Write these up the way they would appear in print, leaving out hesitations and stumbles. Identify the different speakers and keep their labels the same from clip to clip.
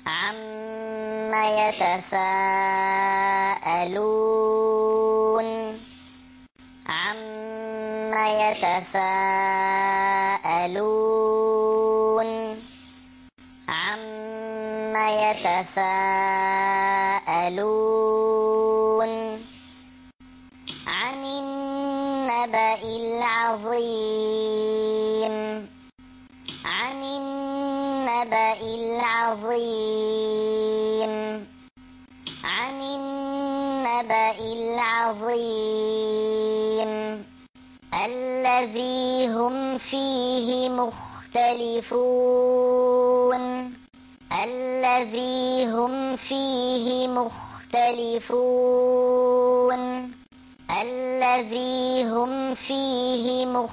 Speaker 1: عَمَّ يَتَسَاءَلُونَ عَمَّ يَتَسَاءَلُونَ عَمَّ يَتَسَاءَلُونَ عَنِ النَّبَإِ الْعَظِيمِ عَنِ النَّبَإِ الْعَظِيمِ عَنِ النَّبَإِ الْعَظِيمِ الَّذِي هُمْ فِيهِ مُخْتَلِفُونَ الَّذِي هُمْ فِيهِ مُخْتَلِفُونَ الَّذِي هُمْ فِيهِ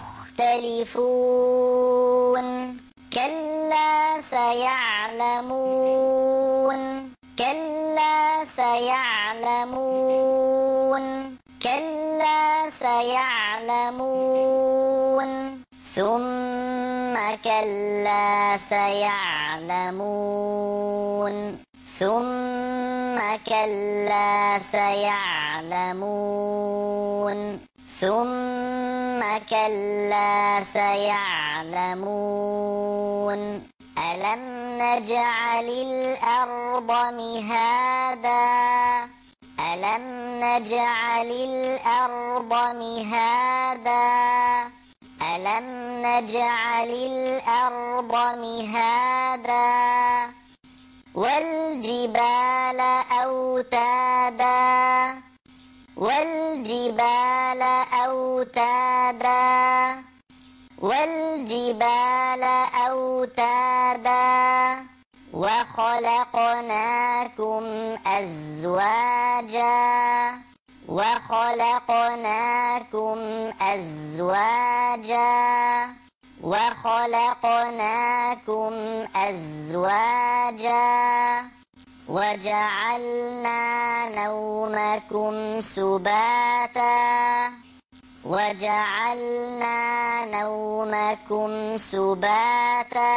Speaker 1: مُخْتَلِفُونَ كَلَّا سَيَعْلَمُونَ كَلَّا سَيَعْلَمُونَ كَلَّا سَيَعْلَمُونَ ثُمَّ كَلَّا سَيَعْلَمُونَ ثُمَّ كَلَّا سَيَعْلَمُونَ ثُمَّ كَلَّا سَيَعْلَمُونَ أَلَمْ نَجْعَلِ الْأَرْضَ مِهَادًا أَلَمْ نَجْعَلِ الْأَرْضَ مِهَادًا أَلَمْ نَجْعَلِ الْأَرْضَ مِهَادًا وَالْجِبَالَ أَوْتَادًا وَالْجِبَالَ أَوْتَادًا وَالْجِبَالَ أَوْتَادًا وَخَلَقْنَاكُمْ أَزْوَاجًا وَخَلَقْنَاكُمْ أَزْوَاجًا وَخَلَقْنَاكُمْ أَزْوَاجًا وَجَعَلْنَا نَوْمَكُمْ سُبَاتًا وَجَعَلْنَا نَوْمَكُمْ سُبَاتًا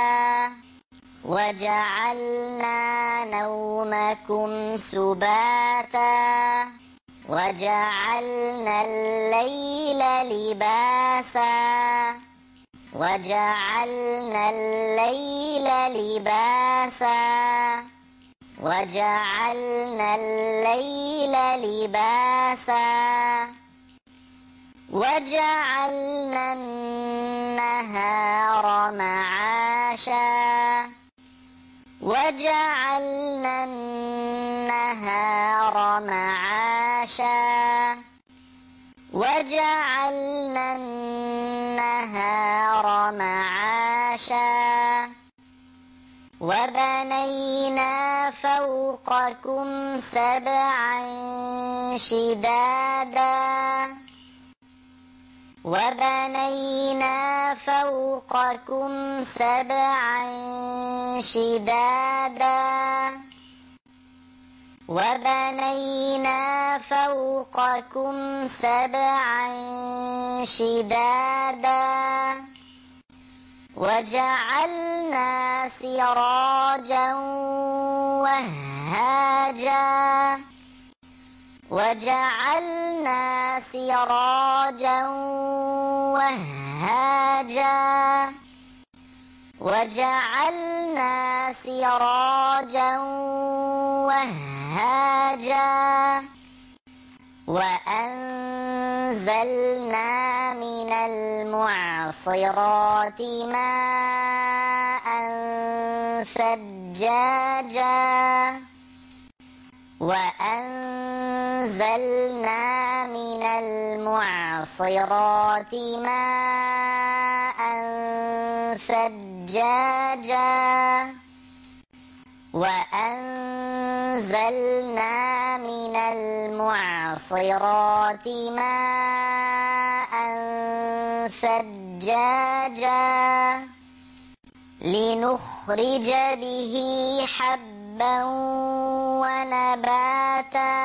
Speaker 1: وَجَعَلْنَا نَوْمَكُمْ سُبَاتًا وَجَعَلْنَا اللَّيْلَ لِبَاسًا وَجَعَلْنَا اللَّيْلَ لِبَاسًا وَجَعَلْنَا اللَّيْلَ لِبَاسًا وَجَعَلْنَا النَّهَارَ مَعَاشًا وَجَعَلْنَا النَّهَارَ مَعَاشًا وَجَعَلْنَا النَّهَارَ مَعَاشًا وَبَنَيْنَا فَوْقَكُمْ سَبْعًا شِدَادًا وَبَنَيْنَا فَوْقَكُمْ سَبْعًا شِدَادًا وَبَنَيْنَا فَوْقَكُمْ سَبْعًا شِدَادًا وَجَعَلْنَا سِرَاجًا وَهَّاجًا وَجَعَلْنَا سِرَاجًا وَهَّاجًا وَجَعَلْنَا سِرَاجًا وَهَّاجًا وَأَنزَلْنَا مِنَ الْمُعْصِرَاتِ مَاءً ثَجَّاجًا وَأَنزَلْنَا مِنَ الْمُعْصِرَاتِ مَاءً ثَجَّاجًا وَأَنزَلْنَا مِنَ الْمُعْصِرَاتِ مَاءً ثَجَّاجًا لِنُخْرِجَ بِهِ حَبًّا وَنَبَاتًا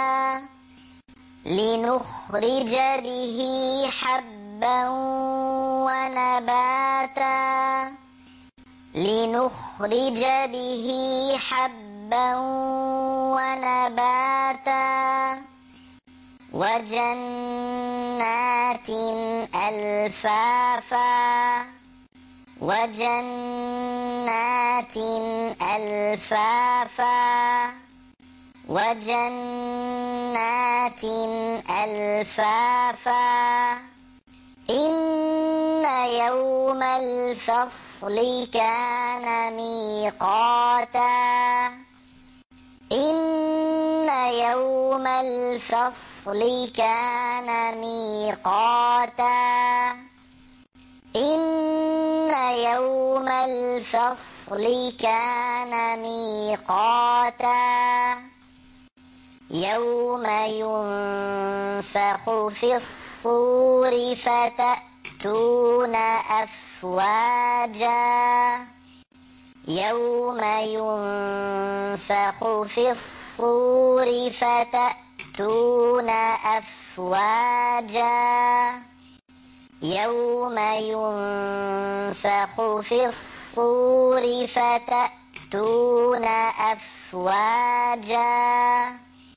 Speaker 1: لِنُخْرِجَ بِهِ حَبًّا ونباتا لنخرج به حبا حبا ونباتا وجنات ألفافا وجنات ألفافا وجنات ألفافا إن يوم الفصل كان ميقاتا إن يوم الفصل كان ميقاتا إن يوم الفصل كان ميقاتا يوم ينفخ في الصور فتأتون أفواجا يوم ينفخ في الصور فتأتون أفواجا يوم ينفخ في الصور فتأتون أفواجا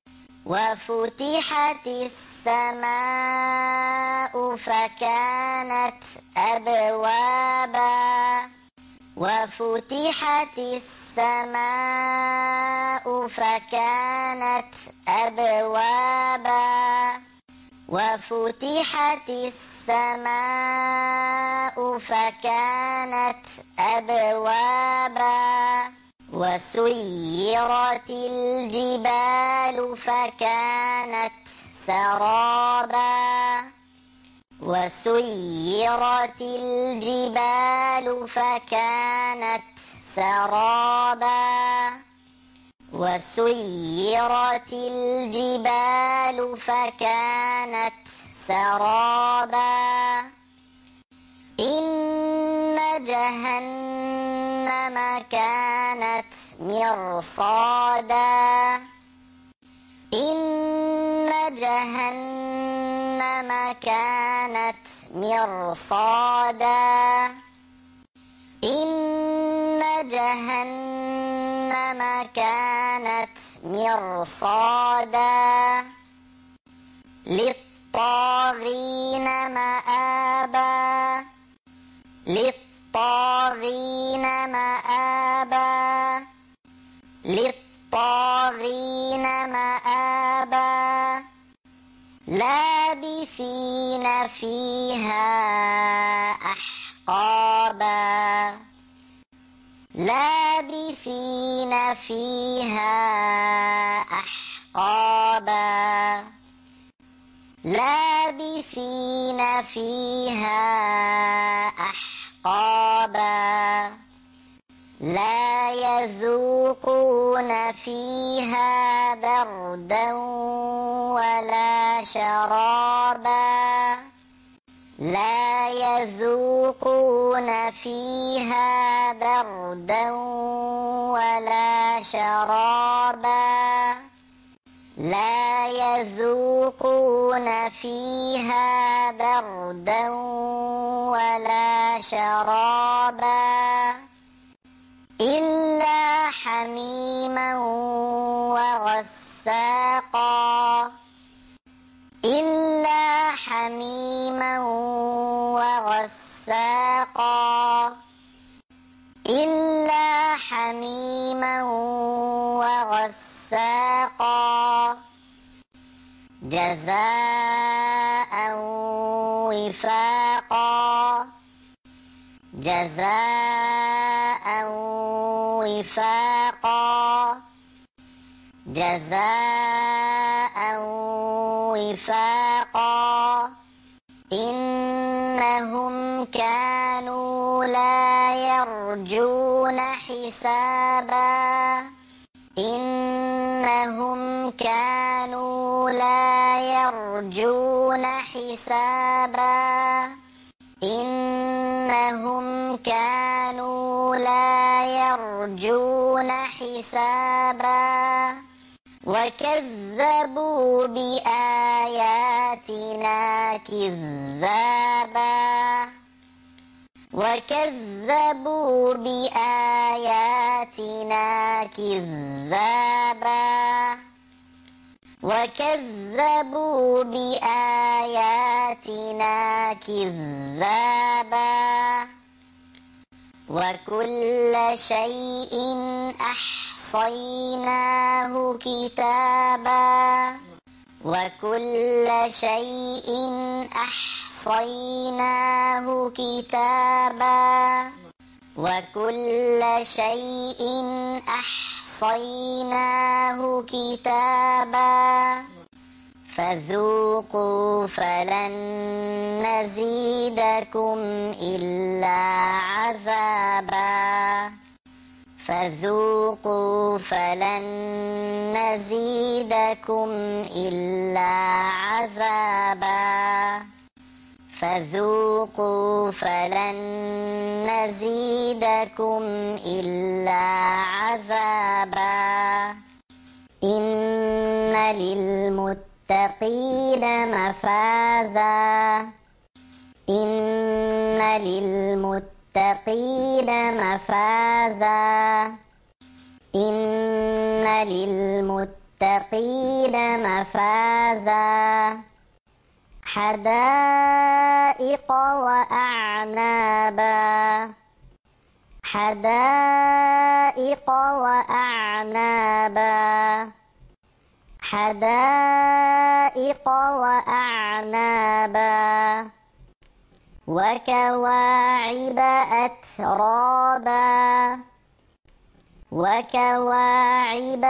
Speaker 1: وفتحت السماء فكانت أبوابا وفتحت السماء فكانت أبوابا وفتحت السماء فكانت أبوابا وسيرت الجبال فكانت سرابا وسيرت الجبال فكانت سرابا وسيرت الجبال فكانت سرابا إن جهنم كانت مرصادا إن جهنم كانت مرصادا إن جهنم كانت مرصادا للطاغين مآبا للطاغين مآبا للطاغين مآبا لابثين فيها أحقابا لابثين فيها أحقابا لابثين فيها أحقابا لا يذوقون فيها بردا ولا شرابا لا يذوقون فيها بردا ولا شرابا لا يذوقون فيها بردا ولا شرابا إلا حميما وغساقا إلا حميما وغساقا إلا حميما وغساقا جزاء وفاقا جزاء وفاقا جزاء وفاقا إنهم كانوا لا يرجون حسابا إنهم كانوا لا يرجون حسابا إنهم كانوا لا يرجون حسابا وكذبوا بآياتنا كذابا وكذبوا بآياتنا كذابا وكذبوا بآياتنا كذابا وكل شيء أحصيناه كتابا وكل شيء أحصيناه كتابا وكل شيء أحصيناه كتابا فذوقوا فلن نزيدكم إلا عذابا فذوقوا فلن نزيدكم إلا عذابا فذوقوا فلن نزيدكم إلا عذابا إن للمتقين مفازا إن للمتقين مفازا إن للمتقين مفازا حدائق وأعنابا حدائق وأعنابا حدائق وأعنابا وكواعب أترابا وكواعب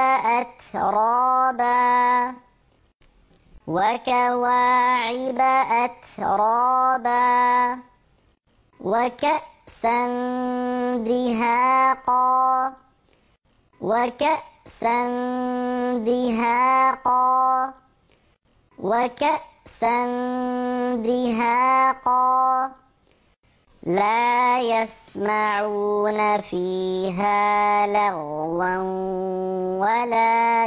Speaker 1: أترابا وكواعب أترابا وكأسا دهاقا وكأسا دهاقا وكأسا دهاقا لا يسمعون فيها لغوا ولا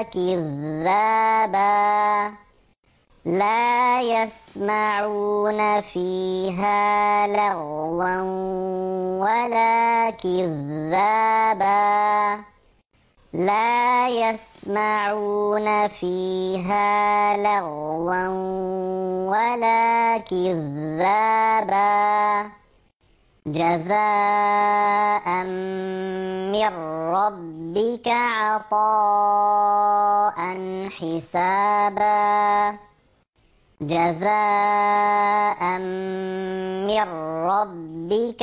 Speaker 1: كذابا لا يسمعون فيها لغوا ولا كذابا لا يسمعون فيها لغوا ولا كذابا جزاء من ربك عطاء حسابا جزاء من ربك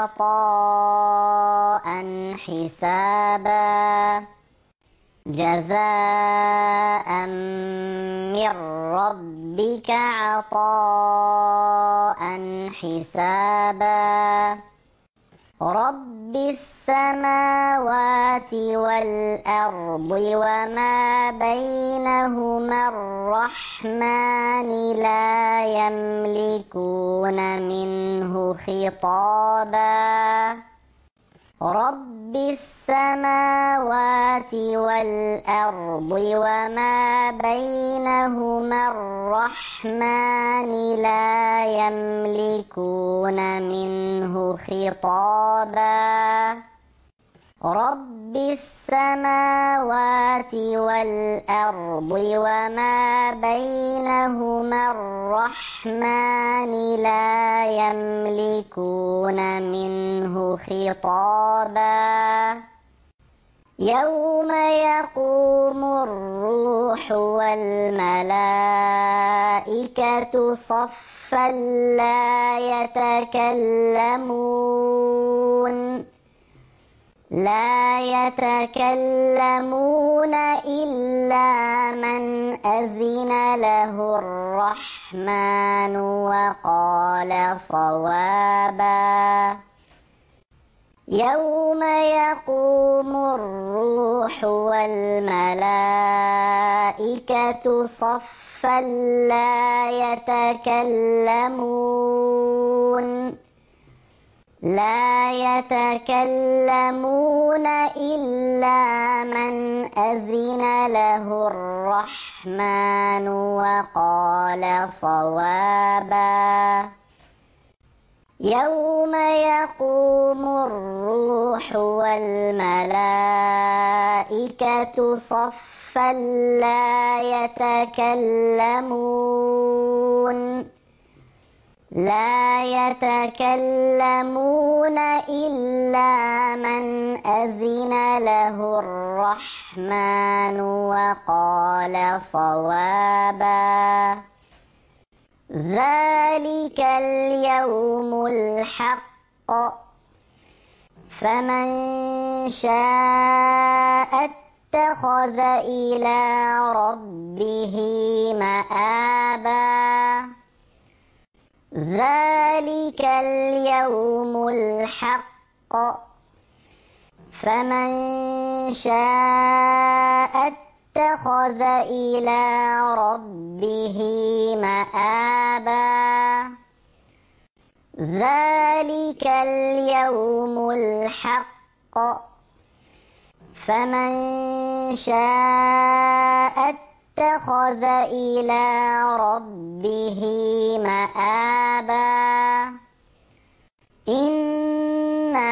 Speaker 1: عطاء حسابا جزاء من ربك عطاء حسابا رب السماوات والأرض وما بينهما الرحمن لا يملكون منه خطابا رب السماوات والأرض وما بينهما الرحمن لا يملكون منه خطابا رب السماوات والأرض وما بينهما الرحمن لا يملكون منه خطابا يوم يقوم الروح والملائكة صفا لا يتكلمون إلا من أذن له الرحمن وقال صوابا يوم يقوم الروح والملائكة صفا لا يتكلمون إلا من أذن له الرحمن وقال صوابا يوم يقوم الروح والملائكة صفا لا يتكلمون إلا من أذن له الرحمن وقال صوابا ذلك اليوم الحق فمن شاء اتخذ إلى ربه مآبا ذلك اليوم الحق فمن شاء اتخذ إلى ربه مآبا ذلك اليوم الحق فمن شاء اتخذ إلى ربه مآبا إنا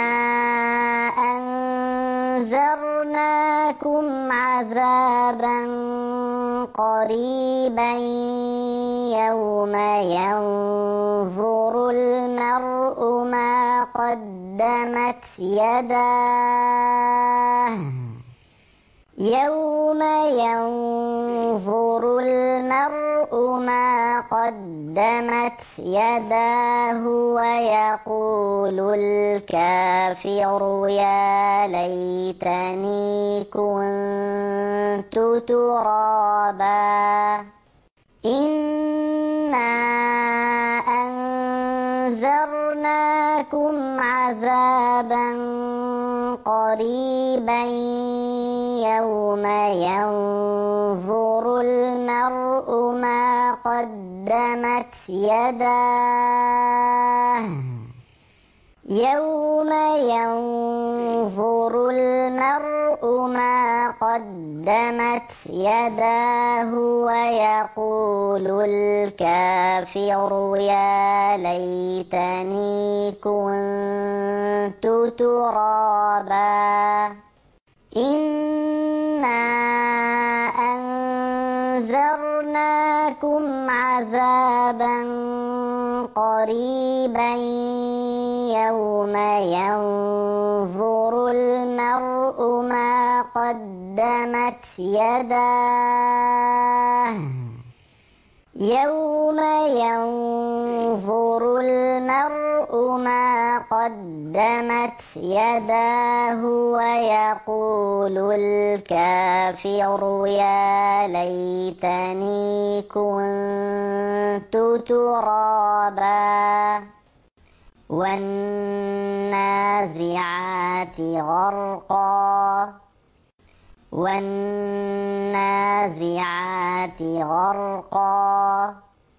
Speaker 1: أنذرناكم عذابا قريبا يوم ينظر المرء ما قدمت يداه يوم ينظر المرء ما قدمت يداه ويقول الكافر يا ليتني كنت ترابا إنا أنذرناكم عذابا قريبا يوم ينظر المرء ما قدمت يداه يوم ينظر المرء ما قدمت يداه ويقول الكافر يا ليتني كنت ترابا إنا أنذرناكم عذابا قريبا يوم ينظر المرء ما قدمت يداه يوم ينظر المرء ما قدمت يداه ويقول الكافر يا ليتني كنت ترابا والنازعات غرقا والنازعات غرقا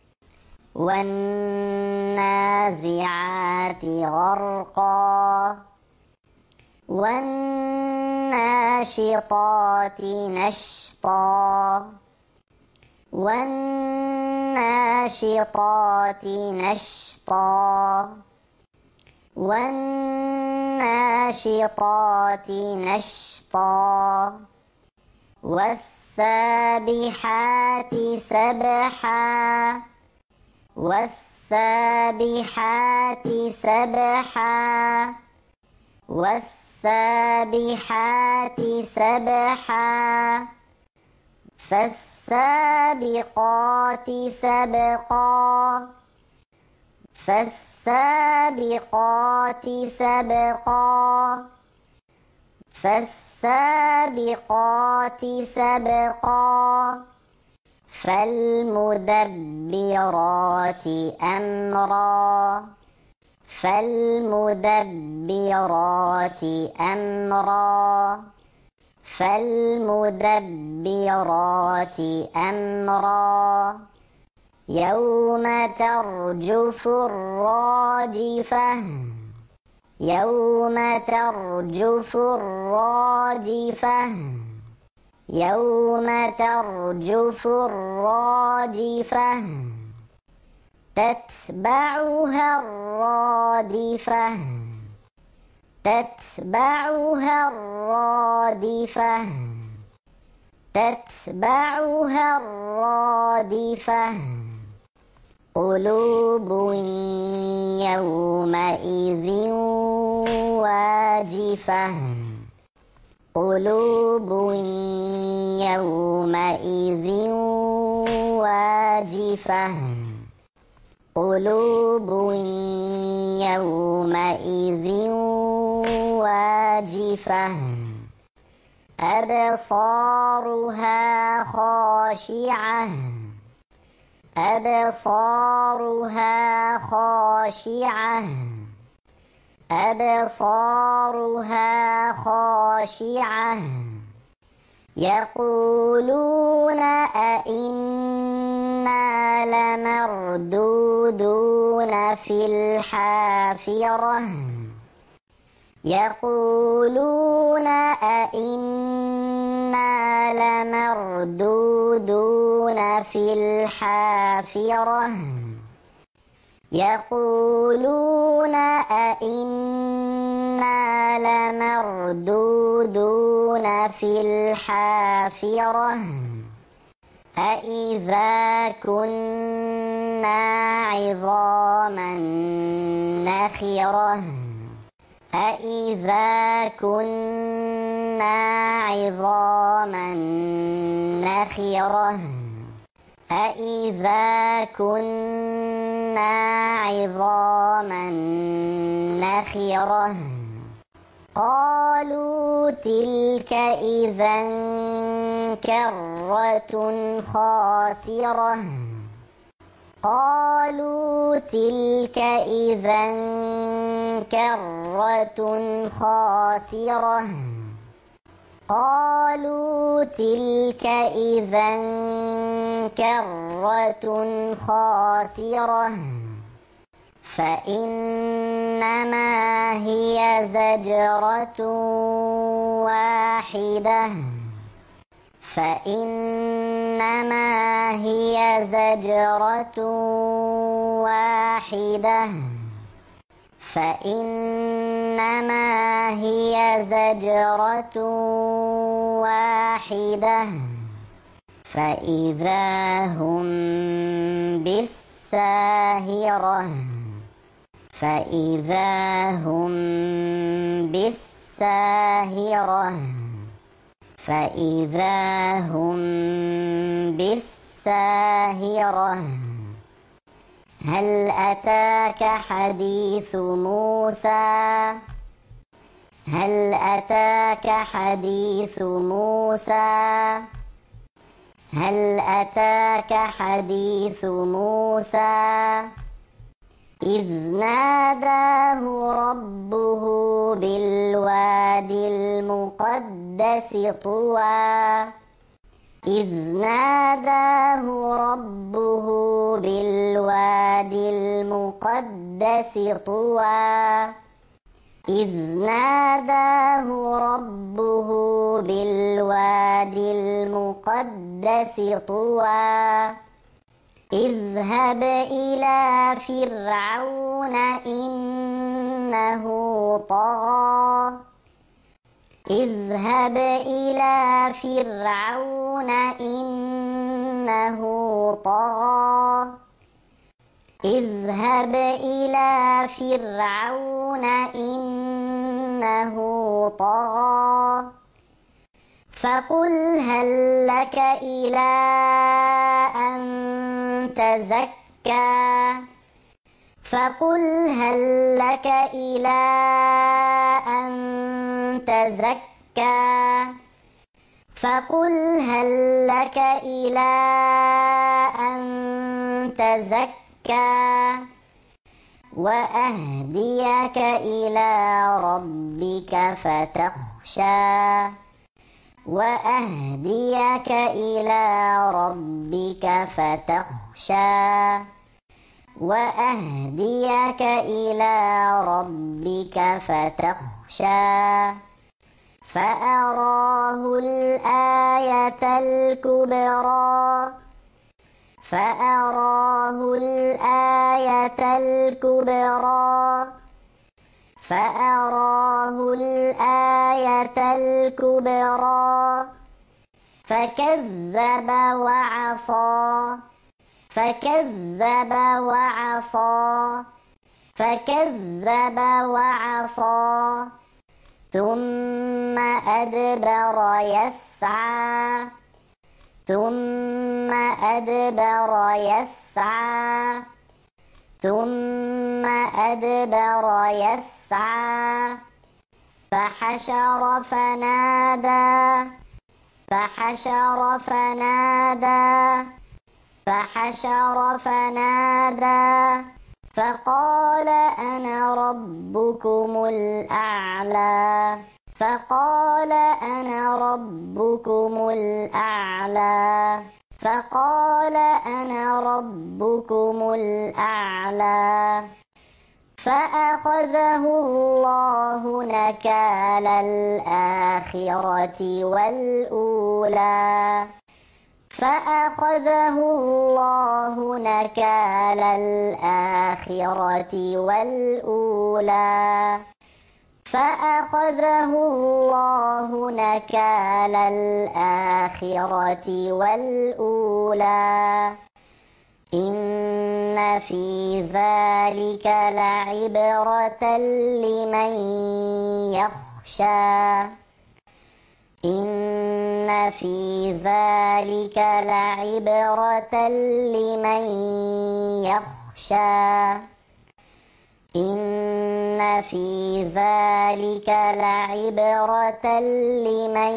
Speaker 1: والنازعات غرقا والناشطات نشطا والناشطات نشطا والناشطات نشطا والسابحات سبحا والسابحات سبحا والسابحات سبحا فالسابقات سبقا فالسابقات سبقا فالسابقات سبقا فالمدبرات أمرا فالمدبرات أمرا فالمدبرات أمرا يوم ترجف الراجفة يوم ترجف الراجفة يوم ترجف الراجفة تتبعها الرادفة تتبعها الرادفة تتبعها الرادفة قلوب يومئذ واجفة قلوب يومئذ واجفة قلوب يومئذ واجفة أبصارها خاشعة أبصارها خاشعة أبصارها خاشعة يقولون أئنا لمردودون في الحافرة يقولون أئنا لمردودون في الحافرة يقولون أئنا لمردودون في الحافرة أإذا كنا عظاما نخرة أإذا كنا عظاما نخرة أإذا كنا عظاما نخرة قالوا تلك إذا كرة خاسرة قالوا تلك إذا كرة خاسرة قالوا تلك إذا كرة خاسرة فإنما هي زجرة واحدة فإنما هي زجرة واحدة فإنما هي زجرة واحدة فإذا هم بالساهرة فإذا هم بالساهرة فإذا هم بالساهرة هل أتاك حديث موسى هل أتاك حديث موسى هل أتاك حديث موسى إذ ناداه ربه بالواد المقدس طوى إذ ناداه ربه بالواد المقدس طوى إذ ناداه ربه بالواد المقدس طوى اذهب إلى فرعون إنه طغى اذهب إلى فرعون إنه طغى اذهب إلى فرعون إنه طغى فقل هل لك إلى أن تزكى فقل هل لك إلى أن تزكى فقل هل لك إلى أن تزكى وأهديك إلى ربك فتخشى وأهديك إلى ربك فتخشى وأهديك إلى ربك فتخشى فأراه الآية الكبرى فأراه الآية الكبرى فأراه الآية الكبرى فكذب وعصى فكذب وعصى فكذب وعصى ثم أدبر يسعى ثم أدبر يسعى ثم أدبر يسعى فحشر فنادى فحشر فنادى فحشر فنادى فقال أنا ربكم الأعلى فقال أنا ربكم الأعلى فقال أنا ربكم الأعلى فأخذه الله نكال الآخرة والأولى فأخذه الله نكال الآخرة والأولى فأخذه الله نكال الآخرة والأولى إن في ذلك لعبرة لمن يخشى إن في ذلك لعبرة لمن يخشى إن في ذلك لعبرة لمن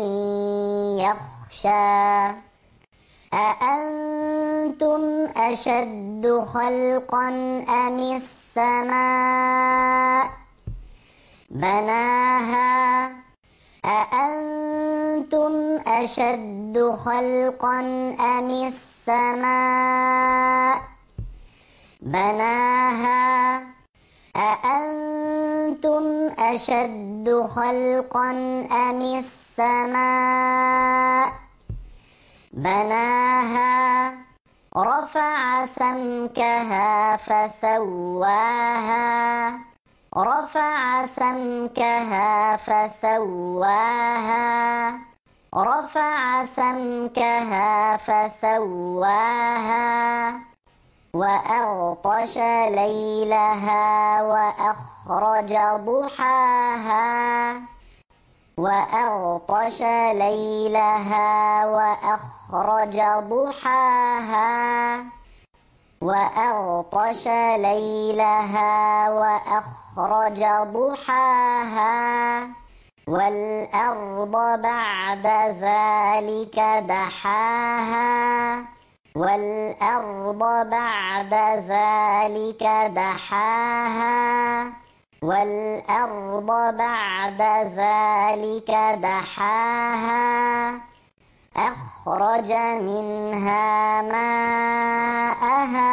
Speaker 1: يخشى أأنتم أشد خلقا أم السماء بناها أأنتم أشد خلقا أم السماء بناها أأنتم أشد خلقا أم السماء بناها رفع سمكها فسواها رفع سمكها فسواها رفع سمكها فسواها وأغطش ليلها وأخرج ضحاها وأغطش ليلها وأخرج ضحاها وأغطش ليلها وأخرج ضحاها والأرض بعد ذلك دحاها والأرض بعد ذلك دحاها والأرض بعد ذلك دحاها أخرج منها ماءها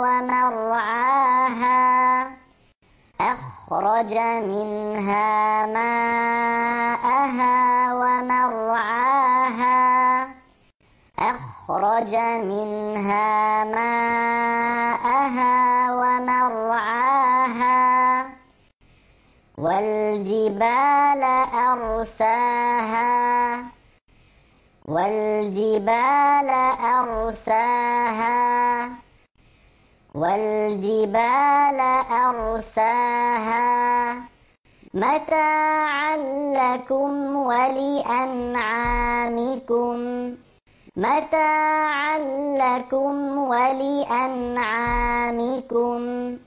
Speaker 1: ومرعاها أخرج منها ماءها ومرعاها أخرج منها ماءها ومرعاها والجبال أرساها والجبال أرساها والجبال أرساها متاعا لكم ولأنعامكم متاعا لكم ولأنعامكم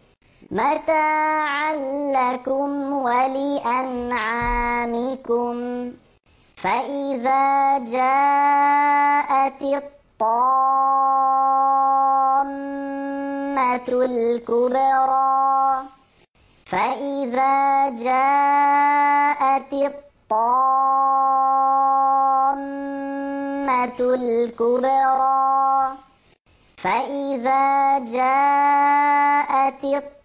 Speaker 1: متاعا لكم ولأنعامكم فإذا جاءت الطامة الكبرى فإذا جاءت الطامة الكبرى فإذا جاءت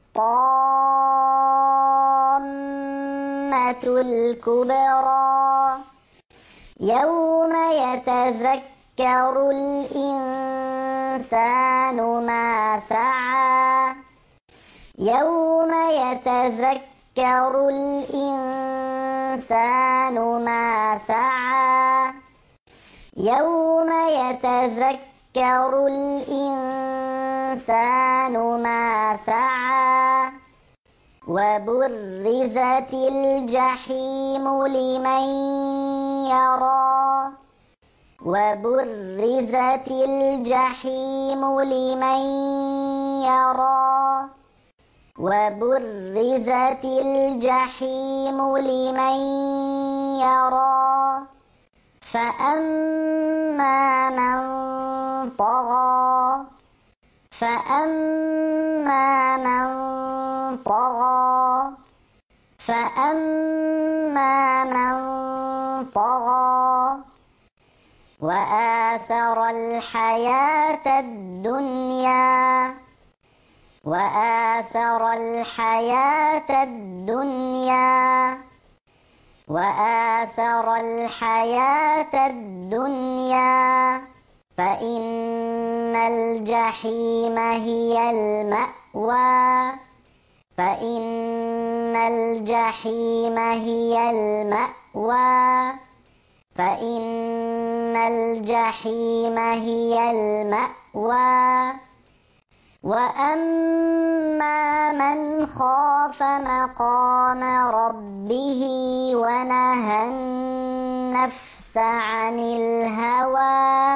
Speaker 1: الطامة الكبرى يوم يتذكر الإنسان الإنسان ما سعى يوم يتذكر الإنسان ما سعى يوم يتذكر الإنسان ما سعى وبرزت الجحيم لمن يرى وبرزت الجحيم لمن يرى وبرزت الجحيم لمن يرى فأما من طغى فأما من طغى فأما من طغى وآثر الحياة الدنيا وآثر الحياة الدنيا وآثر الحياة الدنيا فإن الجحيم هي المأوى فإن الجحيم هي المأوى فإن الجحيم هي المأوى وأما من خاف مقام ربه ونهى النفس عن الهوى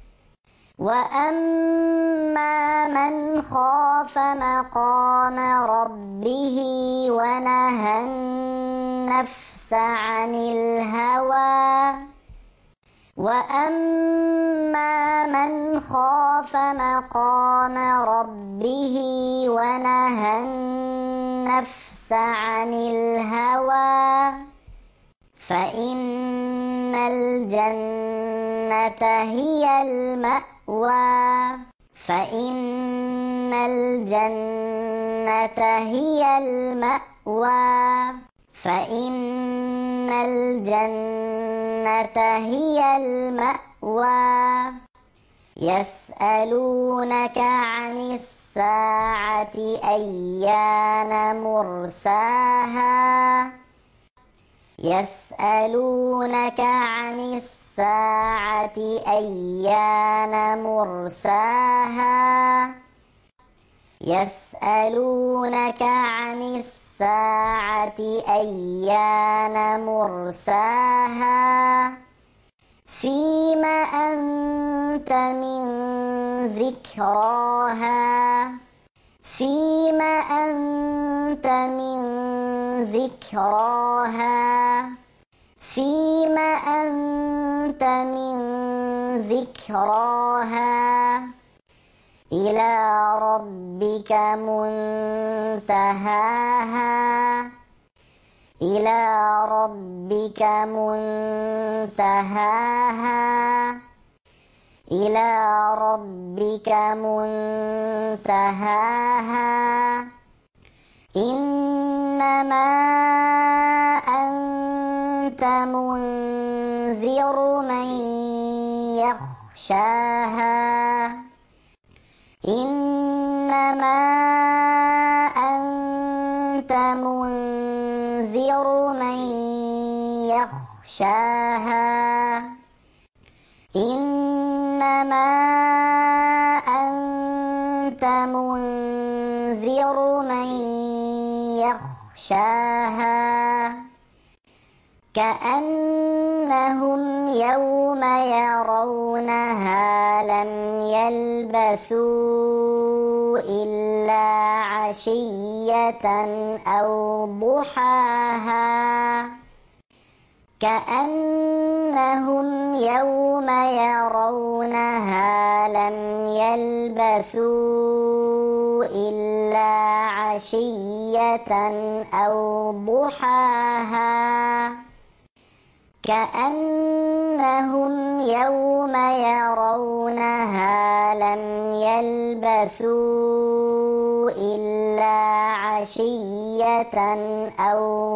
Speaker 1: وأما من خاف مقام ربه ونهى النفس عن الهوى وأما من خاف مقام ربه ونهى النفس عن الهوى فإن الجنة هي المأوى فإن الجنة هي المأوى فإن الجنة هي المأوى يسألونك عن الساعة أيان مرساها يسألونك عن الساعة أيان مرساها يسألونك عن الساعة أيان مرساها فيم أنت من ذكراها فيم أنت من ذكراها فيم أنت من ذكراها إلى ربك منتهاها إلى ربك منتهاها إلى ربك منتهاها إنما أنت منذر من يخشاها إنما أنت منذر من يخشاها إنما أنت منذر من يخشاها كأنهم يوم يرونها لم يلبثوا إلا عشية أو ضحاها كأنهم يوم يرونها لم يلبثوا إلا عشية أو ضحاها كأنهم يوم يرونها لم يلبثوا إلا عشية أو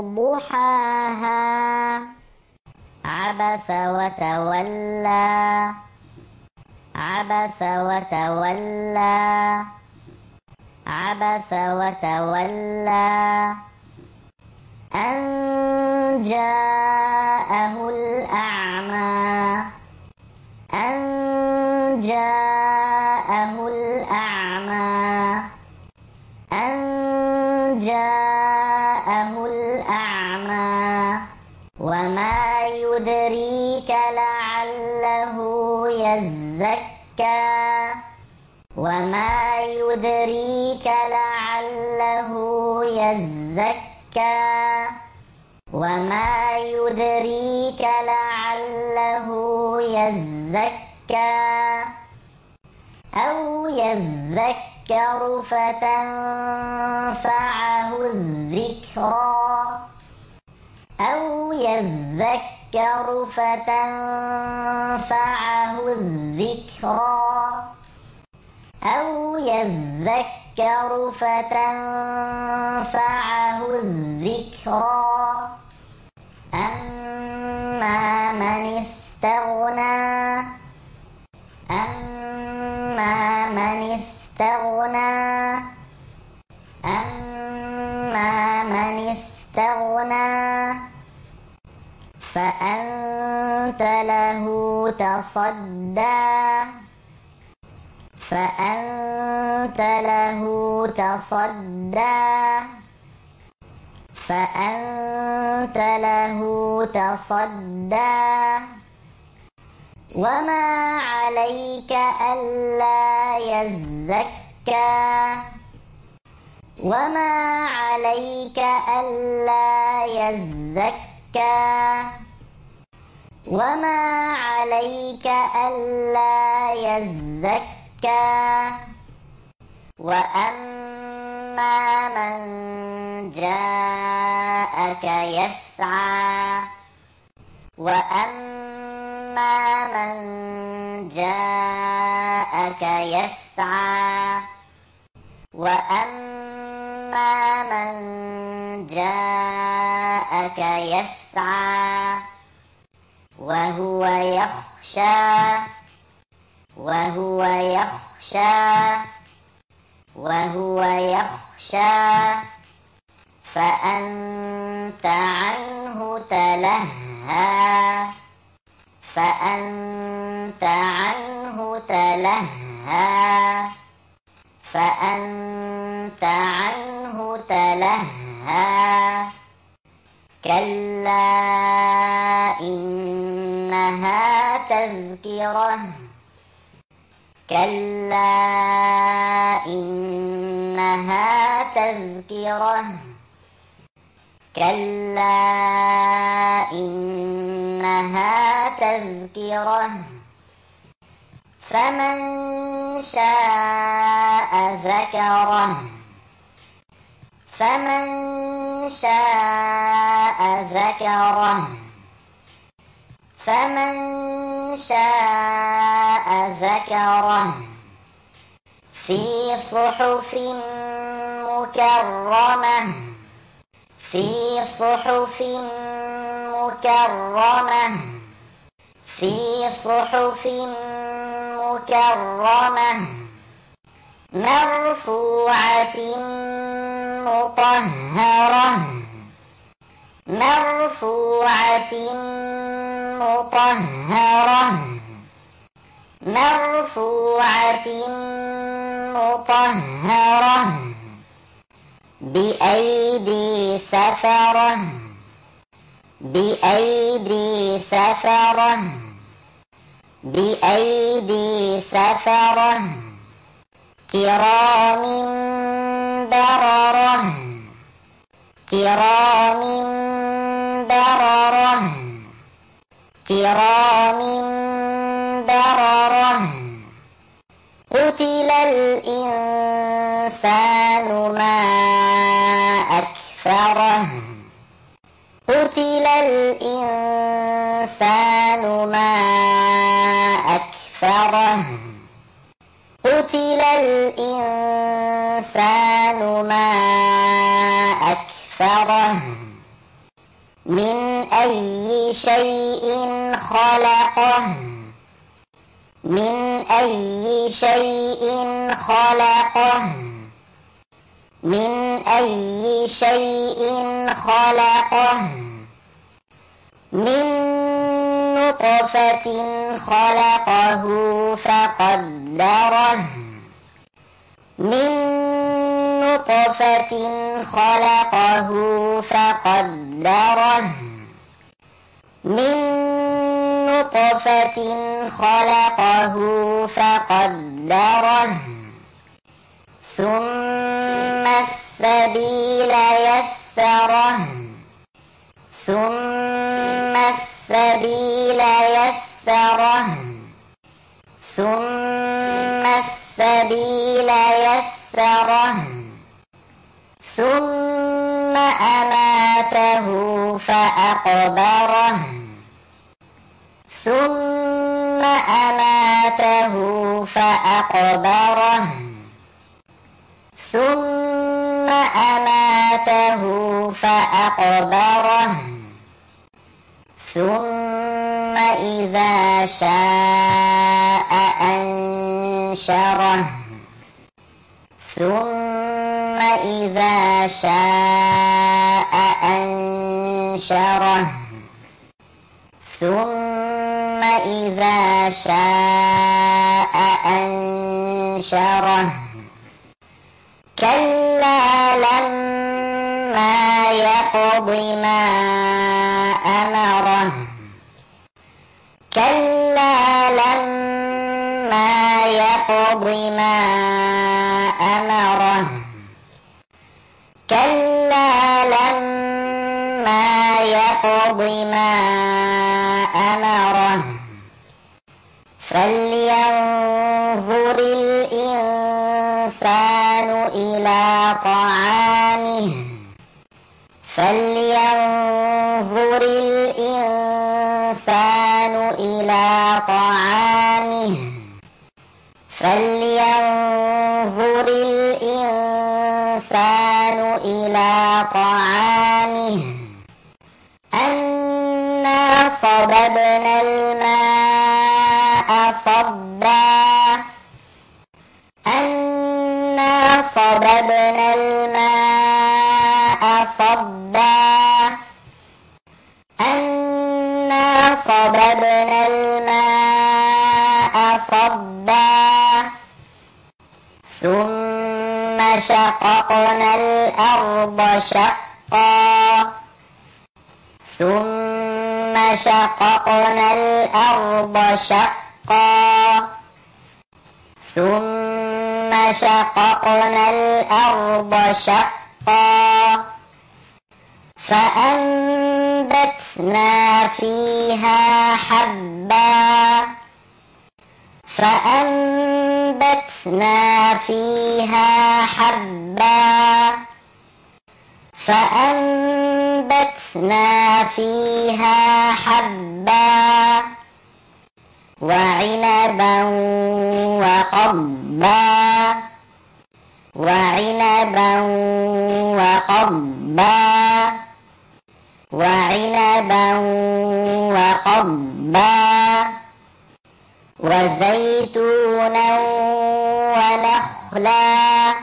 Speaker 1: ضحاها عبس وتولى عبس وتولى عبس وتولى أن جاءه الأعمى أن جاءه الأعمى أن جاءه الأعمى وما يدريك لعله يزكى وما يدريك لعله يزكى وما يدريك لعله يزكى أو يذكر فتنفعه الذكرى أو يذكر فتنفعه الذكرى أو يذكر فتنفعه الذكرى أما من استغنى أما من استغنى أما من استغنى فأنت له تصدى فأنت له تصدى فأنت له تصدى وما عليك ألا يزكى وما عليك ألا يزكى وما عليك ألا يزكى وأما من جاءك يسعى وأما من جاءك يسعى وأما من جاءك يسعى وهو يخشى وهو يخشى وهو يخشى فأنت عنه تلهى فأنت عنه تلهى فأنت عنه تلهى كلا إنها تذكرة كلا إنها تذكرة كلا إنها تذكرة فمن شاء ذكره فمن شاء ذكره فمن شاء ذكره في صحف مكرمة في صحف مكرمة في صحف مكرمة مرفوعة مطهرة مرفوعة مطهرة مرفوعة مطهرة بأيدي سفرة بأيدي سفرة بأيدي سفرة كرام بررة كرام بررة كرام بررة قتل الإنسان ما أكفره قتل الإنسان ما أكفره قتل الإنسان ما أكفره من أي شيء خلقه من أي شيء خلقه من أي شيء خلقه من نطفة خلقه فقدره من نطفة خلقه فقدره من نطفة خلقه فقدره ثم السبيل يسره ثم السبيل يسره ثم السبيل يسره ثم أماته فأقبره ثم أماته فأقبره ثم أماته فأقبره ثم إذا شاء أنشره ثم إذا شاء أنشره ثم إذا شاء أنشره كلا لما يقض ما أمره كلا لما يقض ما أمره كلا لما يقض ما أمره فلينظر الإنسان إلى طعامه فلينظر الإنسان إلى طعامه فلينظر الإنسان إلى طعامه أنا صببنا الماء صبا أنا صببنا الماء صبا أنا صببنا الماء صبا ثم شققنا الأرض شقا ثم شققنا الأرض شقا ثم شققنا الأرض شقا فأنبتنا فيها حبا فأنبتنا فيها حبا فأنبتنا فيها حبا وعنبا وقضبا وعنبا وقضبا وعنبا وقضبا وزيتونا ونخلا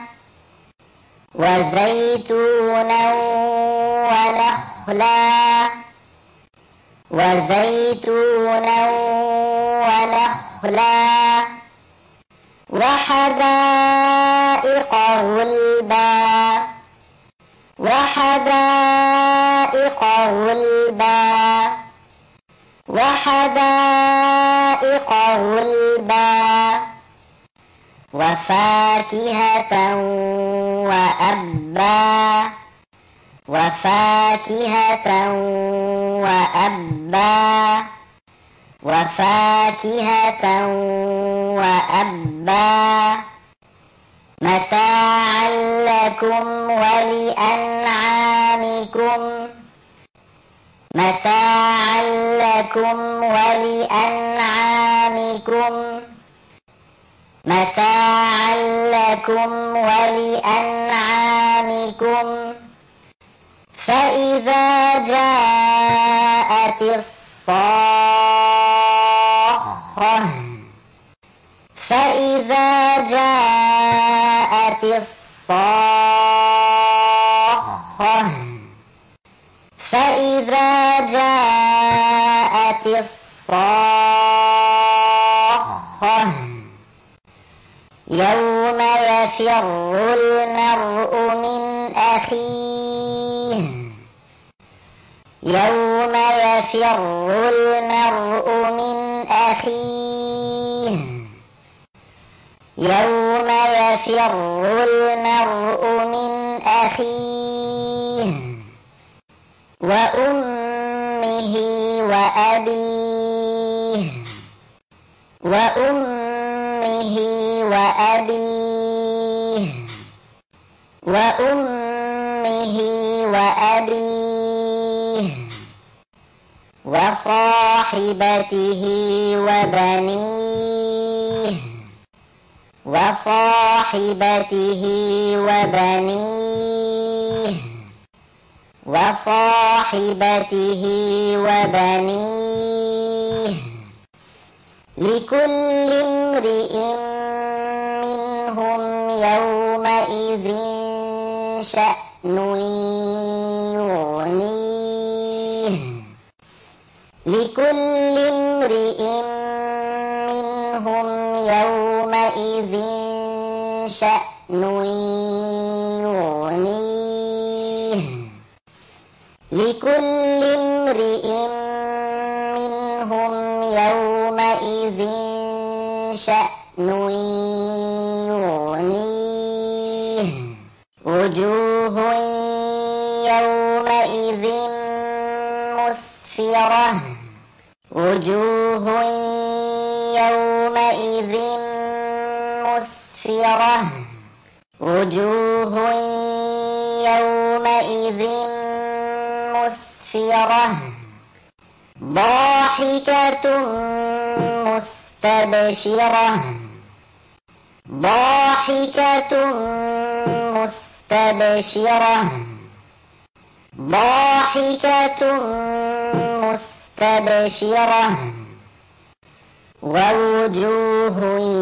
Speaker 1: وزيتونا ونخلا وزيتونا ونخلا وحدائق غلبا وحدائق غلبا وحدائق غلبا وفاكهة وأبا وفاكهة وأبا وفاكهة وأبا متاعا لكم ولأنعامكم متاعا لكم ولأنعامكم متاعا لكم ولأنعامكم فإذا جاءت الصاخة فإذا جاءت الصاخة فإذا جاءت الصاخة يوم يفر المرء من أخيه يوم يفر المرء من أخيه يوم يفر المرء من أخيه وأمه وأبيه وأمه وأبيه وأمه وأبيه وصاحبته وبنيه وصاحبته وبنيه وصاحبته وبنيه لكل امرئ منهم يومئذ شأن يغنيه لكل امرئ منهم يومئذ شأن يغنيه لكل امرئ منهم يومئذ شأن يغنيه وجوه يومئذ مسفرة وجوه يومئذ مسفرة وجوه يومئذ مسفرة ضاحكة مستبشرة ضاحكة مستبشرة ضاحكة مستبشرة ووجوه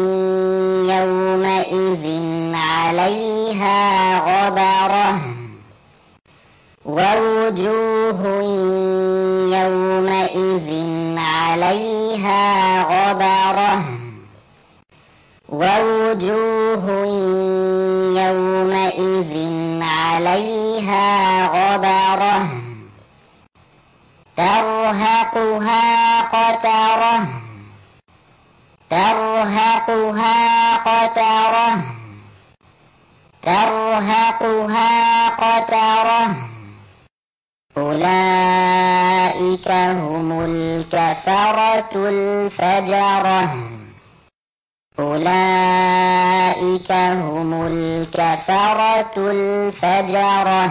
Speaker 1: يومئذ عليها غبرة ووجوه يومئذ عليها غبرة ووجوه يومئذ عليها غبرة ترهقها قترة ترهقها قترة ترهقها قترة أولئك هم الكفرة الفجرة أولئك هم الكفرة الفجرة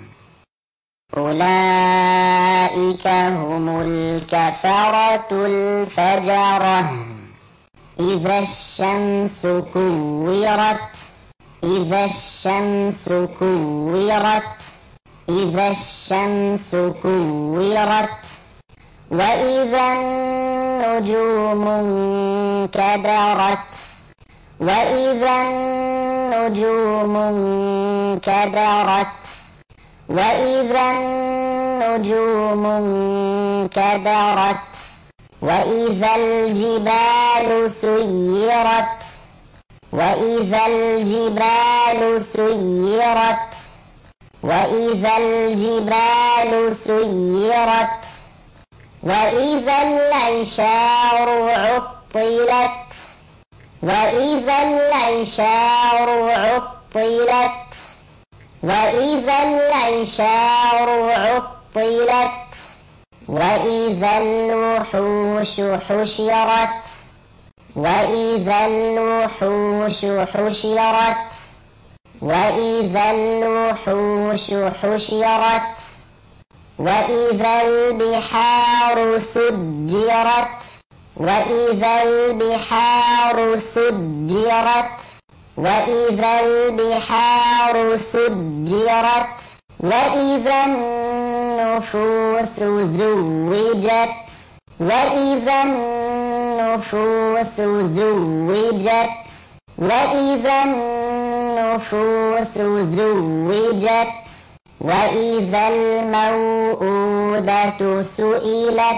Speaker 1: أولئك هم الكفرة الفجرة إذا الشمس كورت إذا الشمس كورت إذا الشمس كورت وإذا النجوم انكدرت وإذا النجوم انكدرت وإذا النجوم انكدرت وإذا الجبال سيرت وإذا الجبال سيرت وإذا الجبال سيرت وإذا العشار عطلت وإذا العشار عطلت وإذا العشار عطلت وإذا الوحوش حشرت وإذا الوحوش حشرت وإذا الوحوش حشرت وإذا البحار سجرت وإذا البحار سجرت وإذا البحار سجرت وإذا النفوس زوجت وإذا النفوس زوجت وإذا النفوس زوجت وإذا الموءودة سئلت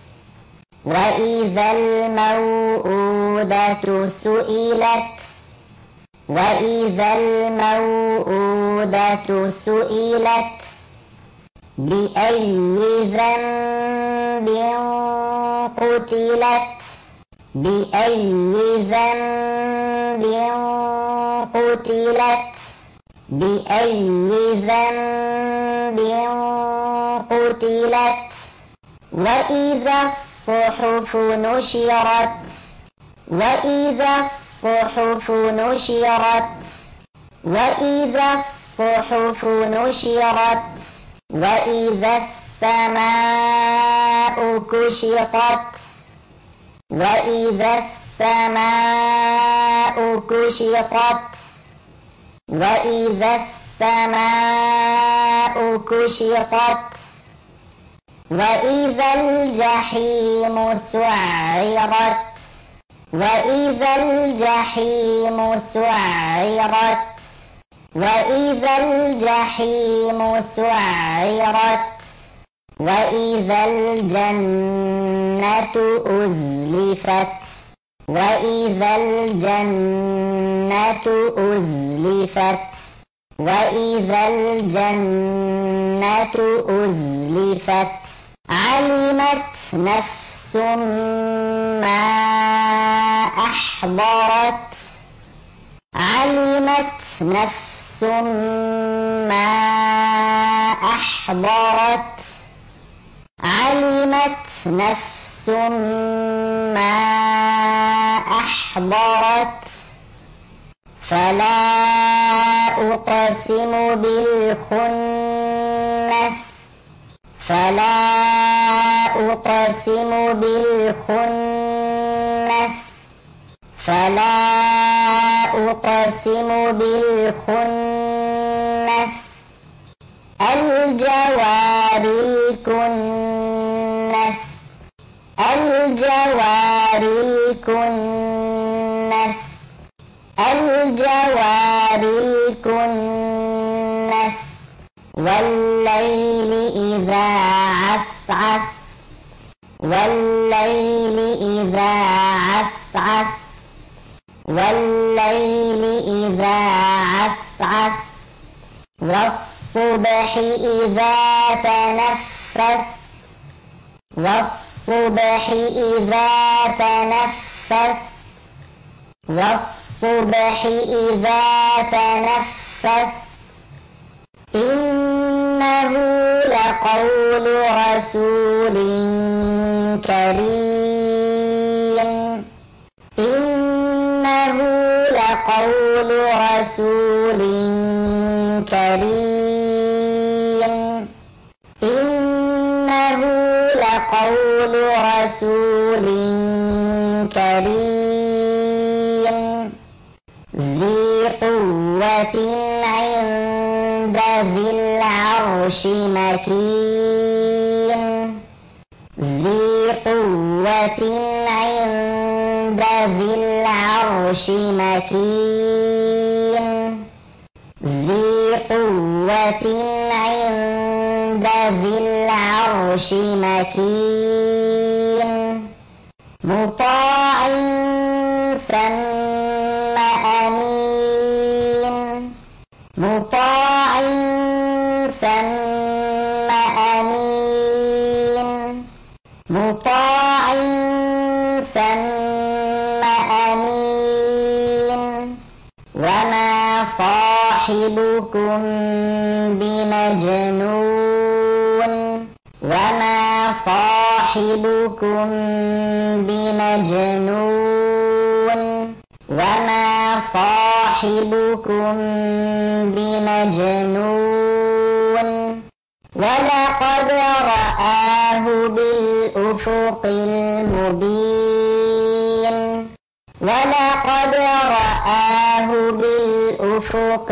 Speaker 1: وإذا الموءودة سئلت وإذا الموءودة سئلت بأي ذنب قتلت بأي ذنب قتلت بأي ذنب قتلت وإذا الصحف نشرت وإذا الصحف نشرت وإذا الصحف نشرت وإذا السماء كشطت وإذا السماء كشطت وإذا السماء كشطت وإذا الجحيم سعرت وإذا الجحيم سعرت وإذا الجحيم سعرت وإذا الجنة أزلفت وإذا الجنة أزلفت وإذا الجنة أزلفت علمت نفس ما أحضرت علمت نفس ما أحضرت علمت نفس ما أحضرت فلا أقسم بالخنس فلا أقسم بالخنس فلا أقسم بالخنس الجوار الكنس الجوار الكنس الجوار الكنس والليل إذا عسعس والليل إذا عسعس والليل إذا عسعس والصبح إذا تنفس والصبح إذا تنفس والصبح إذا تنفس إنه لقول رسول كريم إنه لقول رسول كريم إنه لقول رسول كريم ذي قوة عند ذي العرش مكين ذي قوة عند ذي العرش مكين ذي قوة عند ذي العرش مكين مطاع ثم أمين مطاع ثم أمين مطاع ثم أمين وما صاحبكم بمجنون وما صاحبكم بمجنون وما صاحبكم بمجنون ولقد رآه بالأفق المبين ولقد رآه بالأفق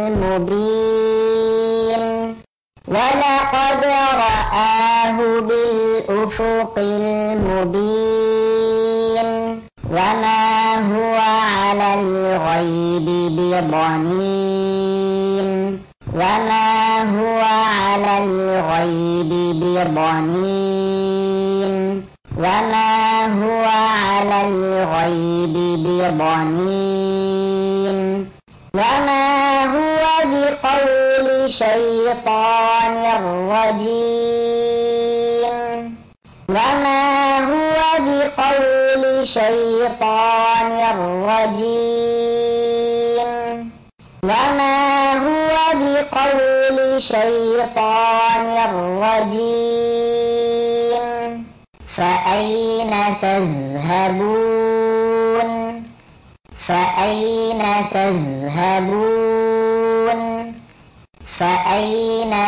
Speaker 1: المبين ولقد رآه بالأفق المبين وما هو على الغيب بضنين وما هو على الغيب بضنين وما هو على الغيب بضنين وما هو بقول شيطان رجيم وما هو بقول شيطان رجيم وما هو بقول شيطان رجيم فأين تذهبون فأين تذهبون فأين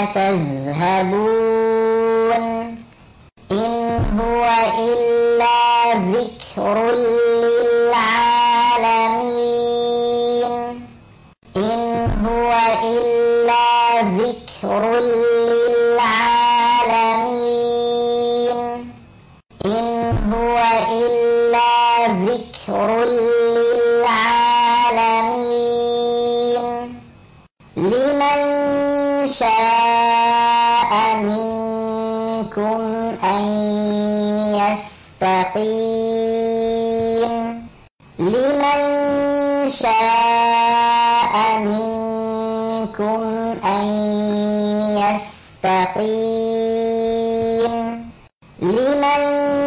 Speaker 1: تذهبون إن هو إلا ذكر للعالمين إن هو إلا ذكر للعالمين إن هو إلا ذكر للعالمين لمن شاء منكم أن يستقيم لمن شاء منكم أن يستقيم لمن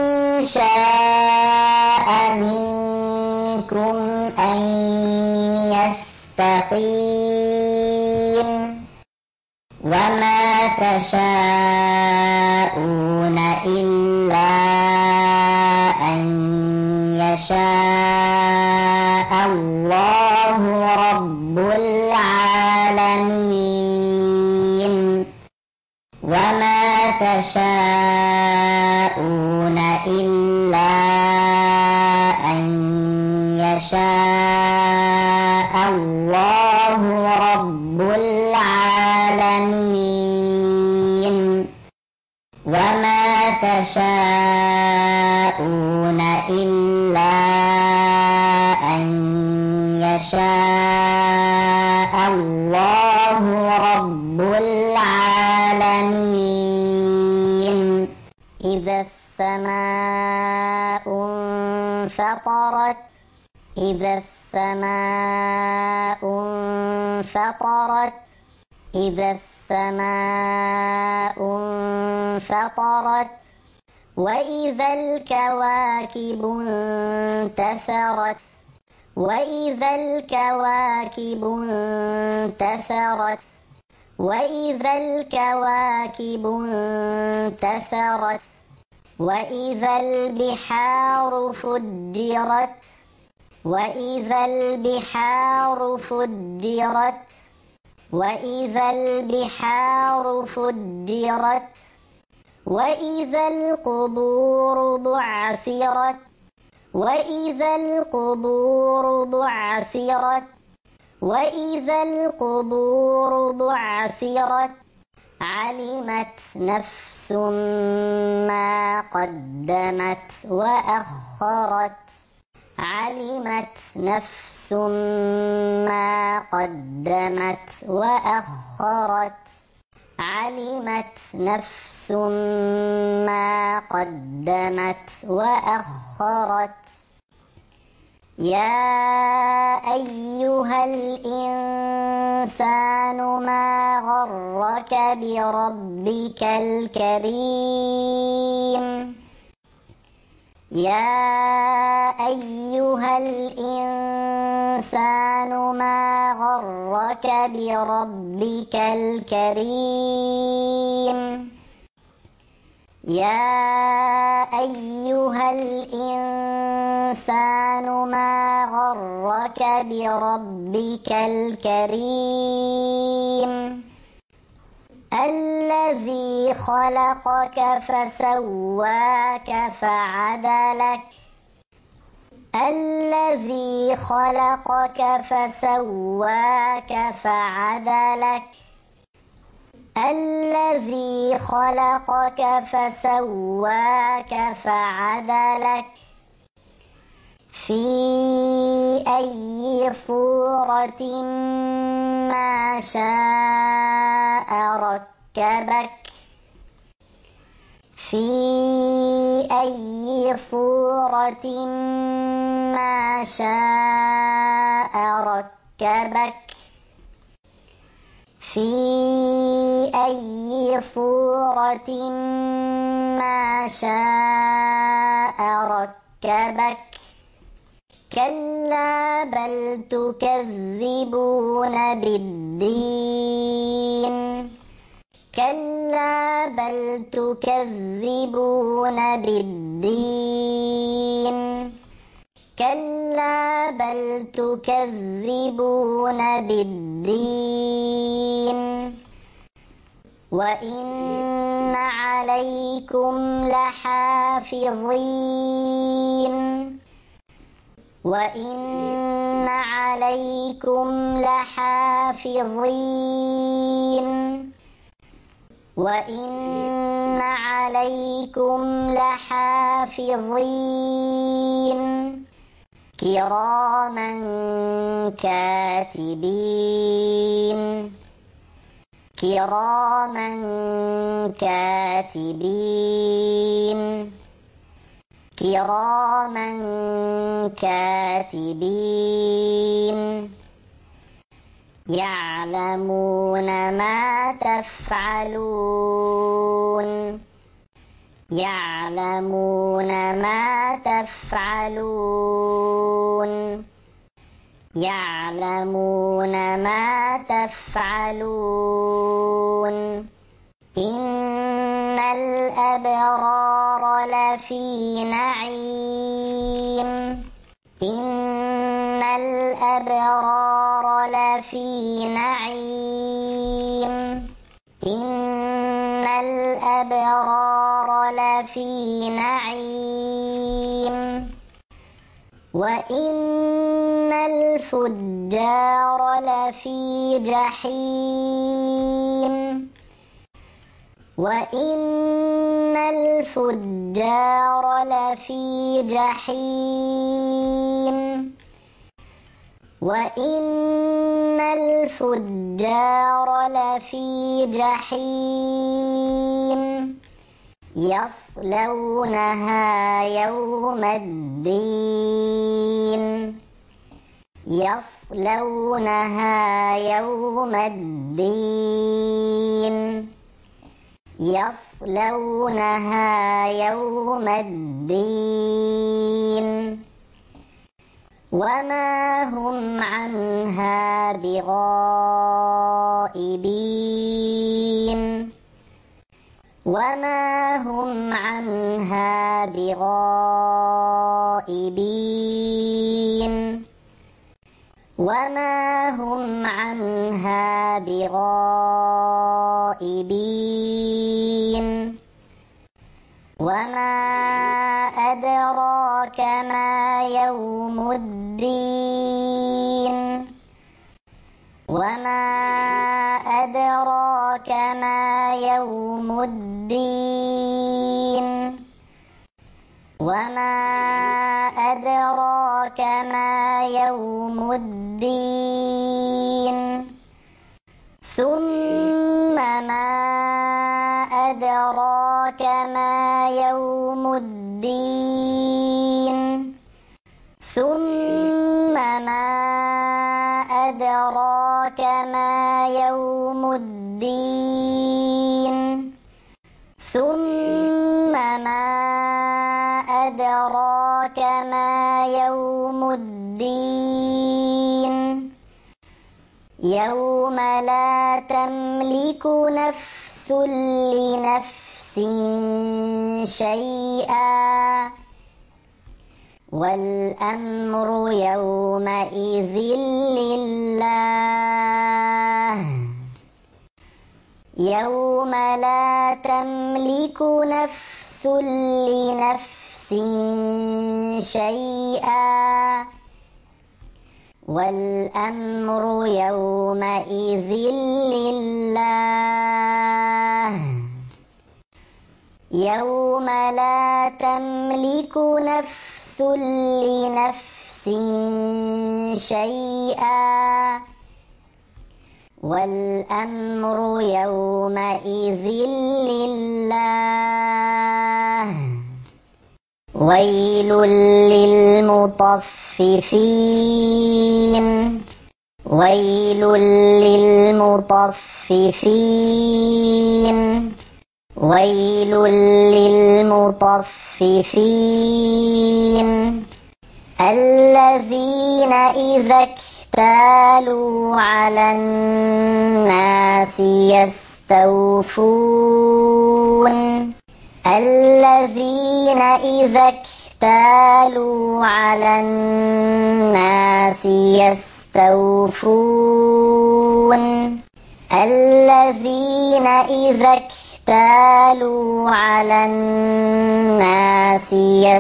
Speaker 1: شاء منكم أن يستقيم وما تشاءون إلا أن يشاء الله رب العالمين وما تشاءون إلا أن يشاء الله رب العالمين وما تشاءون إلا أن يشاء الله رب العالمين إذا السماء انفطرت إذا السماء انفطرت إذا السماء انفطرت وإذا الكواكب انتثرت وإذا الكواكب انتثرت وإذا الكواكب انتثرت وإذا البحار فجرت وإذا البحار فجرت وإذا البحار فجرت وإذا القبور بعثرت وإذا القبور بعثرت وإذا القبور بعثرت علمت نفس ما قدمت وأخرت علمت نفس ما قدمت وأخرت علمت نفس ما قدمت وأخرت يا أيها الإنسان ما غرك بربك الكريم يا أيها الإنسان ما غرك بربك الكريم يا أيها الإنسان ما غرك بربك الكريم الذي خلقك فسواك فعدلك الذي خلقك فسواك فعدلك الذي خلقك فسواك فعدلك في أي صورة ما شاء ركبك في أي صورة ما شاء ركبك في أي صورة ما شاء ركبك كلا بل تكذبون بالدين كلا بل تكذبون بالدين كلا بل تكذبون بالدين وإن عليكم لحافظين وإن عليكم لحافظين وإن عليكم لحافظين كراما كاتبين كراما كاتبين كراما كاتبين يعلمون ما تفعلون يعلمون ما تفعلون يعلمون ما تفعلون إن الأبرار لفي نعيم إن الأبرار لفي نعيم إن الأبرار لفي نعيم وإن الفجار لفي جحيم وإن الفجار لفي جحيم وإن الفجار لفي جحيم يصلونها يوم الدين يصلونها يوم الدين يصلونها يوم الدين وما هم عنها بغائبين وما هم عنها بغائبين وما هم عنها بغائبين وما أدراك ما يوم الدين وما أدراك ما يوم الدين وما أدراك ما يوم الدين ثم ما أدراك ما يوم الدين ثم ما أدراك ما يوم الدين ثم ما أدراك ما يوم الدين يوم لا تملك نفس لنفس شيئا والأمر يومئذ لله يوم لا تملك نفس لنفس شيئا والأمر يومئذ لله يوم لا تملك نفس نفس لنفس شيئا والأمر يومئذ لله ويل للمطففين ويل للمطففين ويل للمطففين الذين إذا اكتالوا على الناس يستوفون الذين إذا اكتالوا على الناس يستوفون الذين إذا اكتالوا على الناس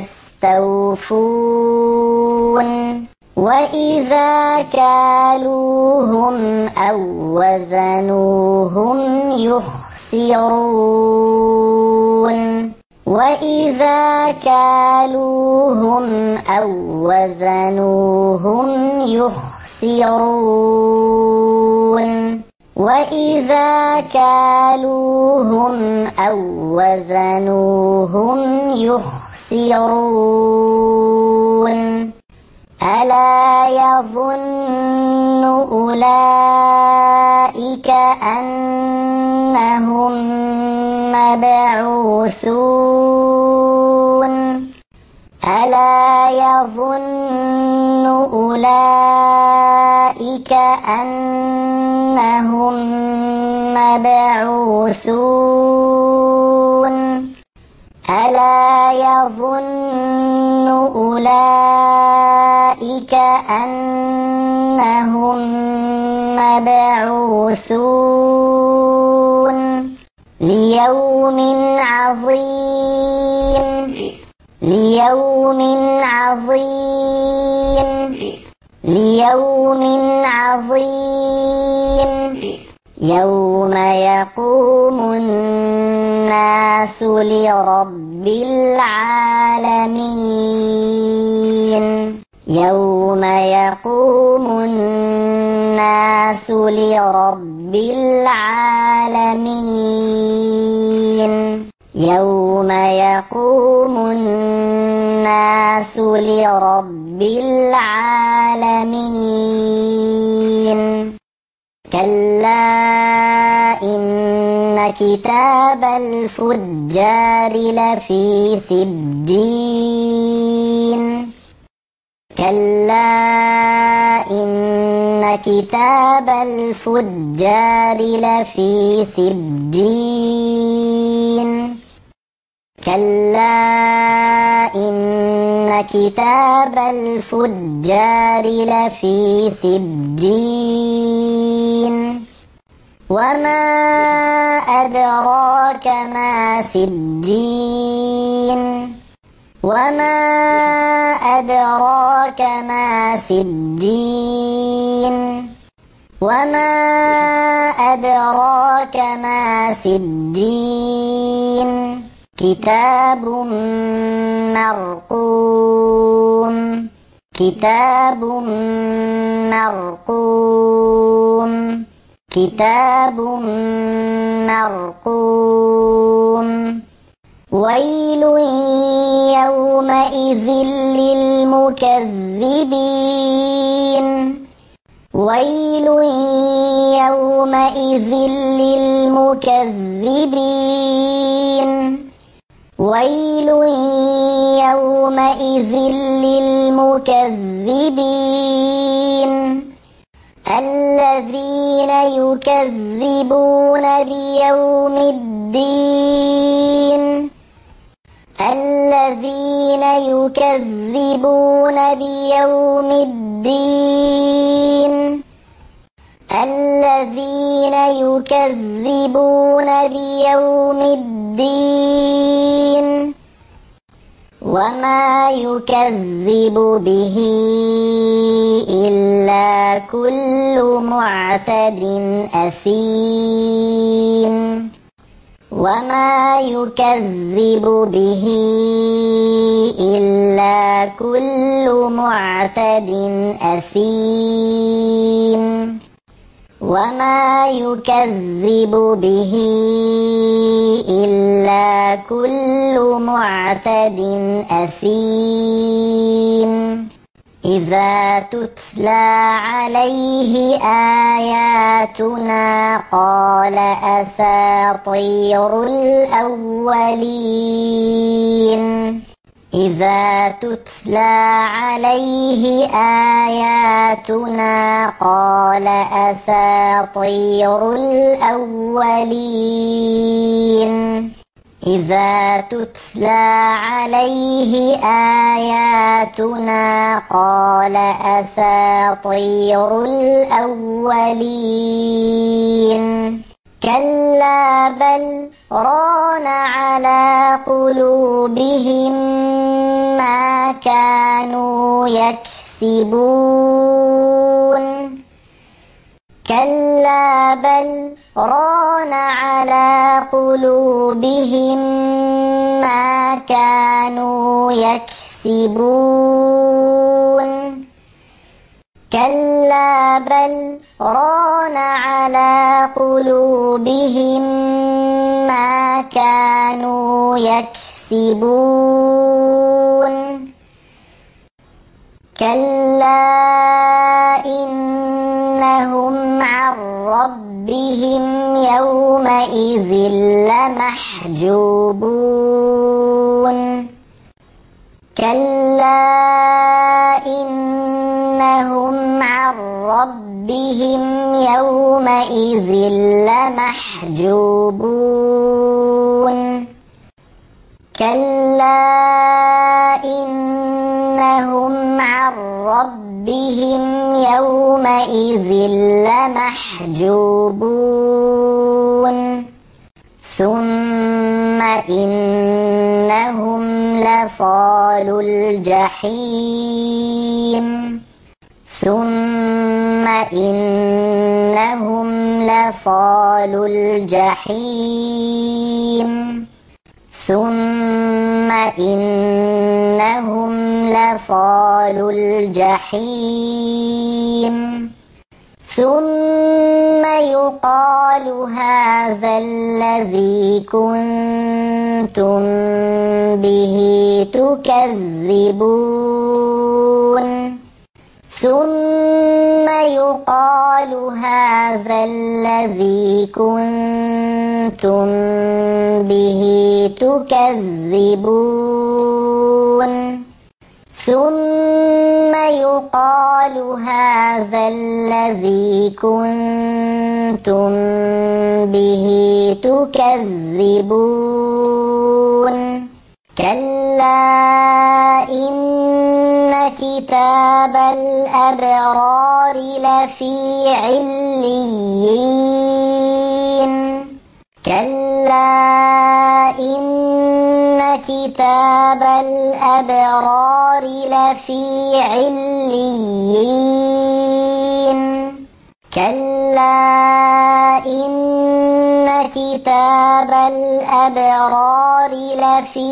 Speaker 1: يستوفون وإذا كالوهم أو وزنوهم يخسرون وإذا كالوهم أو وزنوهم يخسرون وإذا كالوهم أو وزنوهم يخسرون ألا يظن أولئك أنهم مبعوثون ألا يظن أولئك أنهم مبعوثون ألا يظن أولئك أنهم مبعوثون ليوم عظيم ليوم عظيم ليوم عظيم يوم يقوم الناس لرب العالمين يوم يقوم الناس لرب العالمين يوم يقوم الناس لرب العالمين كلا إن كتاب الفجار لفي سجين كلا إن كتاب الفجار لفي سجين كلا إن كتاب الفجار لفي سجين وما أدراك ما سجين وما أدراك ما سجين وما أدراك ما سجين كتاب مرقوم كتاب مرقوم كتاب مرقوم ويل يومئذ للمكذبين ويل يومئذ للمكذبين ويل يومئذ للمكذبين الذين يكذبون بيوم الدين الذين يكذبون بيوم الدين الذين يكذبون بيوم الدين وما يكذب به إلا كل معتد أثيم وما يكذب به إلا كل معتد أثيم وما يكذب به إلا كل معتد أثيم إذا تتلى عليه آياتنا قال أساطير الأولين إذا تتلى عليه آياتنا قال أساطير الأولين إذا تتلى عليه آياتنا قال أساطير الأولين كلا بل ران على قلوبهم ما كانوا يكسبون كلا بل ران على قلوبهم ما كانوا يكسبون كلا بل ران على قلوبهم ما كانوا يكسبون كلا إنهم عن ربهم يومئذ لمحجوبون كلا إنهم عن ربهم يومئذ لمحجوبون كلا إنهم عن ربهم يومئذ لمحجوبون ثم إنهم لصالو الجحيم ثم إنهم لصالو الجحيم ثم إنهم لصالو الجحيم ثم يقال هذا الذي كنتم به تكذبون ثم يقال هذا الذي كنتم به تكذبون ثم يقال هذا الذي كنتم به تكذبون كلا إن كتاب الأبرار لفي عليين كلا إن كتاب الأبرار لفي عليين كلا إن كتاب الأبرار لفي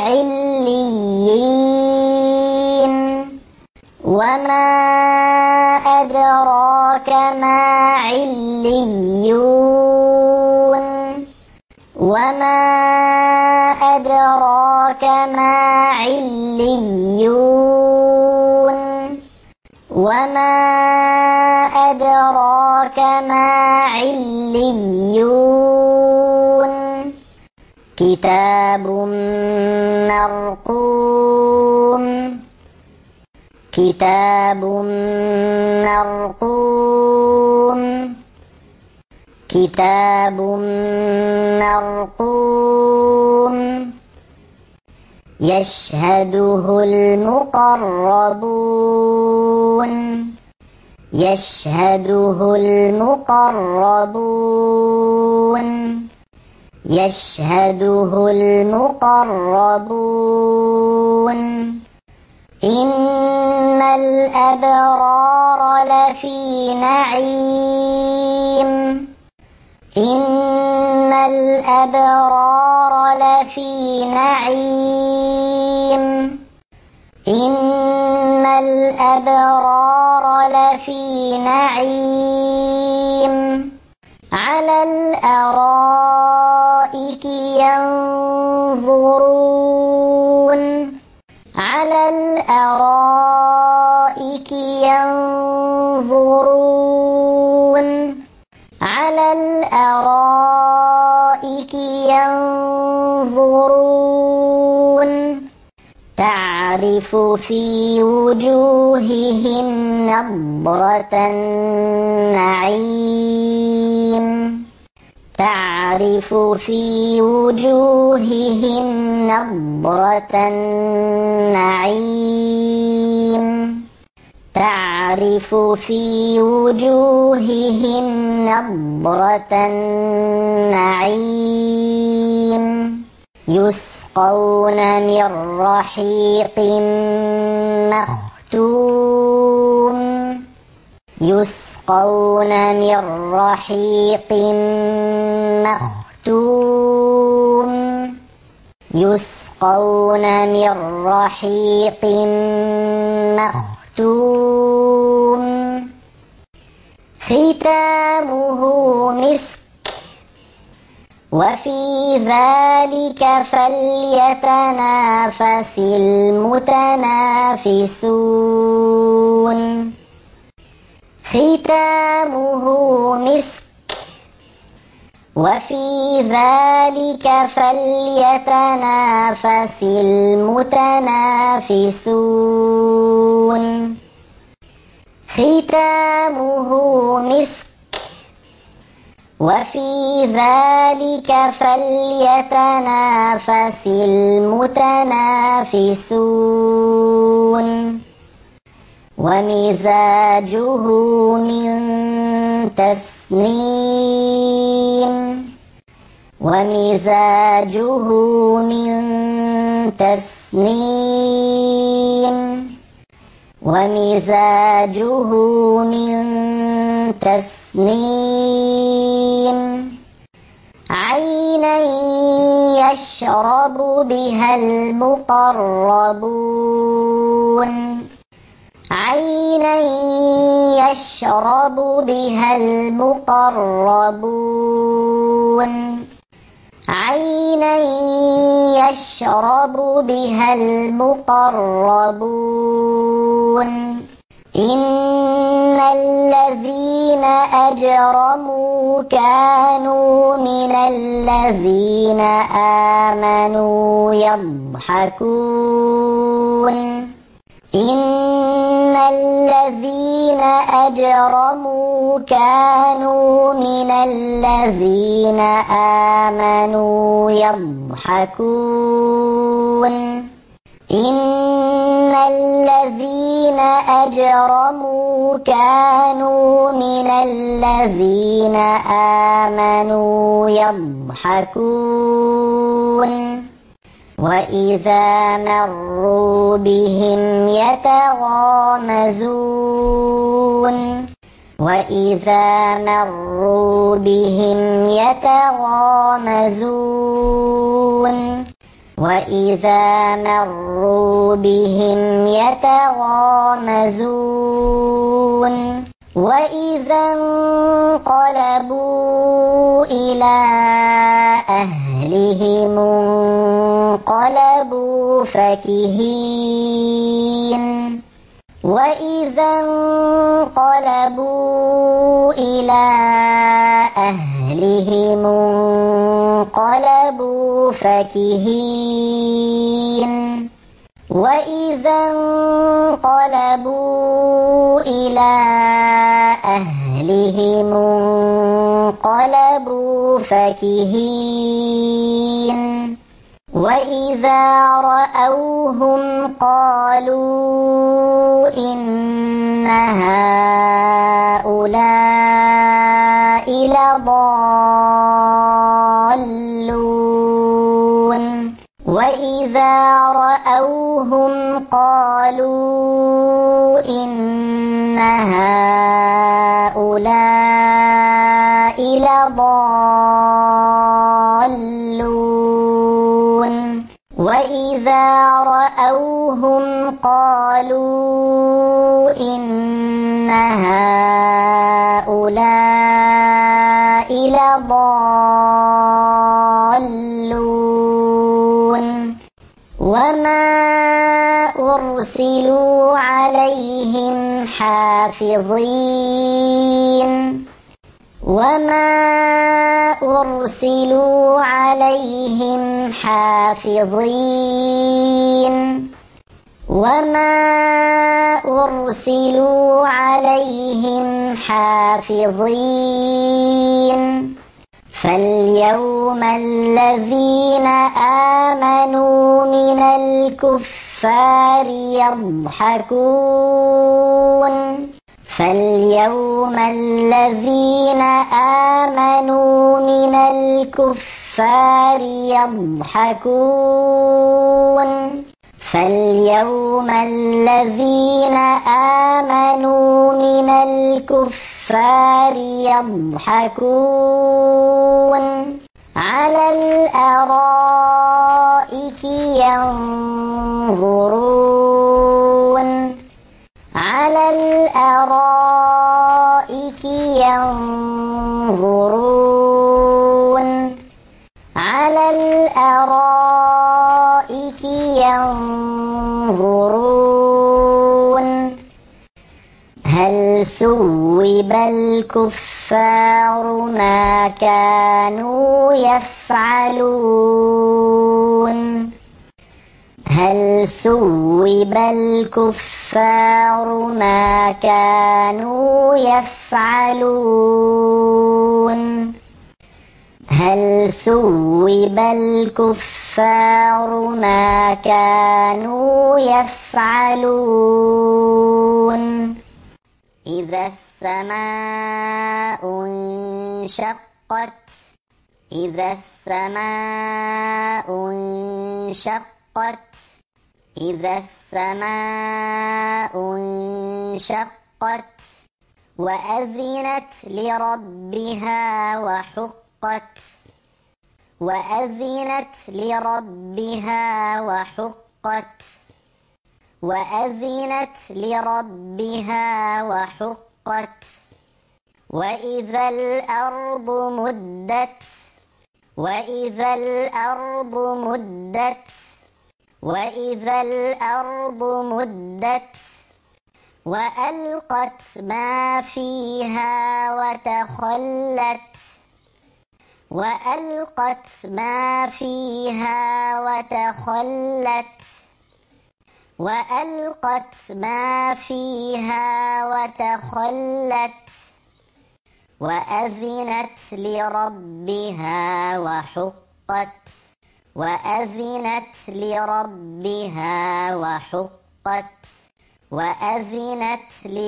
Speaker 1: عليين وما أدراك ما عليون وما أدراك ما عليون وما أدراك ما عليون كتاب مرقوم كتاب مرقوم كتاب مرقوم يشهده المقربون يشهده المقربون يشهده المقربون إن الأبرار لفي نعيم إن الأبرار الأبرار لفي نعيم إن الأبرار لفي نعيم على الأرائك ينظرون على الأرائك ينظرون على الأرائك ينظرون تعرف في وجوههم نضرة النعيم تعرف في وجوههم نضرة النعيم تعرف في وجوههم نضرة النعيم يسقون من رحيق مختوم يسقون من رحيق مختوم يسقون من رحيق مختوم ختامه مسك وفي ذلك فليتنافس المتنافسون ختامه مسك وفي ذلك فليتنافس المتنافسون ختامه مسك وفي ذلك فليتنافس المتنافسون ومزاجه من تسنيم ومزاجه من تسنيم ومزاجه من تسنيم عينا يشرب بها المقربون عينا يشرب بها المقربون عينا يشرب بها المقربون إن الذين أجرموا كانوا من الذين آمنوا يضحكون إن الذين أجرموا كانوا من الذين آمنوا يضحكون إن الذين أجرموا كانوا من الذين آمنوا يضحكون وإذا مروا بهم يتغامزون وإذا مروا بهم يتغامزون وإذا مروا بهم يتغامزون وإذا انقلبوا إلى أهلهم انقلبوا فكهين وإذا انقلبوا إلى أهلهم انقلبوا فكهين وإذا انقلبوا إلى أهلهم انقلبوا فكهين وإذا رأوهم قالوا إن هؤلاء لضالون وإذا رأوهم قالوا إن هؤلاء لضالون هؤلاء لضالون وما أرسلوا عليهم حافظين وما أرسلوا عليهم حافظين وما أرسلوا عليهم حافظين فاليوم الذين آمنوا من الكفار يضحكون فاليوم الذين آمنوا من الكفار يضحكون فاليوم الذين آمنوا من الكفار يضحكون على الأرائك ينظرون على الأرائك ينظرون على الأرائك ينظرون هل ثوب الكفار ما كانوا يفعلون هل ثوب الكفار ما كانوا يفعلون هل ثوب الكفار ما كانوا يفعلون إذا السماء انشقت إذا السماء انشقت إذا السماء انشقت وأذنت لربها وحقت وأذنت لربها وحقت وأذنت لربها وحقت وإذا الأرض مدت وإذا الأرض مدت وإذا الأرض مدت وألقت ما فيها وتخلت وألقت ما فيها وتخلت وألقت ما فيها وتخلت وأذنت لربها وحقت وأذنت لربها وحقت وأذنت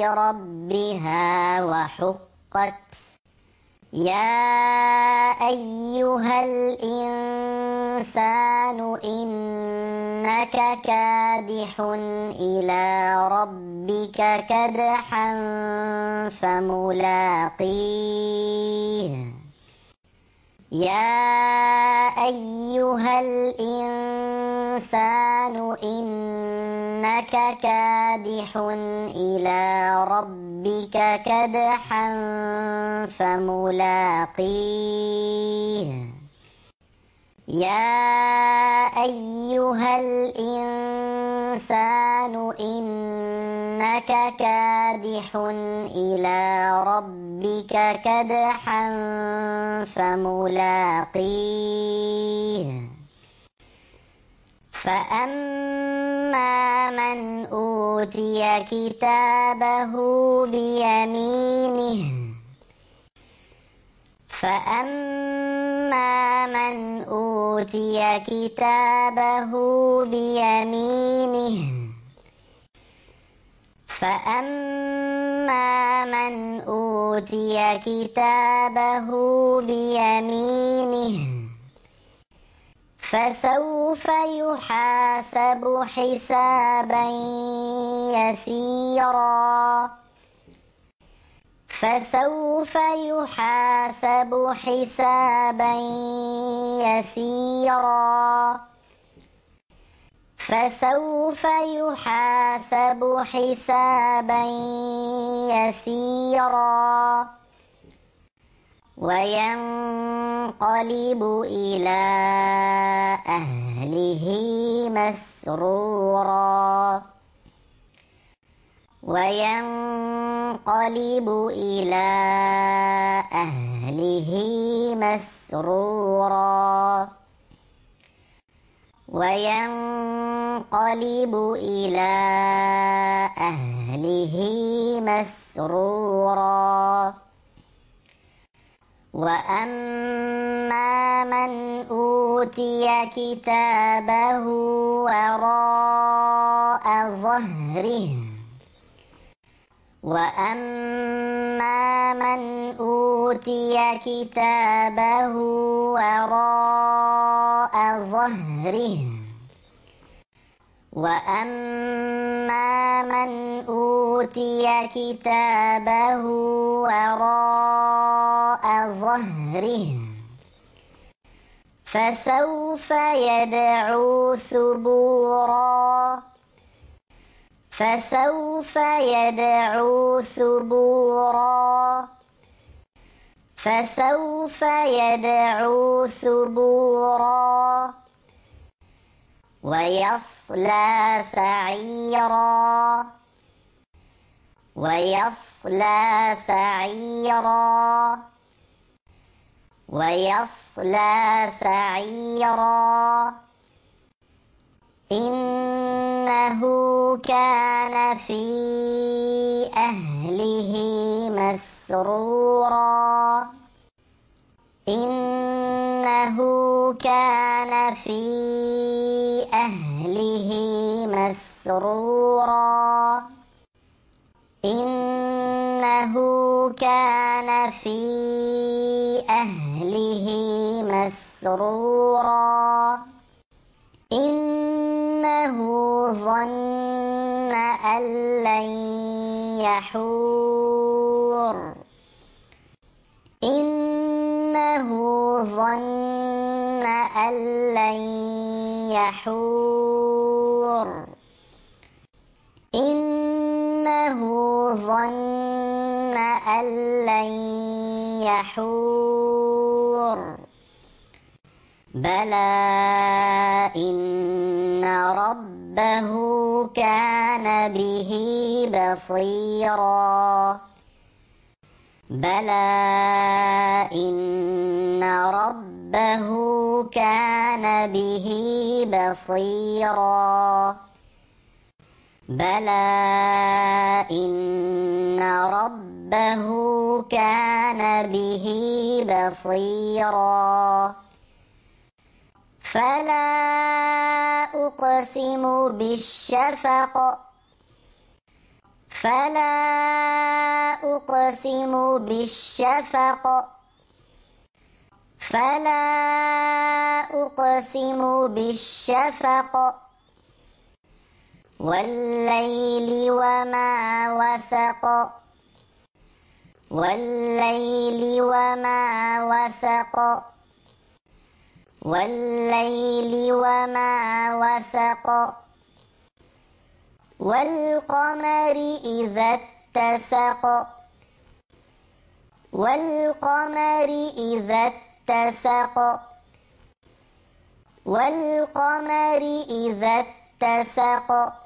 Speaker 1: لربها وحقت يا أيها الإنسان إنك كادح إلى ربك كدحا فملاقيه يا أيها الإنسان إنك كادح إلى ربك كدحا فملاقيه يا أيها الإنسان إنك كادح إلى ربك كدحا فملاقيه فأما من أوتي كتابه بيمينه فأما من أوتي كتابه بيمينه فأما من أوتي كتابه بيمينه فسوف يحاسب حسابا يسيرا فسوف يحاسب حسابا يسيرا فسوف يحاسب حسابا يسيرا وينقلب إلى أهله مسرورا وينقلب إلى أهله مسرورا وينقلب إلى أهله مسرورا وأما من أوتي كتابه وراء ظهره وأما من أوتي كتابه وراء ظهره وأما من أوتي كتابه وراء ظهره فسوف يدعو ثبورا فسوف يدعو ثبورا فسوف يدعو ثبورا ويصلى سعيرا ويصلى سعيرا ويصلى سعيرا إنه كان في أهله مسرورا إنه كان في أهله مسرورا إنه كان في أهله مسرورا إنه ظن أن لن يحور إنه ظن أن لن يحور إنه ظن أن لن يحور بلى إن ربه كان به بصيرا بلى إن ربه كان به بصيرا بلى إن ربه كان به بصيرا فلا أقسم بالشفق فلا أقسم بالشفق فلا أقسم بالشفق والليل وما وسق والليل وما وسق والليل وما وسق والقمر إذا اتسق والقمر إذا اتسق والقمر إذا اتسق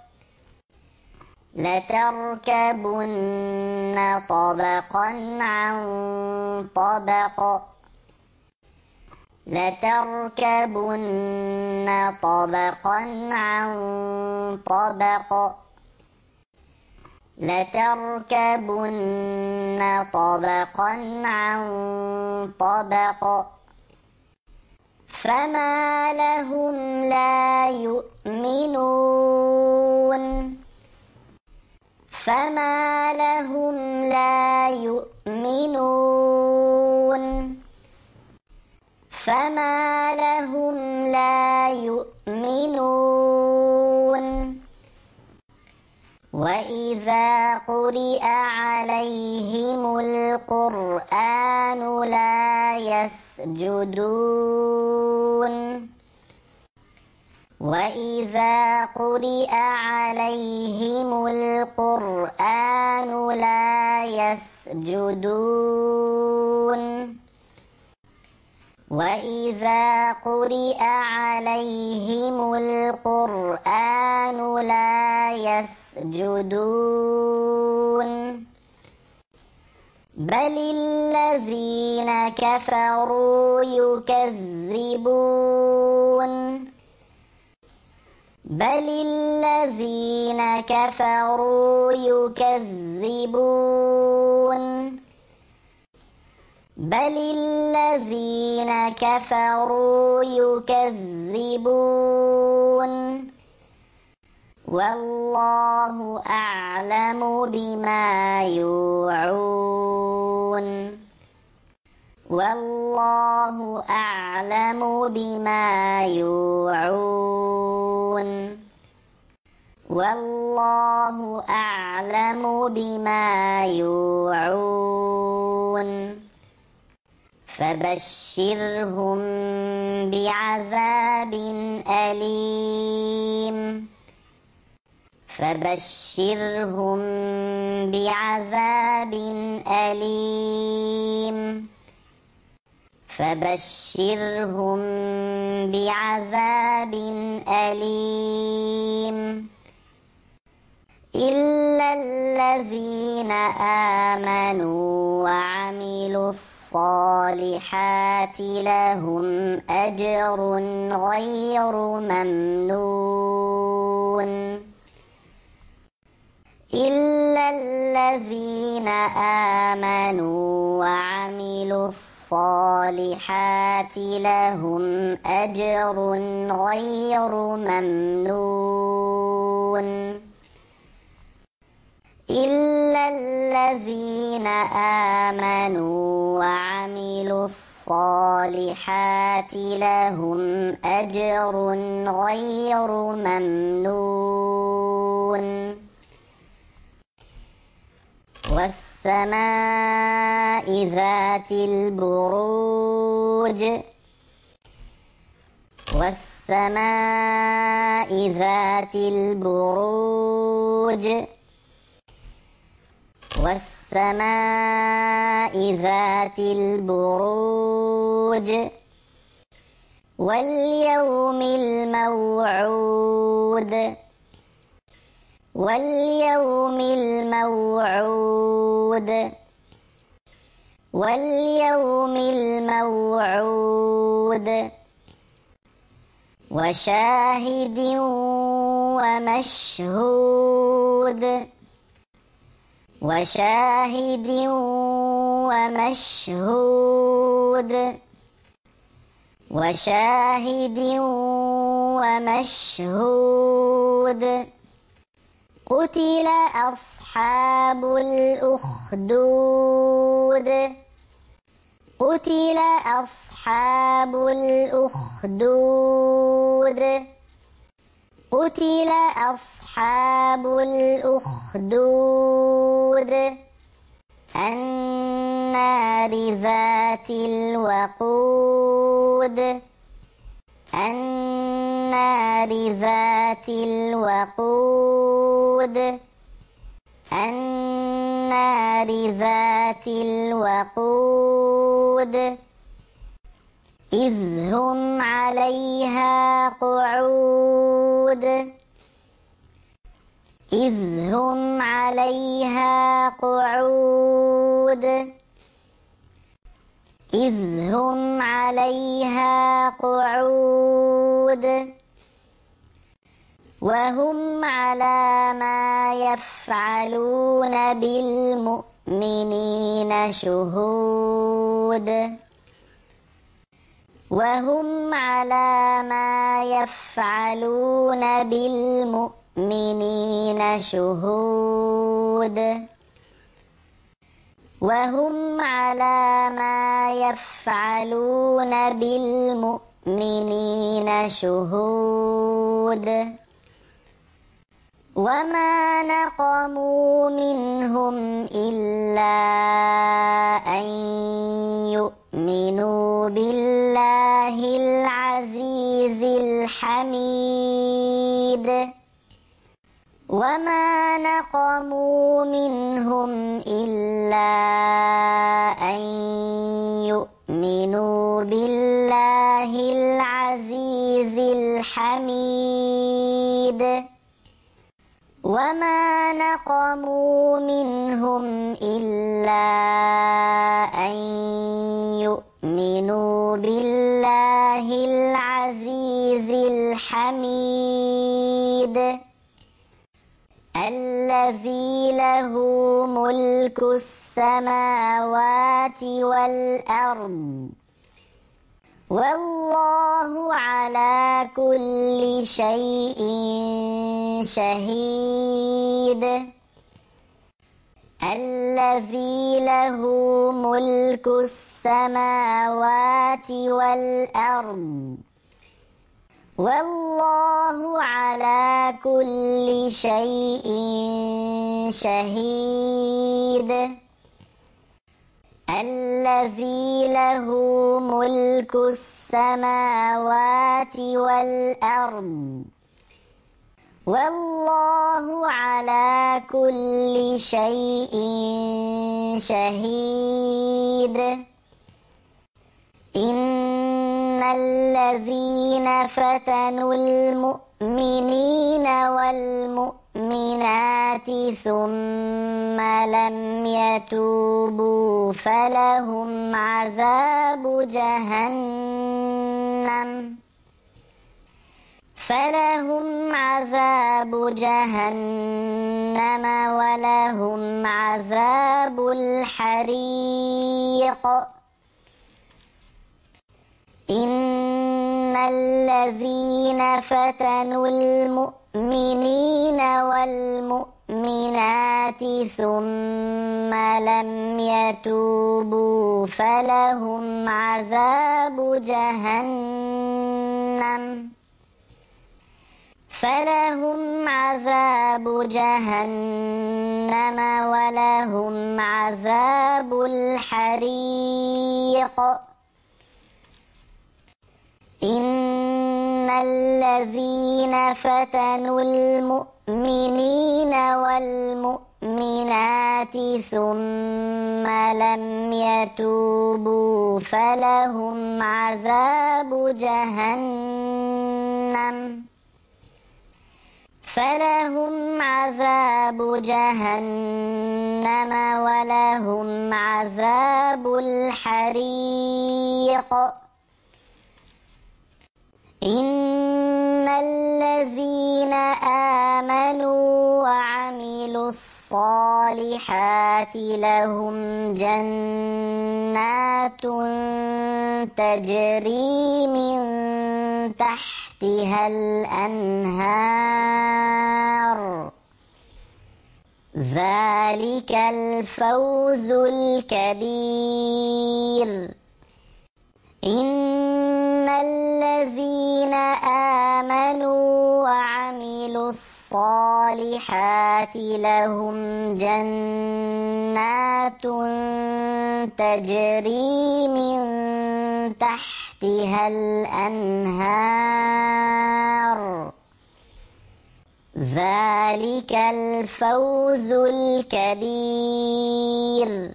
Speaker 1: لتركبن طبقا عن طبق لتركبن طبقا عن طبق لتركبن طبقا عن طبق فما لهم لا يؤمنون فما لهم لا يؤمنون فما لهم لا يؤمنون وإذا قرئ عليهم القرآن لا يسجدون وإذا قرئ عليهم القرآن لا يسجدون وإذا قرئ عليهم القرآن لا يسجدون بل الذين كفروا يكذبون بل الذين كفروا يكذبون بل الذين كفروا يكذبون والله أعلم بما يوعون والله أعلم بما يوعون والله أعلم بما يوعون فبشرهم بعذاب أليم فبشرهم بعذاب أليم فبشرهم بعذاب أليم إلا الذين آمنوا وعملوا الصالحات لهم أجر غير ممنون إلا الذين آمنوا وعملوا الصالحات لهم أجر غير ممنون إلا الذين آمنوا وعملوا الصالحات لهم أجر غير ممنون والسماء ذات البروج والسماء ذات البروج والسماء ذات البروج واليوم الموعود واليوم الموعود واليوم الموعود وشاهد ومشهود وشاهد ومشهود وشاهد ومشهود قتل أصحاب الأخدود قتل أصحاب الأخدود قتل أصحاب الأخدود النار ذات الوقود النار ذات الوقود النار ذات الوقود إذ هم عليها قعود إذ هم عليها قعود إذ هم عليها قعود وهم على ما يفعلون بالمؤمنين شهود وهم على ما يفعلون بالمؤمنين شهود وهم على ما يفعلون بالمؤمنين شهود وما نقموا منهم إلا أن يؤمنوا بالله العزيز الحميد وما نقموا منهم إلا أن يؤمنوا بالله وما نقموا منهم إلا أن يؤمنوا بالله العزيز الحميد الذي له ملك السماوات والأرض والله على كل شيء شهيد الذي له ملك السماوات والأرض والله على كل شيء شهيد الذي له ملك السماوات والأرض والله على كل شيء شهيد إن الذين فتنوا المؤمنين والمؤمنات ثم لم يتوبوا فلهم عذاب جهنم ولهم عذاب الحريق إن الذين فتنوا المؤمنين والمؤمنات ثم لم يتوبوا فلهم عذاب جهنم ولهم عذاب الحريق إن الذين فتنوا المؤمنين والمؤمنات ثم لم يتوبوا فلهم عذاب جهنم ولهم عذاب الحريق إن الذين آمنوا وعملوا الصالحات لهم جنات تجري من تحتها الأنهار ذلك الفوز الكبير إن الذين آمنوا وعملوا الصالحات لهم جنات تجري من تحتها الأنهار ذلك الفوز الكبير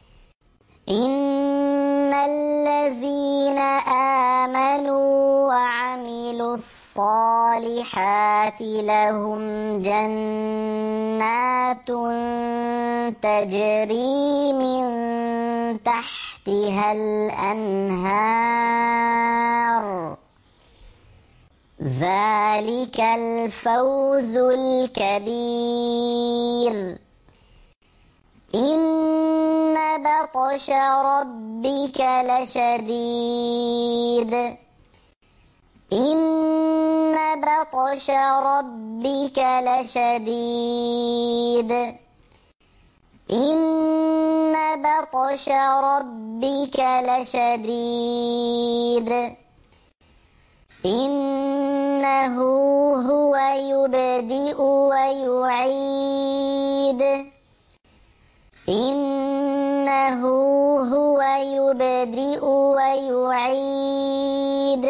Speaker 1: إن الذين آمنوا وعملوا الصالحات لهم جنات تجري من تحتها الأنهار ذلك الفوز الكبير إن بطش ربك لشديد إن بطش ربك لشديد إن بطش ربك لشديد إنه هو يبدئ ويعيد إنه هو يبدئ ويعيد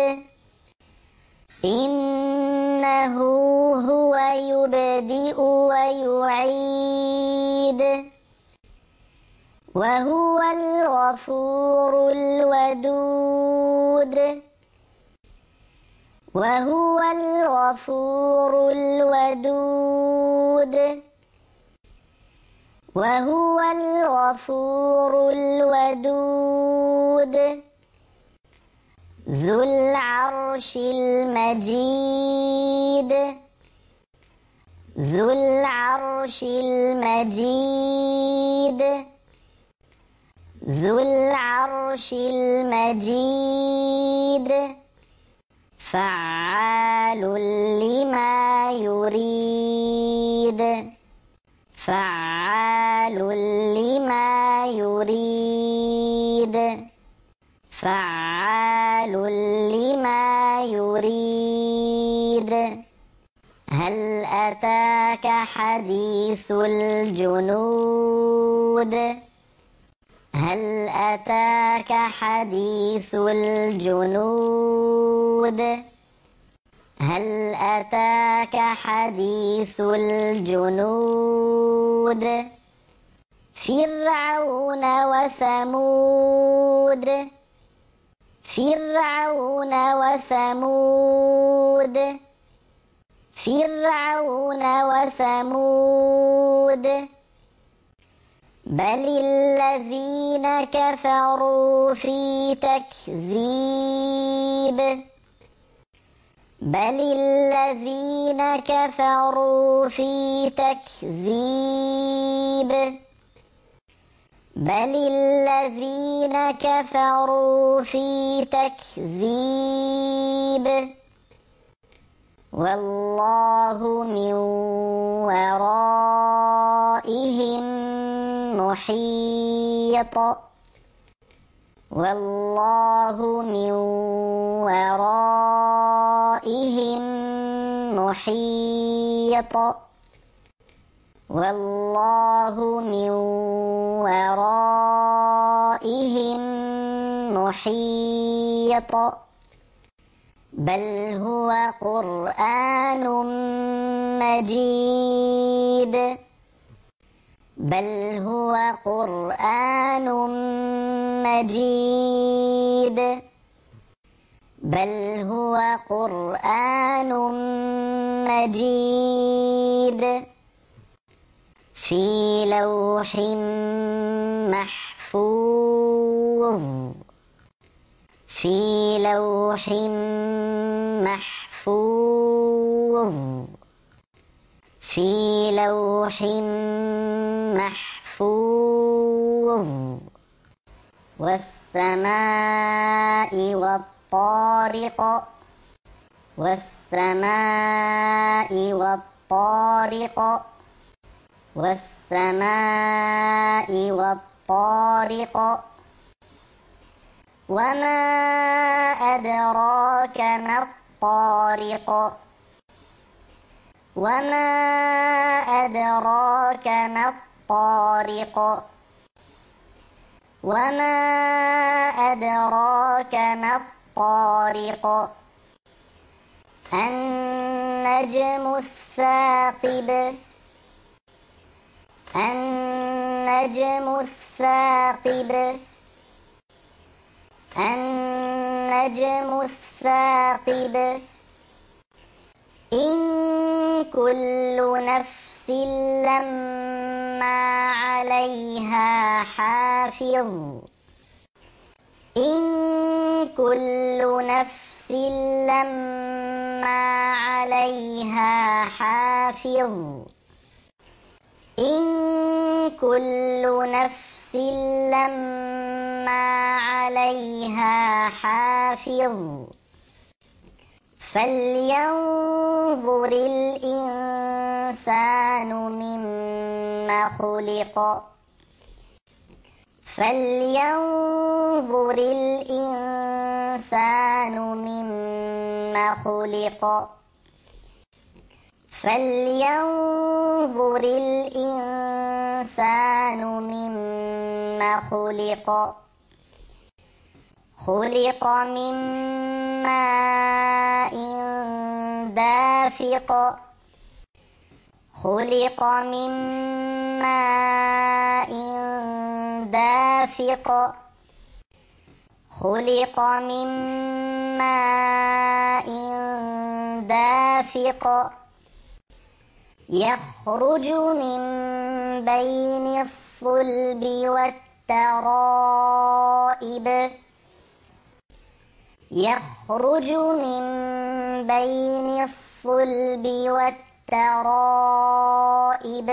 Speaker 1: إنه هو يبدئ ويعيد وهو الغفور الودود وهو الغفور الودود وهو الغفور الودود ذو العرش المجيد ذو العرش المجيد ذو العرش المجيد فعال لما يريد فعال لما يريد فعال لما يريد هل أتاك حديث الجنود هل أتاك حديث الجنود هل أتاك حديث الجنود فرعون وثمود فرعون وثمود فرعون وثمود بل الذين كفروا في تكذيب بل الذين كفروا في تكذيب بل الذين كفروا في تكذيب والله من ورائهم محيط والله من ورائهم محيط والله من ورائهم محيط بل هو قرآن مجيد بل هو قرآن مجيد بل هو قرآن مجيد في لوح محفوظ في لوح محفوظ في لوح محفوظ والسماء والطارق والسماء والطارق والسماء والطارق وما أدراك ما الطارق وما أدراك ما الطارق وما أدراك ما الطارق النجم الثاقب النجم الثاقب النجم الثاقب إن كل نفس لما عليها حافظ إن كل نفس لما عليها حافظ إن كل نفس لما عليها حافظ فلينظر الإنسان مما خلق فلينظر الإنسان مما خلق فلينظر الإنسان مما خلق خلق من ماء دافق خلق من ماء دافق خلق من ماء دافق يخرج من بين الصلب والترائب يخرج من بين الصلب والترائب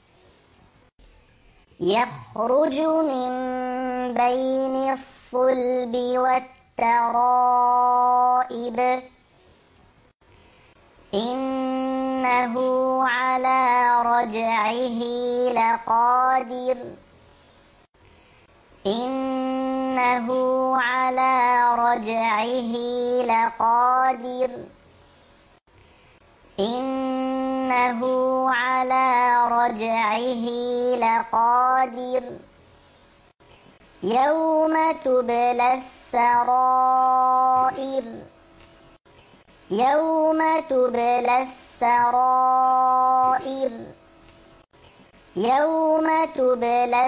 Speaker 1: يخرج من بين الصلب والترائب إنه على رجعه لقادر إنه على رجعه لقادر إنه على رجعه لقادر يوم تبلى السرائر يوم تبلى السرائر يوم تبلى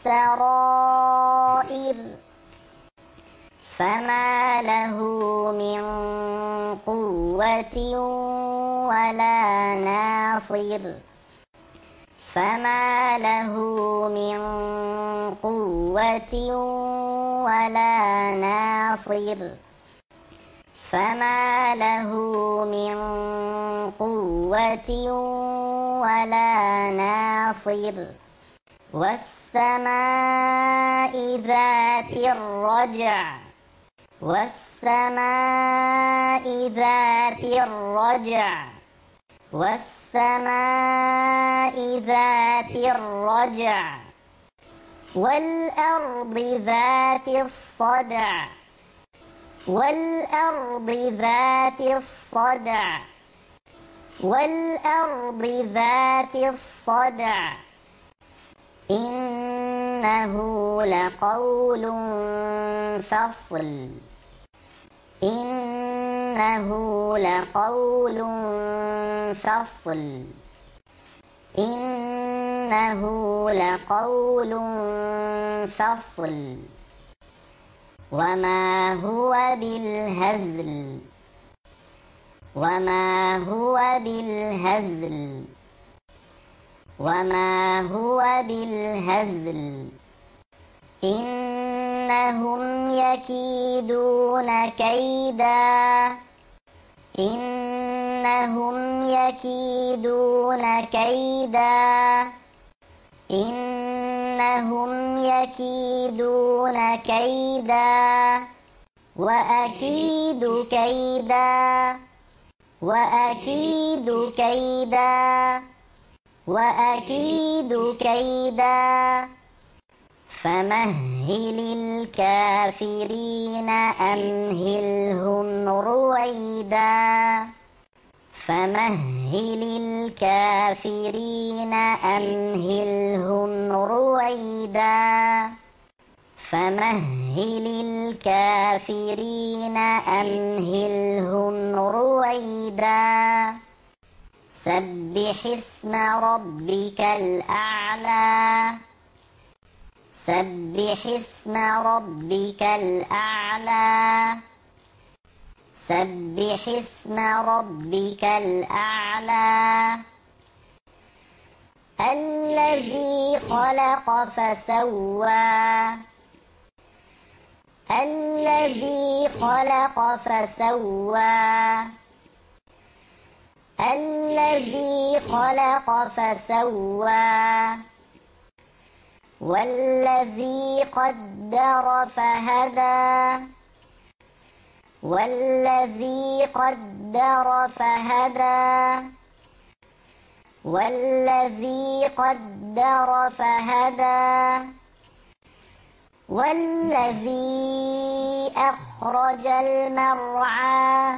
Speaker 1: السرائر فما له من قوة ولا ناصر فما له من قوة ولا ناصر فما له من قوة ولا ناصر والسماء ذات الرجع والسماء ذات الرجع والسماء ذات الرجع والأرض ذات الصدع والأرض ذات الصدع والأرض ذات الصدع إنه لقول فصل إنه لقول فصل إنه لقول فصل وما هو بالهزل وما هو بالهزل وما هو بالهزل إنهم يكيدون كيدا إنهم يكيدون كيدا إنهم يكيدون كيدا وأكيد كيدا وأكيد كيدا وأكيد كيدا فمهل الكافرين أمهلهم رويدا فمهل الكافرين أمهلهم رويدا فمهل الكافرين أمهلهم رويدا سبح اسم ربك الأعلى سبح اسم ربك الأعلى سبح اسم ربك الأعلى الذي خلق فسوى الذي خلق فسوى الذي خلق فسوى والذي قدر فهدى والذي قدر فهدى والذي قدر فهدى والذي أخرج المرعى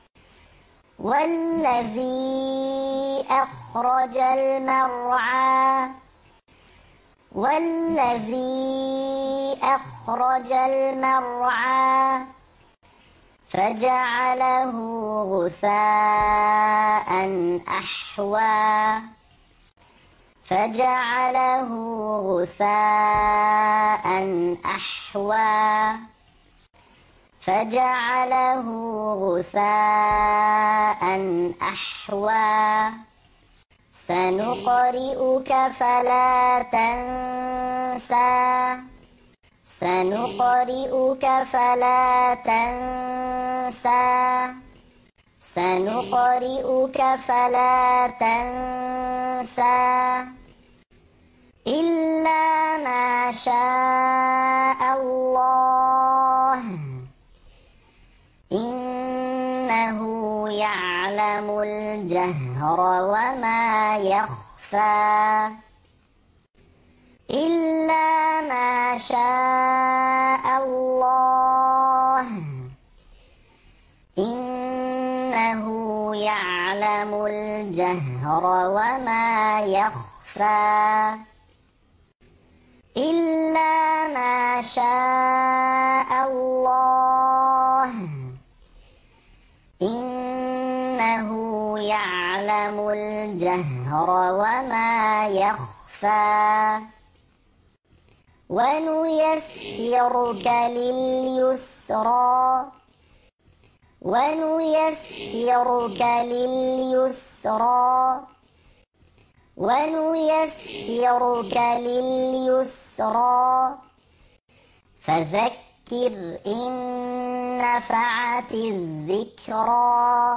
Speaker 1: والذي أخرج المرعى والذي أخرج المرعى فجعله غثاء أحوى فجعله غثاء أحوى فجعله غثاء أحوى سنقرئك فلا تنسى سنقرئك فلا تنسى سنقرئك فلا تنسى إلا ما شاء الله إنه يعلم الجهر وما يخفى إلا ما شاء الله إنه يعلم الجهر وما يخفى إلا ما شاء الله إنه يعلم الجهر وما يخفى ونيسرك لليسرى ونيسرك لليسرى ونيسرك لليسرى فذكر إن نفعت الذكرى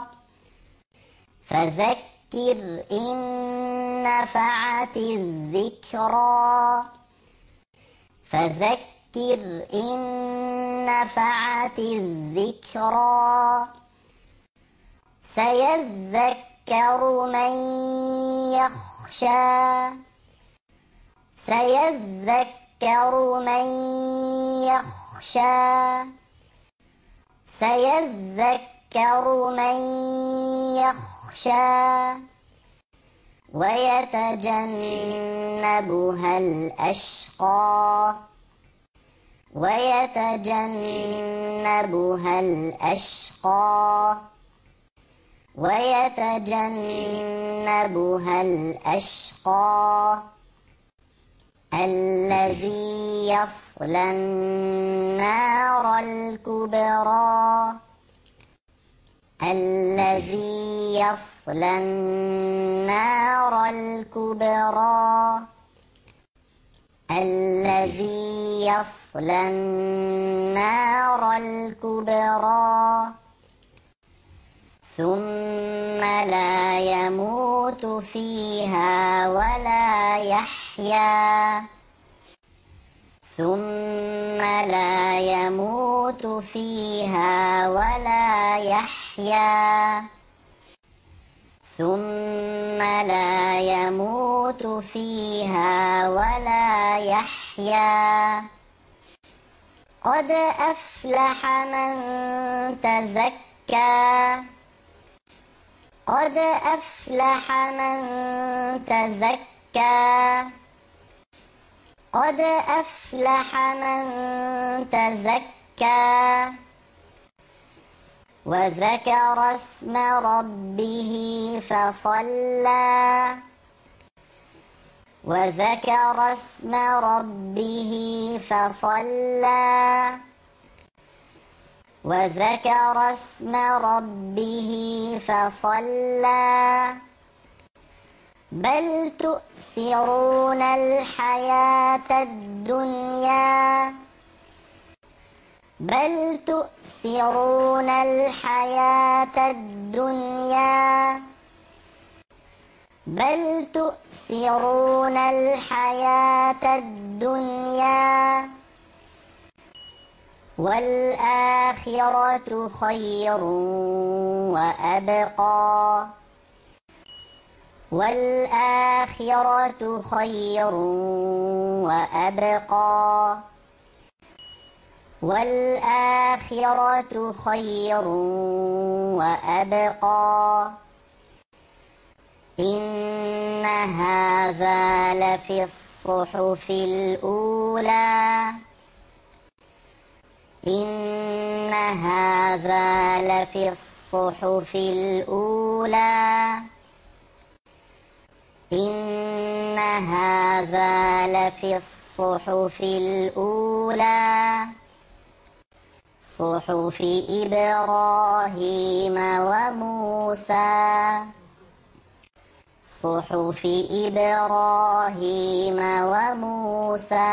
Speaker 1: فذكر إن نفعت الذكرى فذكر إن نفعت الذكرى سيذكر من يخشى سيذكر من يخشى سيذكر من يخشى ويتجنبها الأشقى ويتجنبها الأشقى ويتجنبها الأشقى الذي يصلى النار الكبرى الذي يصلى النار الكبرى الذي يصلى النار الكبرى ثم لا يموت فيها ولا يحيا ثم لا يموت فيها ولا يحيا ثم لا يموت فيها ولا يحيا قد أفلح من تزكى قد أفلح من تزكى قد أفلح من تزكى وذكر اسم ربه فصلى وذكر اسم ربه فصلى وذكر اسم ربه فصلى بل تؤثرون الحياة الدنيا بل تؤثرون الحياة الدنيا بل تؤثرون الحياة الدنيا والآخرة خير وأبقى والآخرة خير وأبقى والآخرة خير وأبقى إن هذا لفي الصحف الأولى إن هذا لفي الصحف الأولى إن هذا لفي الصحف الأولى صحف إبراهيم وموسى صحف إبراهيم وموسى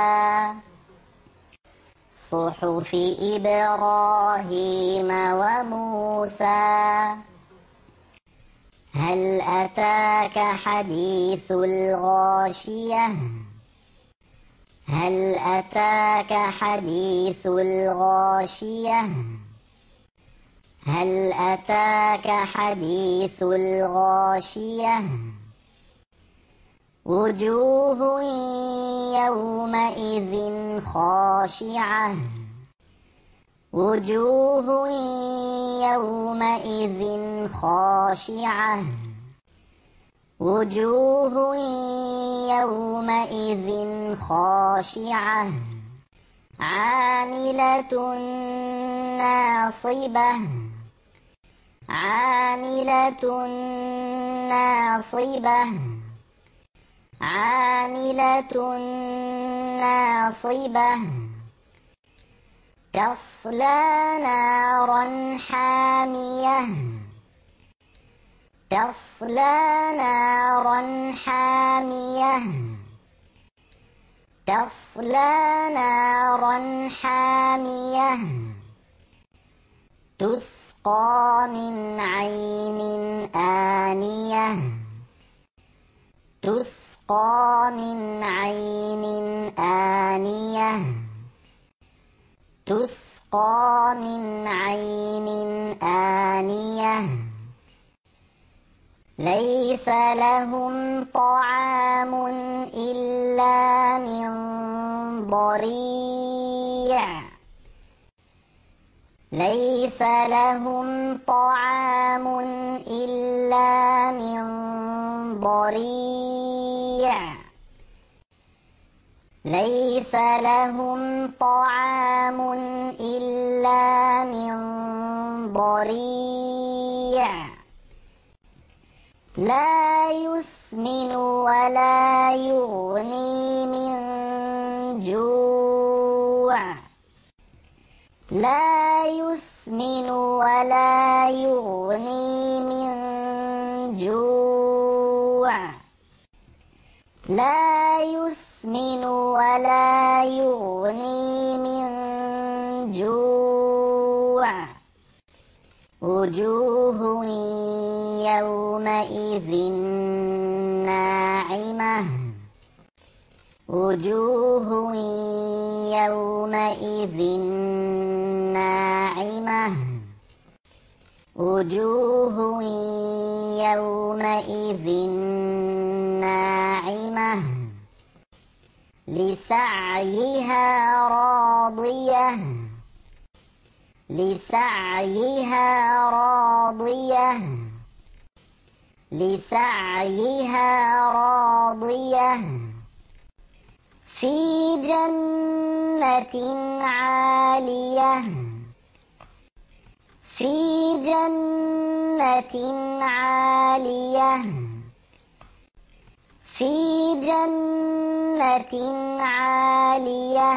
Speaker 1: صحف إبراهيم وموسى هل أتاك حديث الغاشية هل أتاك حديث الغاشية هل أتاك حديث الغاشية وجوه يومئذ خاشعة وجوه يومئذ خاشعة وجوه يومئذ خاشعة عاملة ناصبة عاملة ناصبة عاملة ناصبة تصلى نارا حامية تصلى نارا حامية تصلى نارا حامية تسقى من عين آنية تسقى من عين آنية تسقى من عين آنية ليس لهم طعام إلا من ضريع ليس لهم طعام إلا من ضريع ليس لهم طعام إلا من ضريع لا يسمن ولا يغني من جوع لا يسمن ولا يغني من جوع لا يسمن ولا يغني من جوع وجوه يومئذ ناعمة وجوه يومئذ ناعمة وجوه يومئذ ناعمة لسعيها راضية لسعيها راضية لسعيها راضية في جنة عالية في جنة عالية في جنة عالية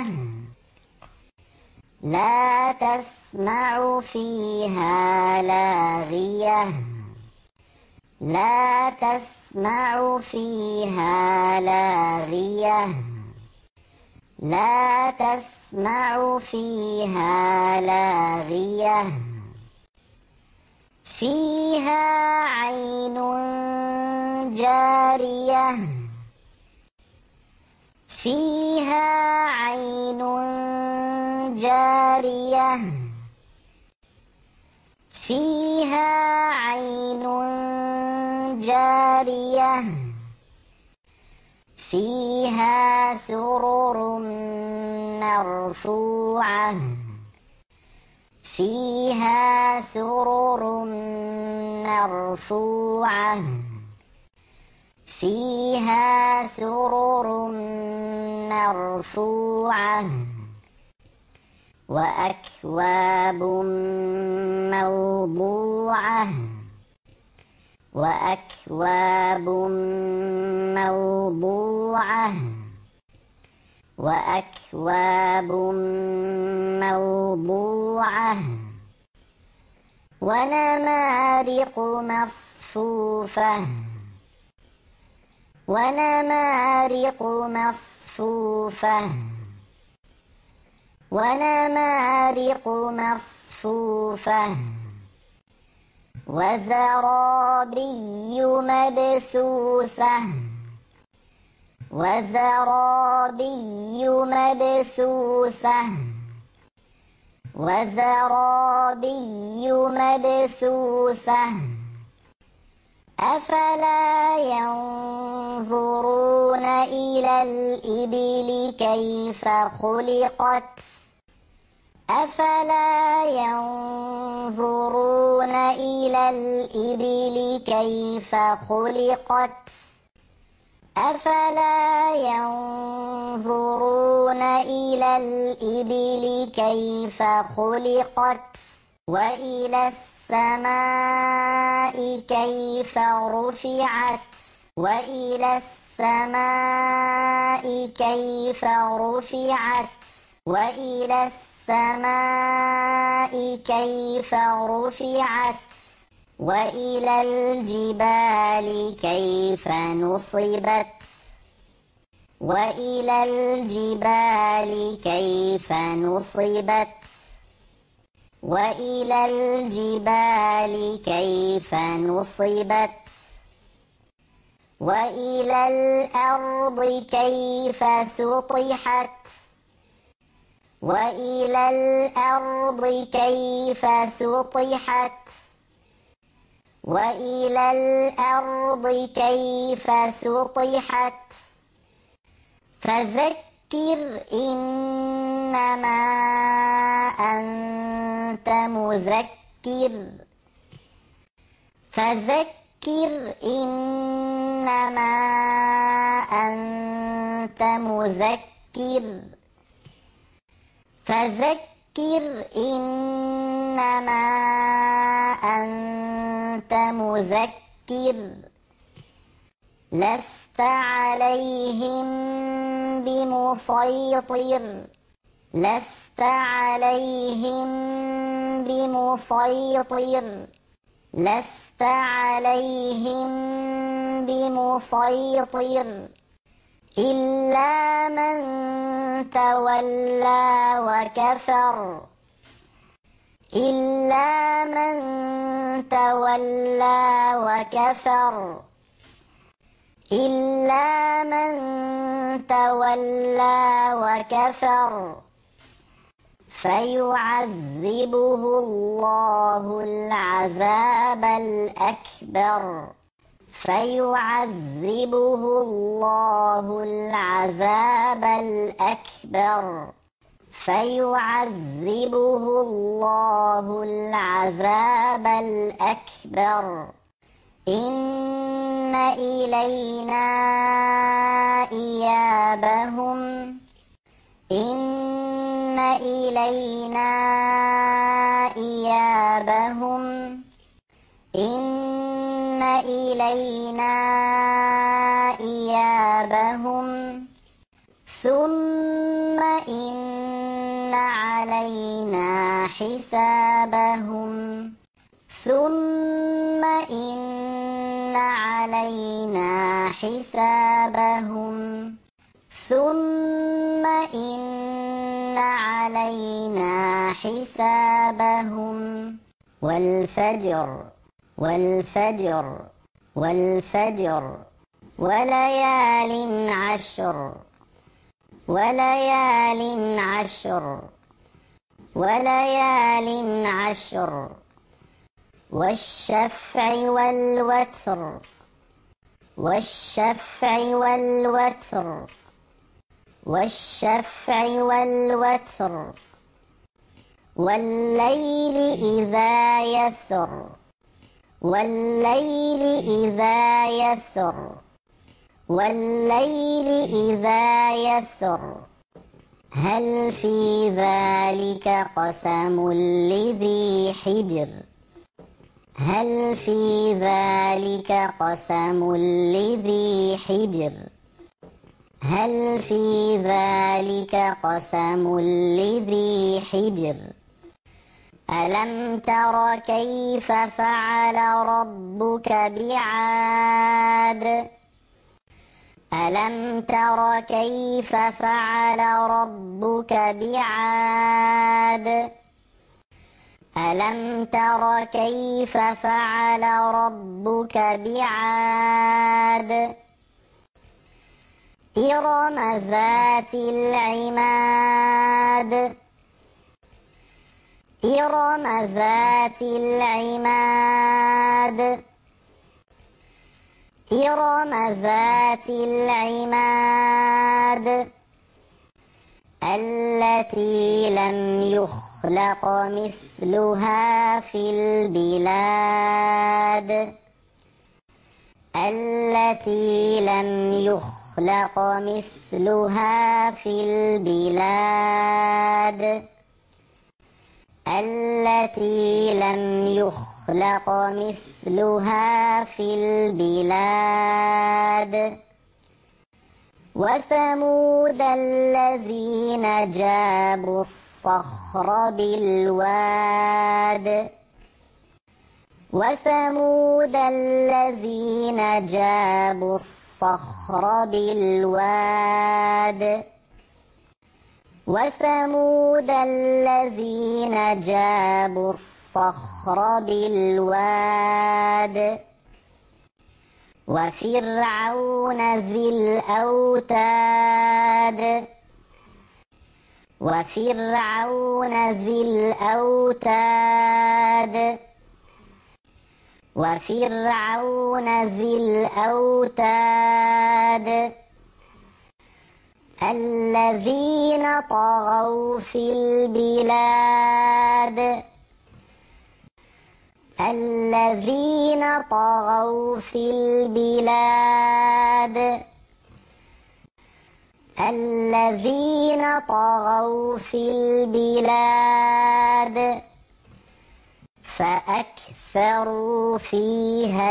Speaker 1: لا تسمع فيها لاغية لا تسمع فيها لاغية لا تسمع فيها لاغية فيها عين جارية فيها عين جارية فيها عين جارية فيها سرر مرفوعة فيها سرر مرفوعة فيها سرر مرفوعة وأكواب موضوعة وأكواب موضوعة وأكواب موضوعة ونمارق مصفوفة ونمارق مصفوفة ونمارق مصفوفة وزرابي مبثوثة وزرابي مبثوثة وزرابي مبثوثة أفلا ينظرون إلى الإبل كيف خلقت أفلا ينظرون إلى الإبل كيف خلقت أفلا ينظرون إلى الإبل كيف خلقت وإلى السماء كيف رفعت وإلى السماء كيف رفعت وإلى السماء كيف رفعت وإلى الجبال كيف نصبت وإلى الجبال كيف نصبت وإلى الجبال كيف نصبت وإلى الأرض كيف سطحت وإلى الأرض كيف سطحت وإلى الأرض كيف سطحت فذكر إنما أنت مذكر فذكر إنما أنت مذكر فذكر إنما أنت مذكر لست عليهم بمسيطر لست عليهم بمسيطر لست عليهم بمسيطر إلا من تولى وكفر إلا من تولى وكفر إلا من تولى وكفر فيعذبه الله العذاب الأكبر فيعذبه الله العذاب الأكبر فيعذبه الله العذاب الأكبر إن إلينا إيابهم إن إلينا إيابهم إن إلينا إيابهم ثم إن علينا حسابهم ثم إن علينا حسابهم ثم إن علينا حسابهم والفجر والفجر والفجر وليال عشر وليال عشر وليال عشر والشفع والوتر والشفع والوتر والشفع والوتر والليل إذا يسر والليل إذا يسر والليل إذا يسر هل في ذلك قسم لذي حجر هل في ذلك قسم لذي حجر هل في ذلك قسم لذي حجر ألم تر كيف فعل ربك بعاد ألم تر كيف فعل ربك بعاد ألم تر كيف فعل ربك بعاد إرم ذات العماد إرم ذات العماد إرم ذات العماد التي لم يخلق مثلها في البلاد التي لم يخلق مثلها في البلاد التي لم يخلق مثلها في البلاد وثمود الذين جابوا الصخر بالواد وثمود الذين جابوا الصخر بالواد وثمود الذين جابوا الصخر بالواد وفرعون ذي الأوتاد وفرعون ذي الأوتاد وفرعون ذي الأوتاد الذين طغوا في البلاد الذين طغوا في البلاد الذين طغوا في البلاد فأكثروا فيها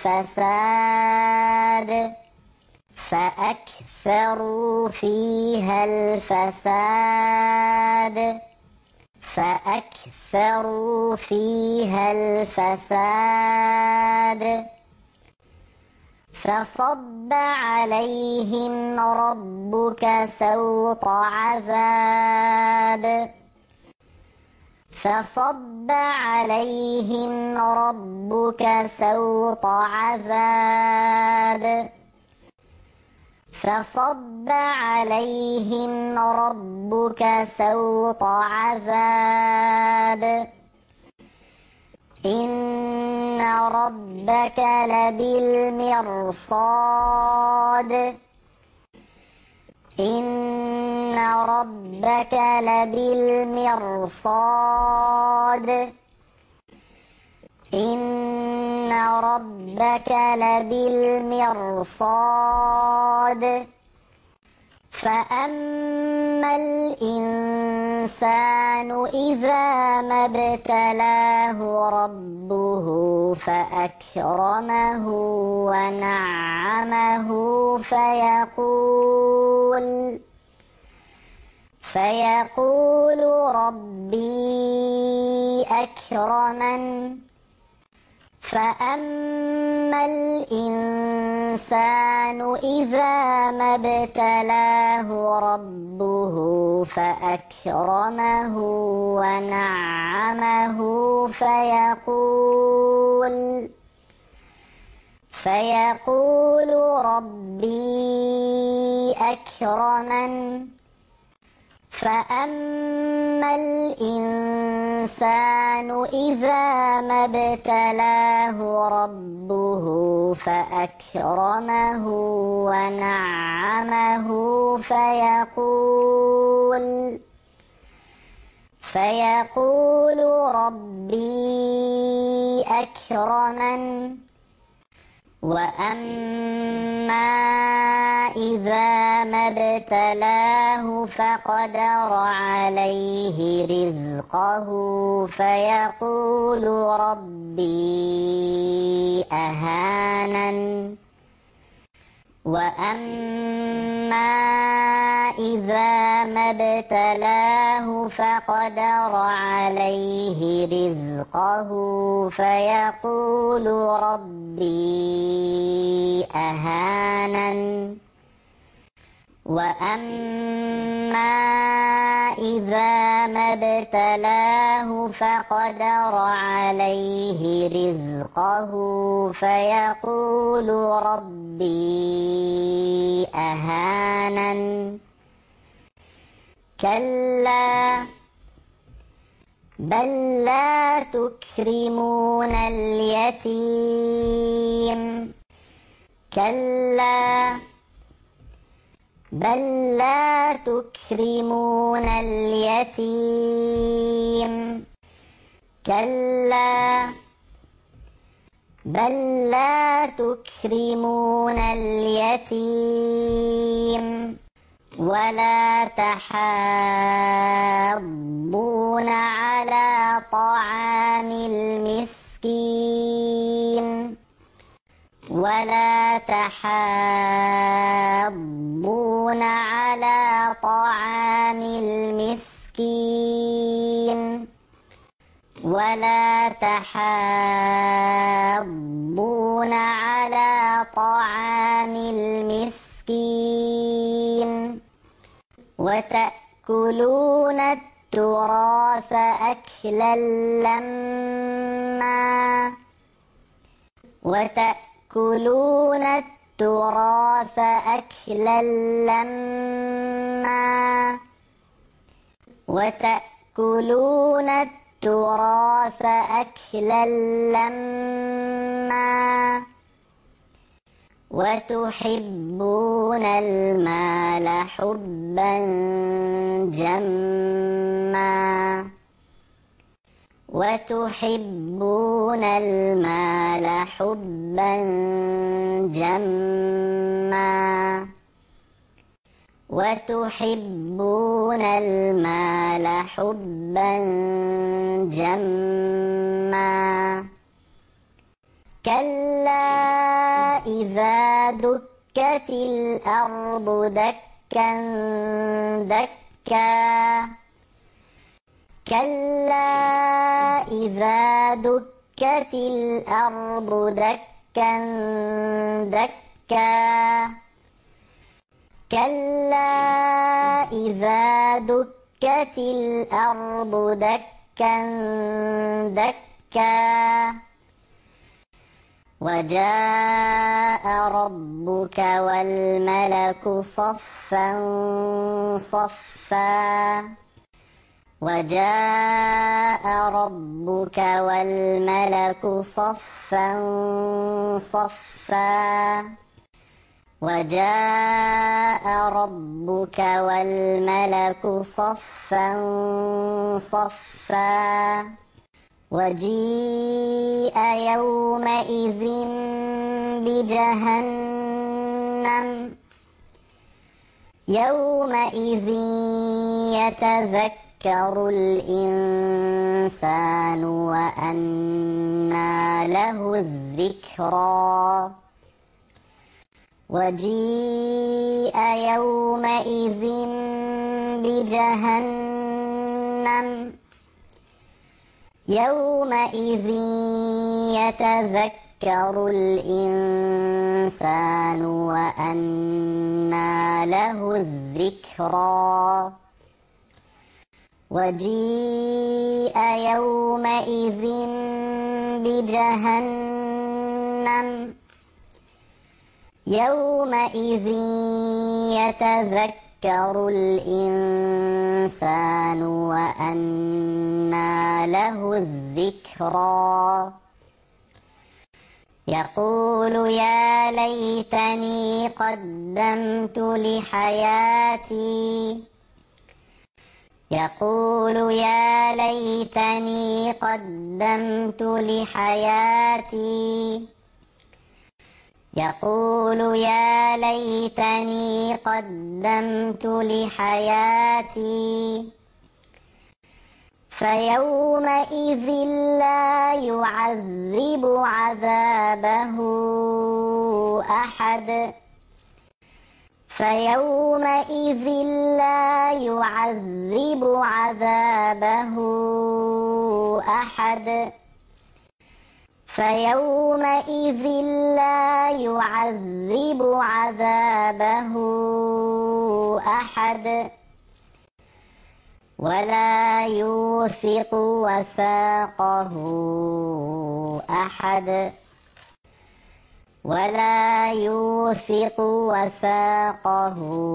Speaker 1: الفساد فأكثروا فيها الفساد فأكثروا فيها الفساد فصب عليهم ربك سوط عذاب فصب عليهم ربك سوط عذاب فصب عليهم ربك سوط عذاب إن ربك لبالمرصاد إن ربك لبالمرصاد إن ربك لبالمرصاد فأما الإنسان إذا ما ابتلاه ربه فأكرمه ونعمه فيقول ربي أكرمن فأما الإنسان إذا ما ابتلاه ربه فأكرمه ونعمه فيقول ربي أكرمن فأما الإنسان إذا ما ابتلاه ربه فأكرمه ونعمه فيقول ربي أكرمن وأما إذا ما ابتلاه فقدر عليه رزقه فيقول ربي أهانن وأما إذا ما ابتلاه فقدر عليه رزقه فيقول ربي أهانن وأما إذا ما ابتلاه فقدر عليه رزقه فيقول ربي أهانن كلا بل لا تكرمون اليتيم كلا بل لا تكرمون اليتيم كلا بل لا تكرمون اليتيم ولا تحاضون على طعام المسكين ولا تحاضون على طعام المسكين ولا تحاضون على طعام المسكين وتأكلون التراث أكلا لما وتأكلون التراث أكلا لما وتأكلون التراث أكلا لما وتحبون المال حبا جما وتحبون المال حبا جما وتحبون المال حبا جما كلا إذا دكت الأرض دكا دكا كلا إذا دكت الأرض دكا دكا كلا إذا دكت الأرض دكا دكا وجاء ربك والملك صفا صفا وجاء ربك والملك صفا صفا وجاء ربك والملك صفا صفا وجيء يومئذ بجهنم يومئذ يتذكر الإنسان وأنى له الذكرى وجيء يومئذ بجهنم يومئذ يتذكر الإنسان وأنى له الذكرى وجيء يومئذ بجهنم يومئذ يتذكر الإنسان وأنى له الذكرى يقول يا ليتني قدمت لحياتي يقول يا ليتني قدمت لحياتي يقول يا ليتني قدمت لحياتي فيومئذ لا يعذب عذابه أحد فيومئذ لا يعذب عذابه أحد فيومئذ لا يعذب عذابه أحد ولا يوثق وثاقه أحد ولا يوثق وثاقه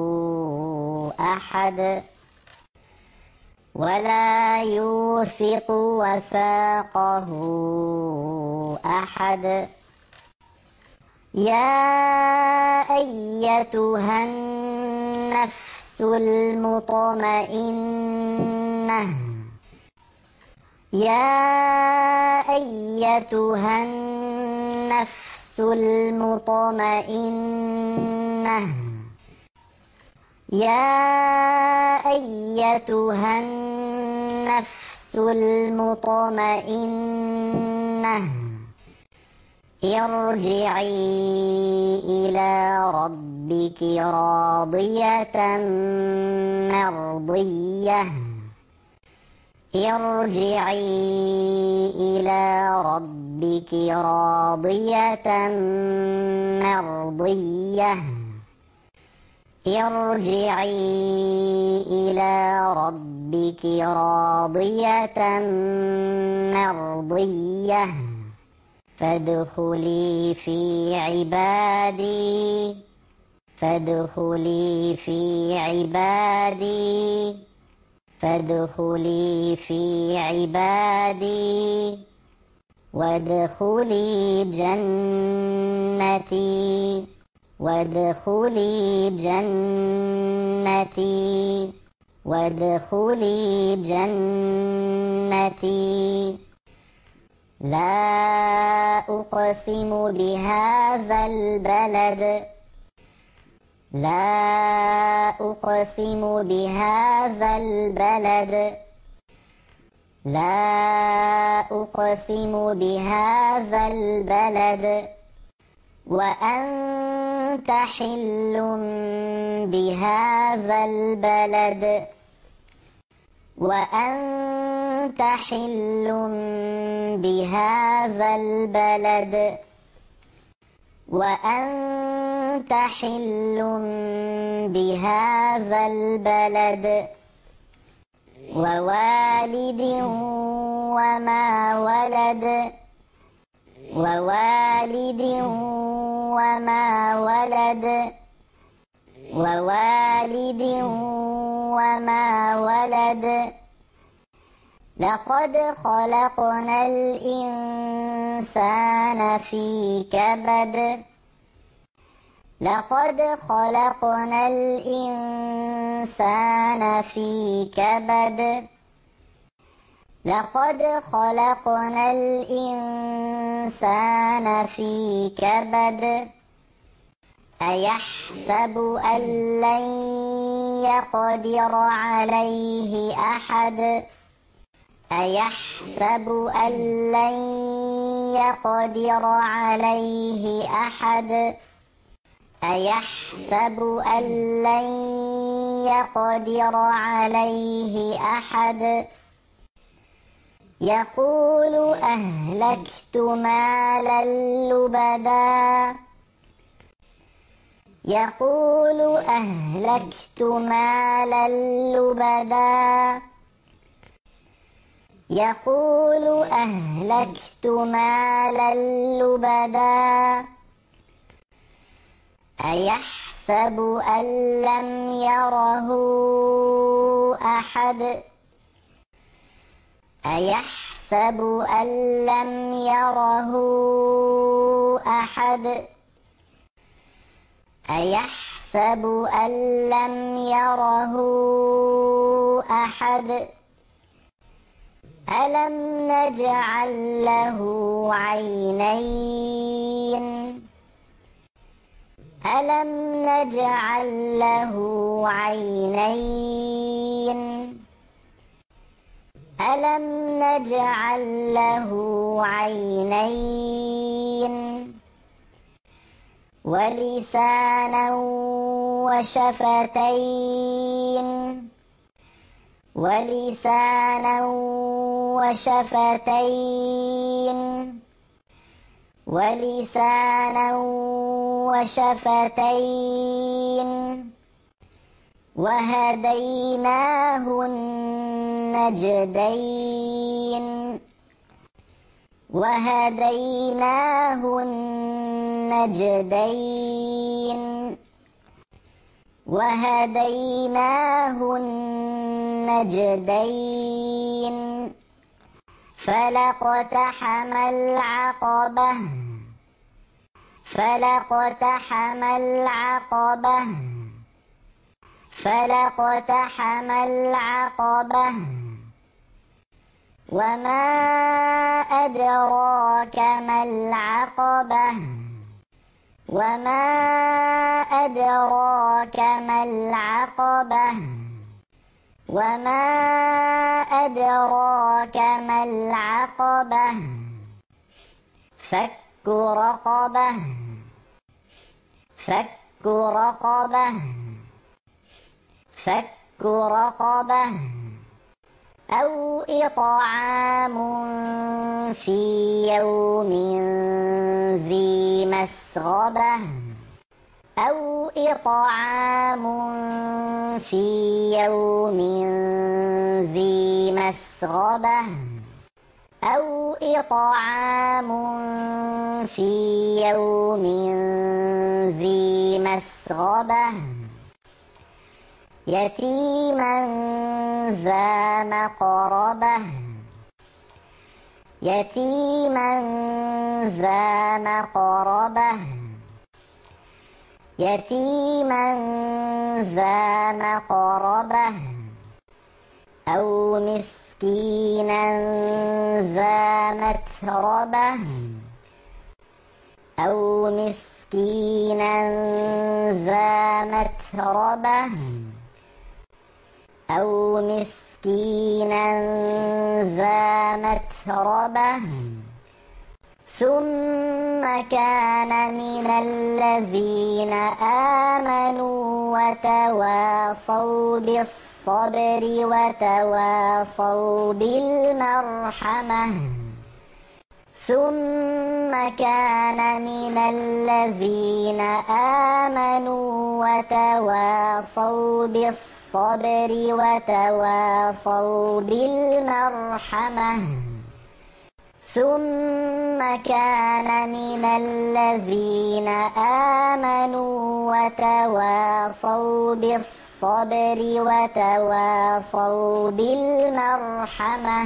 Speaker 1: أحد ولا يوثق وثاقه أحد يا أيتها النفس المطمئنة يا أيتها النفس المطمئنة يا أيتها النفس المطمئنة ارجعي إلى ربك راضية مرضية ارجعي إلى ربك راضية مرضية ارجعي إلى ربك راضية مرضية فادخلي في عبادي فادخلي في عبادي فادخلي في عبادي وادخلي جنتي وادخلي جنتي وادخلي جنتي لا أقسم بهذا البلد لا أقسم بهذا البلد لا أقسم بهذا البلد وأنت حل بهذا البلد وأنت حل بهذا البلد وأنت حل بهذا البلد ووالد وما ولد ووالد وما ولد ووالد وما ولد لقد خلقنا الإنسان في كبد لقد خلقنا الإنسان في كبد لقد خلقنا الإنسان في كبد أيحسب أن لن يقدر عليه أحد أيحسب أن لن يقدر عليه أحد أيحسب أن لن يقدر عليه أحد يقول أهلكت مالا لبدا يقول أهلكت مالا لبدا يقول أهلكت مالا لبدا أيحسب أن لم يره أحد أيحسب أن لم يره أحد أيحسب أن لم يره أحد ألم نجعل له عينين ألم نجعل له عينين ألم نجعل له عينين ولسانا وشفتين ولسانا وشفتين ولسانا وشفتين وهديناه النجدين وهديناه النجدين وهديناه النجدين فلاقتحم العقبة فلاقتحم العقبة فلاقتحم العقبة وما أدراك ما العقبة وما أدراك ما العقبة وما أدراك ما العقبة فك رقبة فك رقبة فك رقبة أو إطعام في يوم ذي مسغبة أو إطعام في يوم ذي مسغبة أو إطعام في يوم ذي مسغبة يتيما ذا مقربة يتيما ذا مقربة يتيما ذا مقربة أو مسكينا ذا متربة أو مسكينا ذا متربة أو مسكينا ذا متربة ثم كان من الذين آمنوا وتواصوا بالصبر وتواصوا بالمرحمة ثم كان من الذين آمنوا وتواصوا بالصبر وتواصوا بالمرحمة ثم كان من الذين آمنوا وتواصوا بالصبر وتواصوا بالمرحمة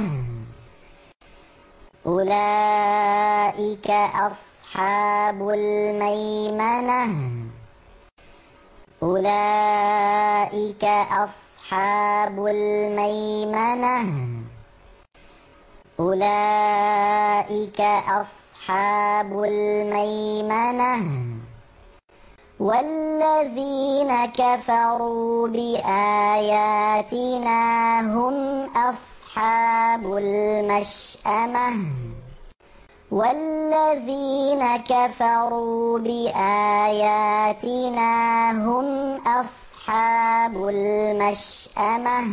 Speaker 1: أولئك أصحاب الميمنة أولئك أصحاب الميمنة أولئك أصحاب الميمنة والذين كفروا بآياتنا هم أصحاب المشأمة والذين كفروا بآياتنا هم أصحاب المشأمة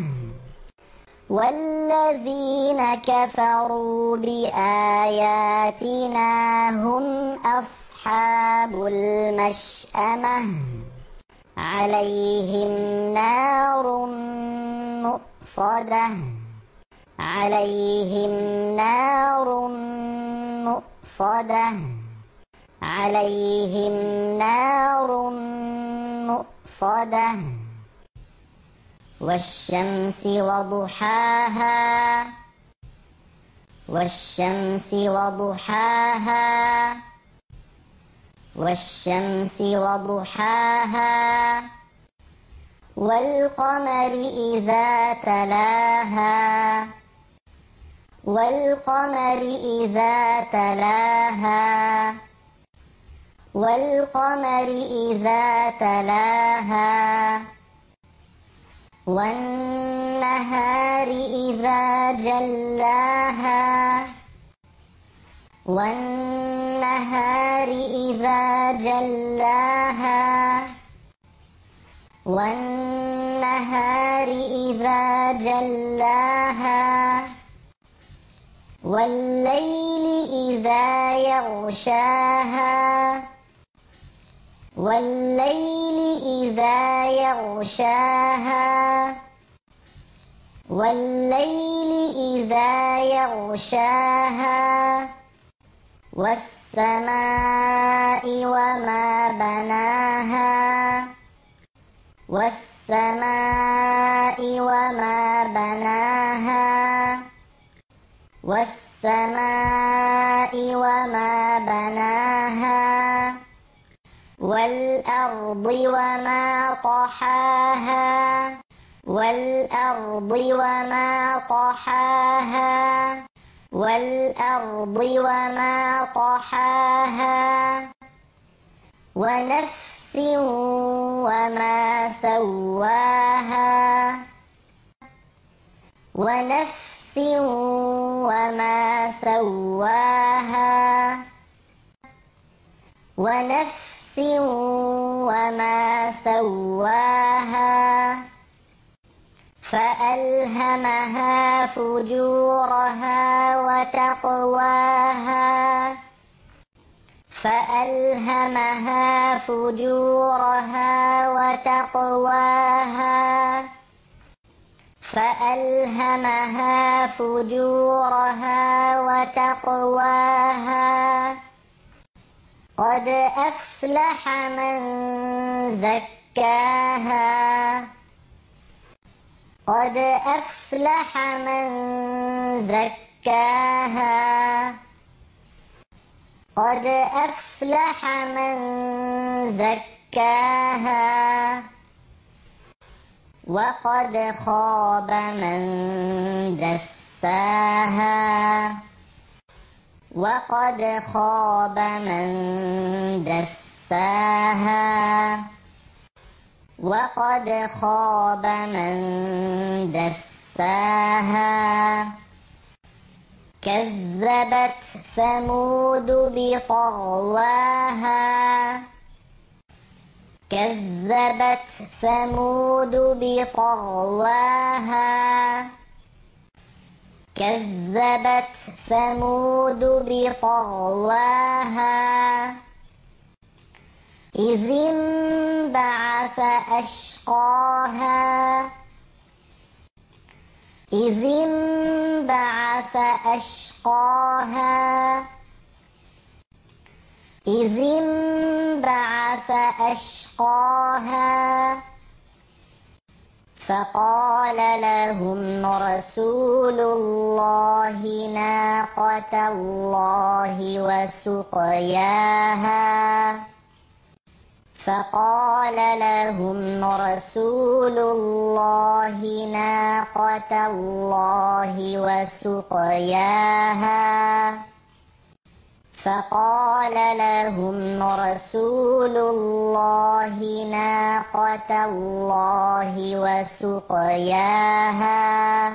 Speaker 1: والذين كفروا بآياتنا هم أصحاب المشأمة عليهم نار مؤصدة عليهم نار مؤصدة عليهم نار مؤصدة والشمس وضحاها والشمس وضحاها والشمس وضحاها والقمر إذا تلاها والقمر إذا تلاها والقمر إذا تلاها والنهار إذا جلاها والنهار إذا جلاها والنهار إذا جلاها والليل إذا يغشاها والليل إذا يغشاها والليل إذا يغشاها والسماء وما بناها والسماء وما بناها والسماء وما بناها والأرض وما طحاها والأرض وما طحاها والأرض وما طحاها ونفس وما سواها ونفس وما سواها ونفس وما سواها فألهمها فجورها وتقواها فألهمها فجورها وتقواها فألهمها فجورها وتقواها قد أفلح من زكاها قد أفلح من زكاها قد أفلح من زكاها وقد خاب من دساها وقد خاب من دساها وقد خاب من دساها كذبت ثمود بطغواها كذبت ثمود بطغواها كذبت ثمود بطغواها إذ انبعث أشقاها إذ انبعث أشقاها إذ انبعث أشقاها فقال لهم رسول الله ناقة الله وسقياها فقال لهم رسول الله ناقة الله وسقياها فقال لهم رسول الله ناقة الله وسقياها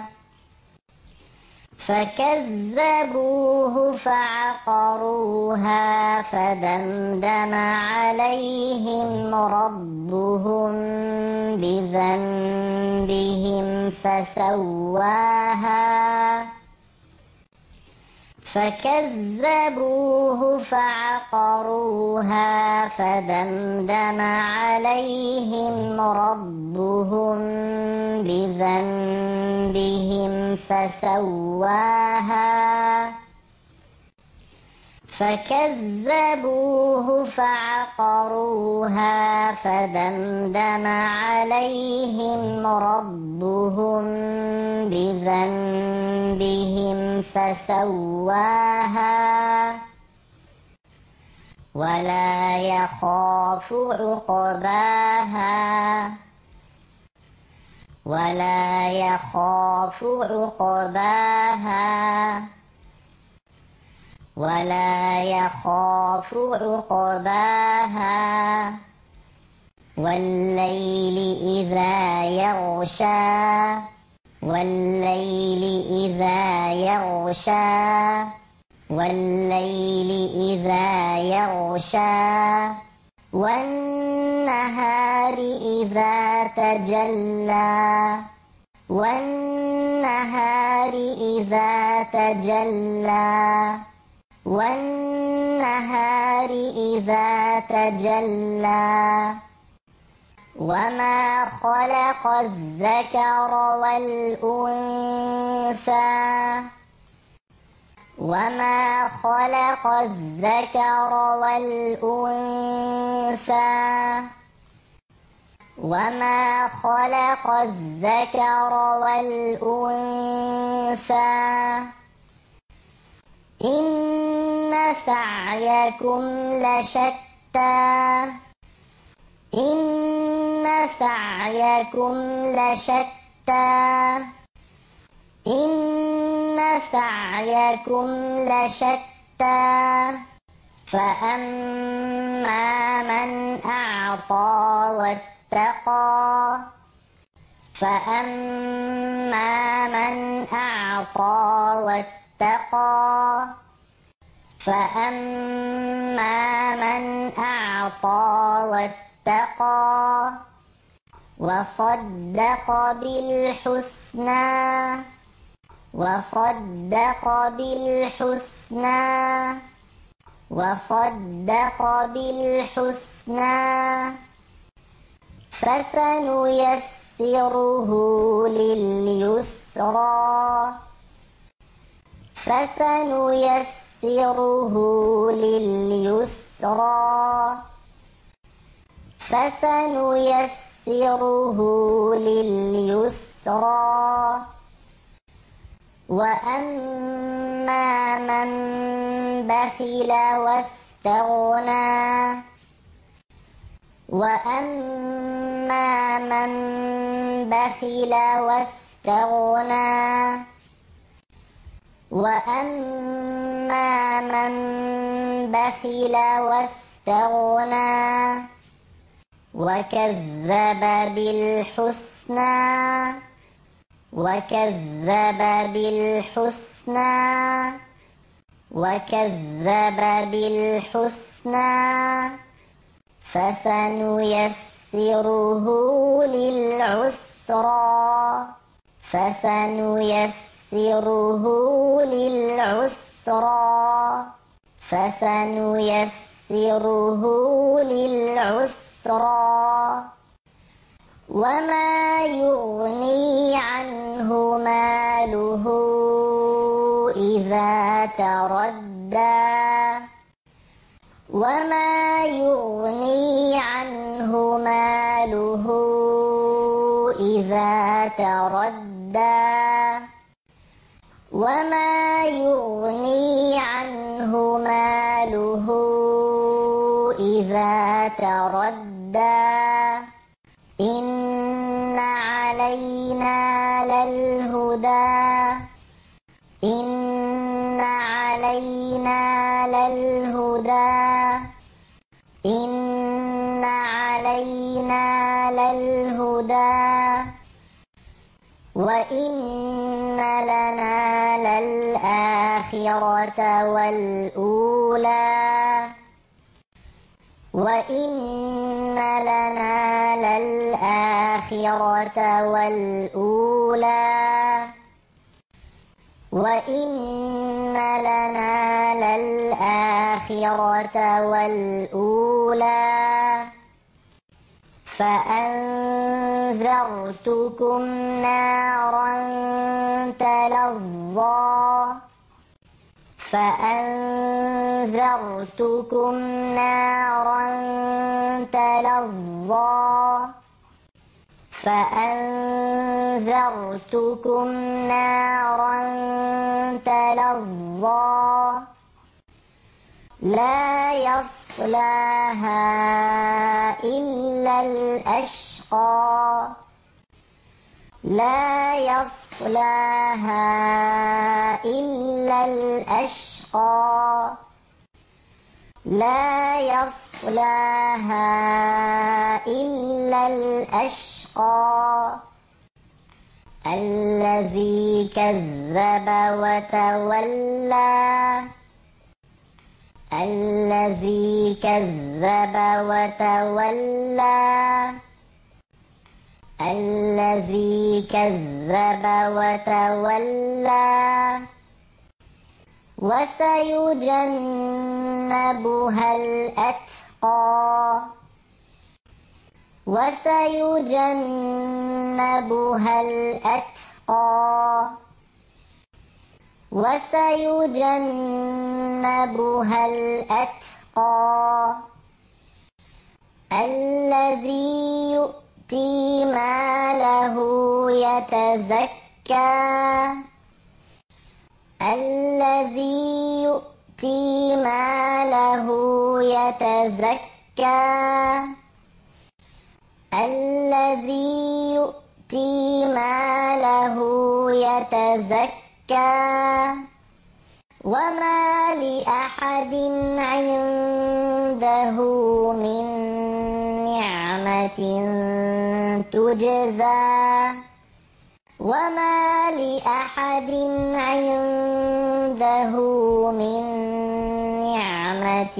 Speaker 1: فكذبوه فعقروها فدمدم عليهم ربهم بذنبهم فسواها فكذبوه فعقروها فدمدم عليهم ربهم بذنبهم فسواها فكذبوه فعقروها فدمدم عليهم ربهم بذنبهم فسواها ولا يخاف عقباها ولا يخاف عقباها ولا يخاف عقباها والليل إذا يغشى والليل إذا يغشى والليل إذا يغشى والنهار إذا تجلى والنهار إذا تجلى والنهار إذا تجلى وما خلق الذكر والأنثى وما خلق الذكر والأنثى وما خلق الذكر والأنثى إن سعيكم لشتى إن سعيكم لشتى إن سعيكم لشتى فأما من أعطى واتقى فأما من أعطى واتقى فأما من أعطى واتقى وصدق بالحسنى وصدق بالحسنى وصدق بالحسنى فسنيسره لليسرى فسنيسره لليسرى فسنيسره لليسرى وأما من بخل واستغنى وأما من بخل واستغنى وأما من بخل واستغنى وكذب بالحسنى وكذب بالحسنى وكذب بالحسنى فسنيسره للعسرى فسنيسره للعسرى فسنيسره للعسرى وما يغني عنه ماله إذا تردى وما يغني عنه ماله إذا تردى وما يغني عنه ماله إذا تردى إن علينا للهدى إن علينا للهدى إن علينا للهدى وإن لنا للآخرة والأولى وإن لنا للآخرة والأولى وإن لنا للآخرة والأولى فأنذرتكم نارا تلظى فأنذرتكم نارا تلظى فأنذرتكم نارا تلظى لا يصلاها إلا الأشقى لا يصلاها إلا الأشقى لا يصلاها إلا الأشقى الذي كذب وتولى الذي كذب وتولى الذي كذب وتولى وسيجنبها الأتقى وسيجنبها الأتقى وسيجنبها الأتقى الذي يؤتي ماله يتزكى الذي يؤتي ماله يتزكى الذي يؤتي ماله يتزكى وما لأحد عنده من نعمة تجزى وما لأحد عنده من نعمة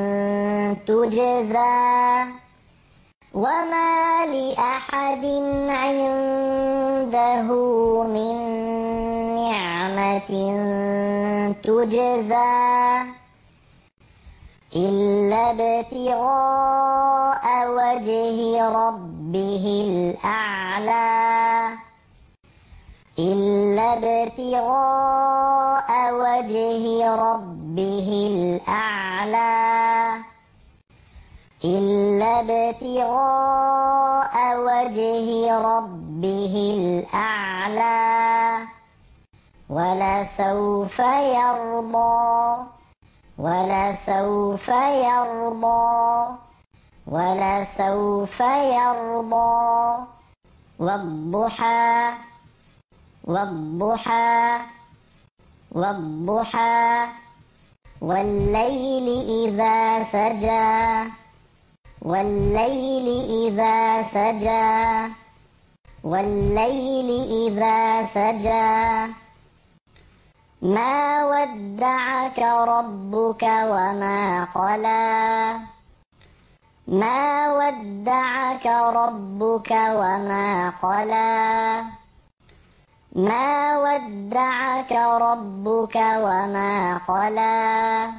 Speaker 1: تجزى وما لأحد عنده من نعمة تجزى إلا ابتغاء وجه ربه الأعلى إلا ابتغاء وجه ربه الأعلى إلا ابتغاء وجه ربه الأعلى ولسوف يرضى ولسوف يرضى ولسوف يرضى والضحى والضحى والضحى والليل إذا سجى والليل إذا سجى والليل إذا سجى ما ودعك ربك وما قلى ما ودعك ربك وما قلى ما ودعك ربك وما قلى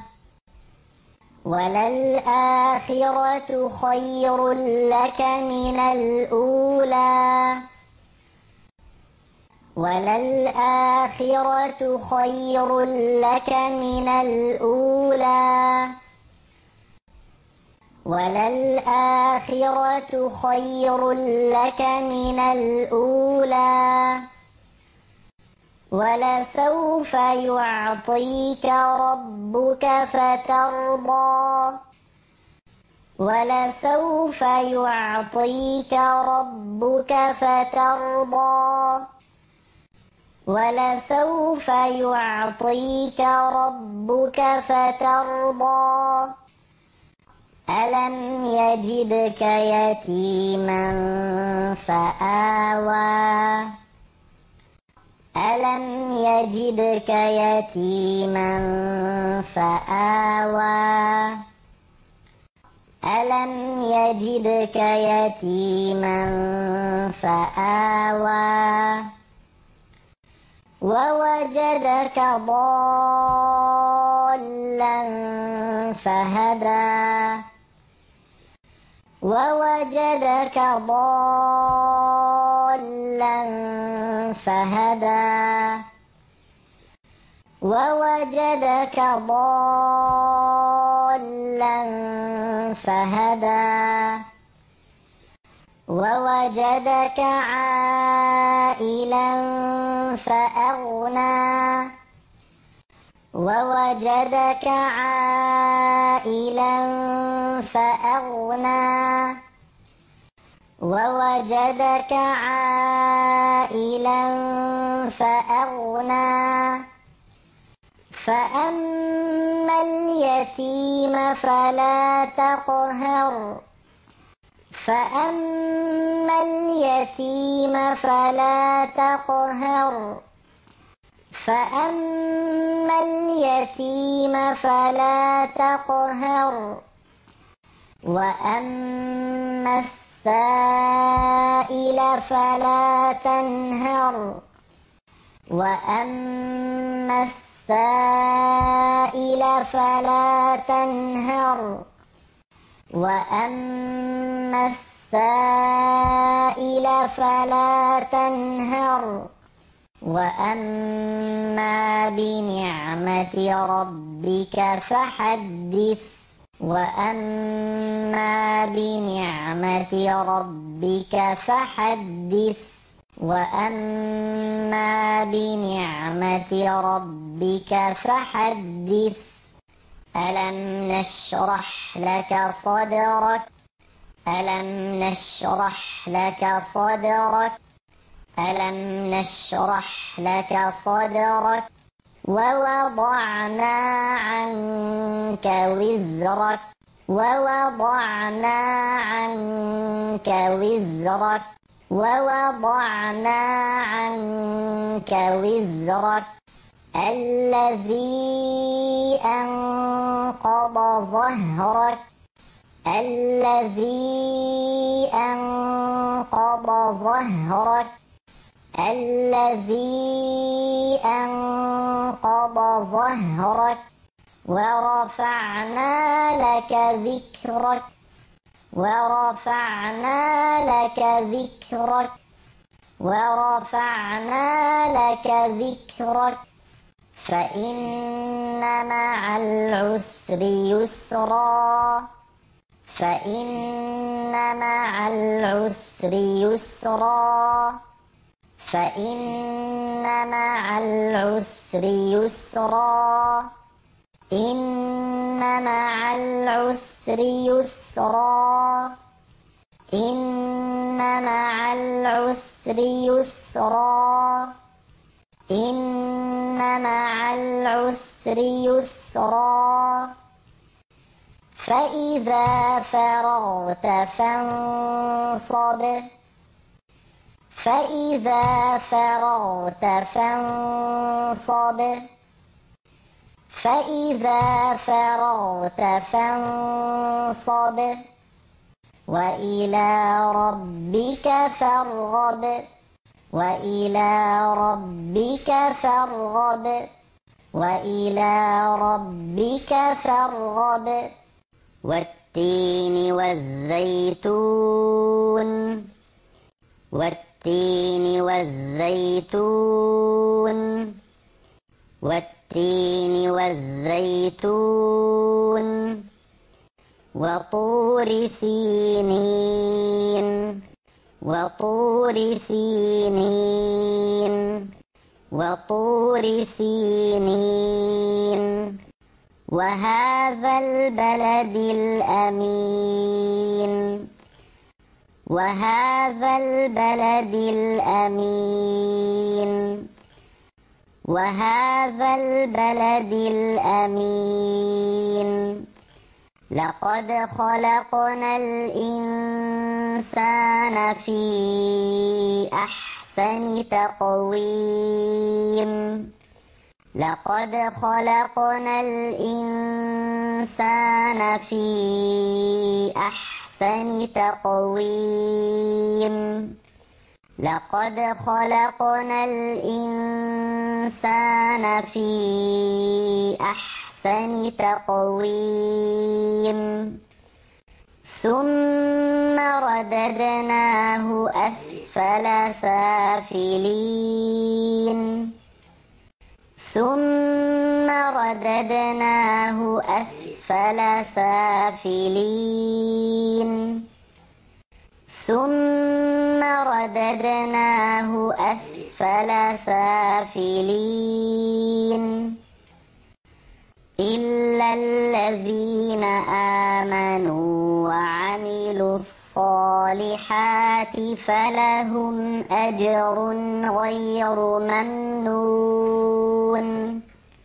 Speaker 1: وللآخرة خير لك من الأولى وللآخرة خير لك من الأولى وللآخرة خير لك من الأولى ولسوف يعطيك ربك فترضى ولسوف يعطيك ربك فترضى ولسوف يعطيك ربك فترضى ألم يجدك يتيما فآوى ألم يجدك يتيما فآوى ألم يجدك يتيما فآوى ووجدك ضالا فهدى ووجدك ضالا فهدى ووجدك ضالا فهدى ووجدك عائلا فأغنى ووجدك عائلا فأغنى ووجدك عائلا فأغنى فأما اليتيم فلا تقهر فأما اليتيم فلا تقهر فأما اليتيم فلا تقهر وأما السائل فلا تنهر وأما السائل فلا تنهر وأما السائل فلا تنهر وأما بنعمة ربك فحدث وأما بنعمة ربك فحدث وأما بنعمة ربك فحدث ألم نشرح لك صدرك ألم نشرح لك صدرك ألم نشرح لك صدرك ووضعنا عنك وزرك ووضعنا عنك وزرك ووضعنا عنك وزرك الذي أنقض ظهرك الذي أنقض ظهرك الذي أنقض ظهرك ورفعنا لك ذكرك ورفعنا لك ذكرك ورفعنا لك ذكرك فإن مع العسر يسرا فإن مع العسر يسرا فإن مع العسر يسرا إن مع العسر يسرا إن مع العسر يسرا إن مع العسر يسرا فإذا فرغت فانصب فإذا فرغت فانصب فإذا فرغت فانصب وإلى ربك فارغب وإلى ربك فارغب وإلى ربك فارغب والتين والزيتون والتين والزيتون والتين والزيتون وطور سينين وطور سينين وطور سينين وهذا البلد الأمين وهذا البلد الأمين وهذا البلد الأمين لقد خلقنا الإنسان في أحسن تقويم لقد خلقنا الإنسان في أحسن تقويم لقد خلقنا الإنسان في أحسن تقويم ثم رددناه أسفل سافلين ثم رددناه أسفل سافلين ثم رددناه أسفل سافلين إلا الذين آمنوا وعملوا الصالحات فلهم أجر غير ممنون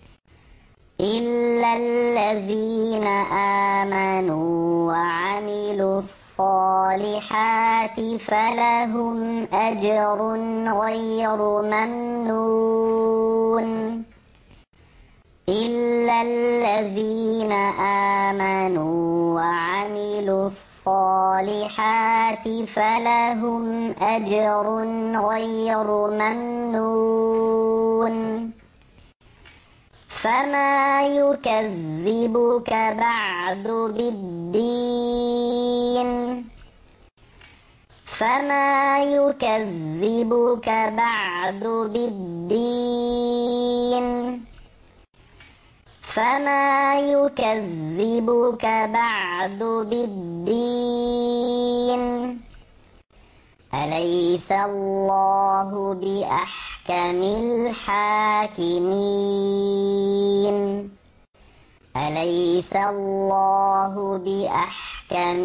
Speaker 1: إلا الذين آمنوا وعملوا الصالحات فلهم أجر غير ممنون إلا الذين آمنوا وعملوا الصالحات فلهم أجر غير ممنون فما يكذبك بعد بالدين فما يكذبك بعد بالدين فما يكذبك بعد بالدين أليس الله بأحكم الحاكمين أليس الله بأحكم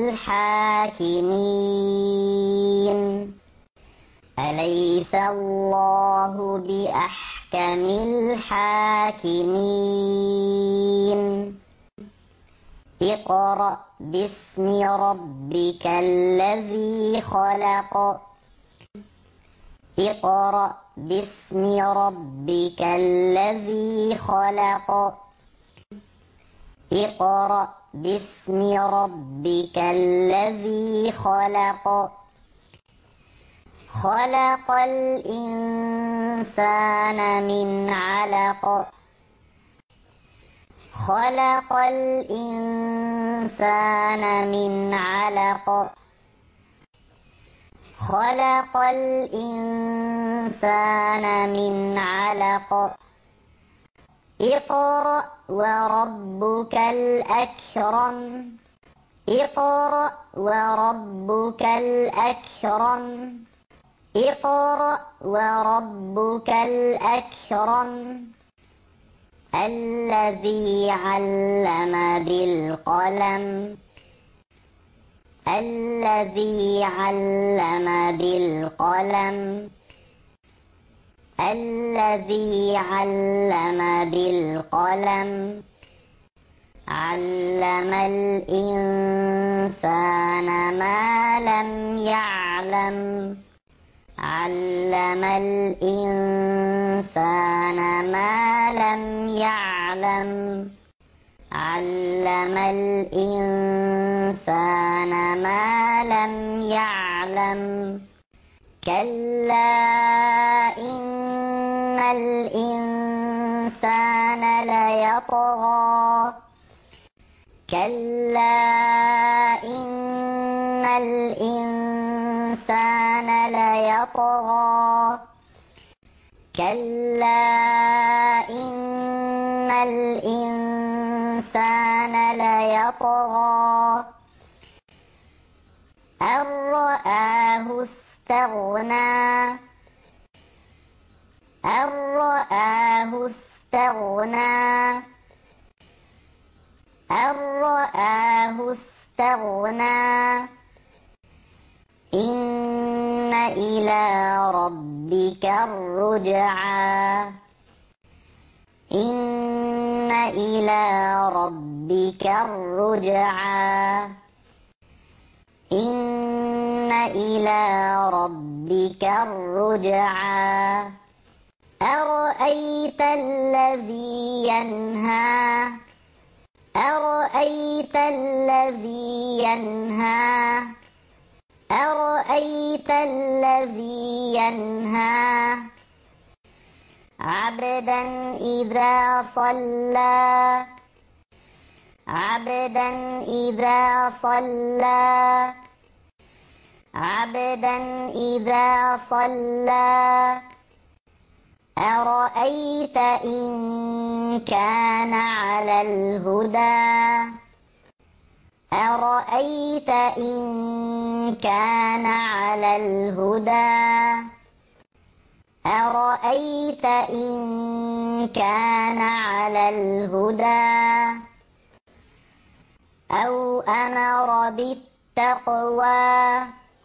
Speaker 1: الحاكمين أليس الله بأحكم الحاكمين اقرأ باسم ربك الذي خلق اقرأ باسم ربك الذي خلق اقرأ باسم ربك الذي خلق خلق الإنسان من علق خلق الإنسان من علق خلق الإنسان من علق اقرأ وربك الأكرم اقرأ وربك الأكرم اقرأ وربك الأكرم الذي علم بالقلم الذي علم بالقلم الذي علم بالقلم علم الإنسان ما لم يعلم علم الإنسان ما لم يعلم علم الإنسان ما لم يعلم كلا إن الإنسان ليطغى كلا إن الإنسان ليطغى كلا إن الإنسان ليطغى أن رآه استغنى أن رآه استغنى أن رآه استغنى إن إلى ربك الرجعى إن إلى ربك الرجعى إن إلى ربك الرجعى أرأيت الذي ينهى أرأيت الذي ينهى أرأيت الذي ينهى عبدا إذا صلى عبدا إذا صلى عبدا إذا صلى أرأيت إن كان على الهدى أرأيت إن كان على الهدى أرأيت إن كان على الهدى أو أمر بالتقوى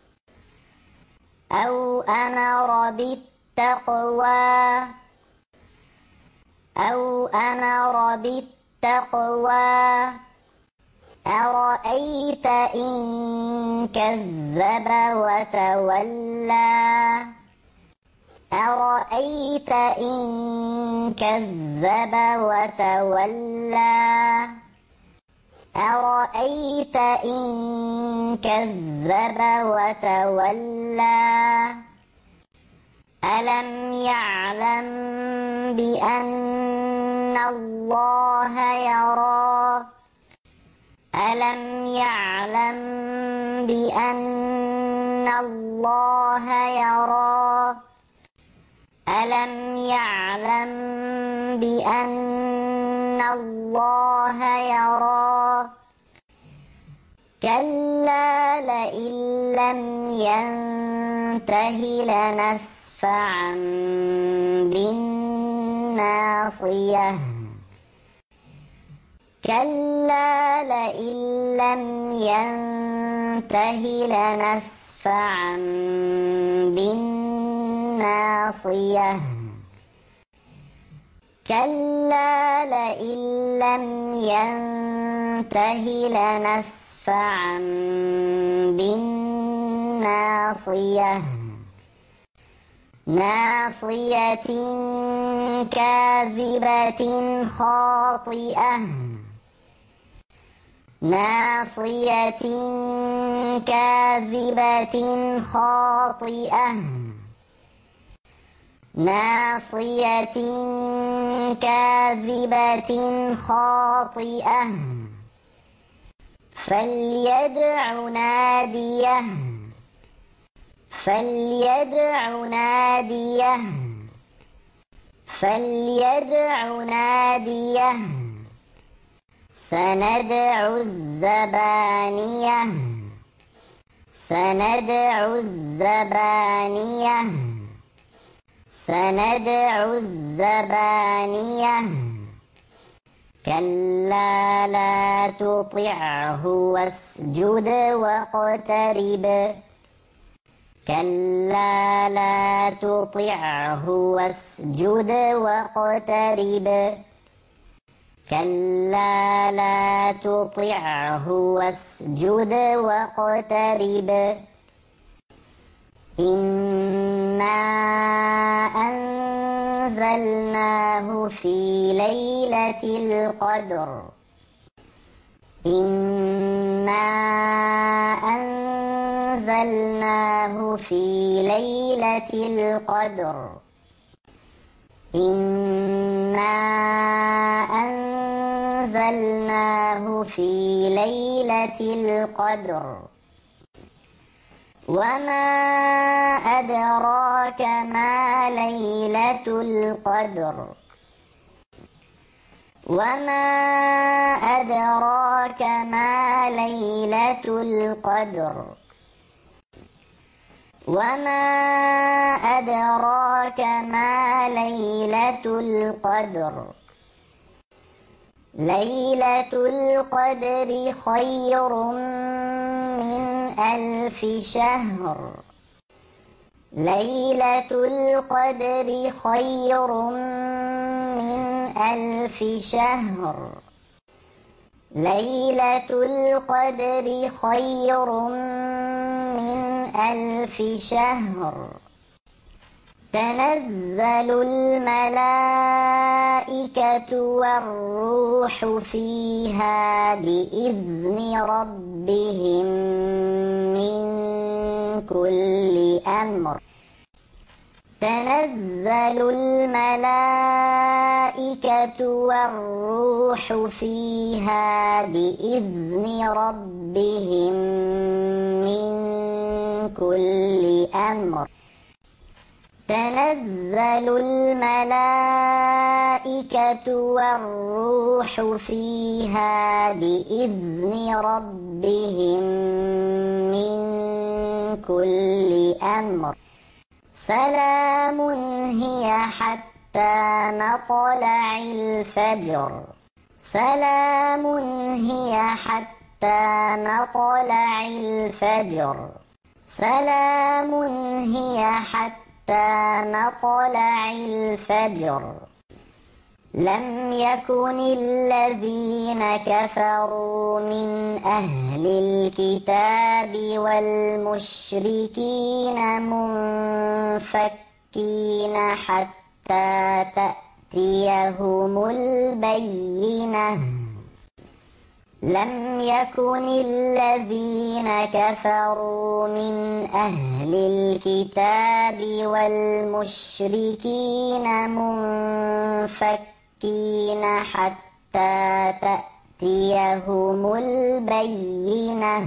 Speaker 1: أو أمر بالتقوى أو أمر بالتقوى أرأيت إن كذب وتولى أرأيت إن كذب وتولى أرأيت إن كذب وتولى ألم يعلم بأن الله يرى ألم يعلم بأن الله يرى ألم يعلم بأن الله يرى كلا لئن لم ينته لنسفعا بالناصية كلا لئن لم ينته لنسفعا بالناصية كلا لئن لم ينته لنسفعا بالناصية ناصية كاذبة خاطئة ناصية كاذبة خاطئة ناصية كاذبة خاطئة فليدع ناديه فليدع ناديه فليدع ناديه سندع الزبانية سندع الزبانية سندع الزبانية كلا لا تطعه واسجد واقترب كلا لا تطعه واسجد واقترب كلا لا تطعه واسجد واقترب إنا أنزلناه في ليلة القدر إنا أنزلناه في ليلة القدر إنا أنزلناه في ليلة القدر وما أدراك ما ليلة القدر وما أدراك ما ليلة القدر وما أدراك ما ليلة القدر ليلة القدر خير من 1000 شهر ليلة القدر خير من 1000 شهر ليلة القدر خير من 1000 شهر تنزل الملائكة والروح فيها بإذن ربهم من كل أمر تنزل الملائكة والروح فيها بإذن ربهم من كل أمر تنزل الملائكة والروح فيها بإذن ربهم من كل أمر سلام هي حتى مطلع الفجر سلام هي حتى مطلع الفجر سلام هي حتى مطلع الفجر لم يكن الذين كفروا من أهل الكتاب والمشركين مُشْرِكِينَ حَتَّى تَأْتِيَهُمُ الْبَيِّنَةُ لم يكن الذين كفروا من أهل الكتاب والمشركين منفكين حتى تأتيهم البينة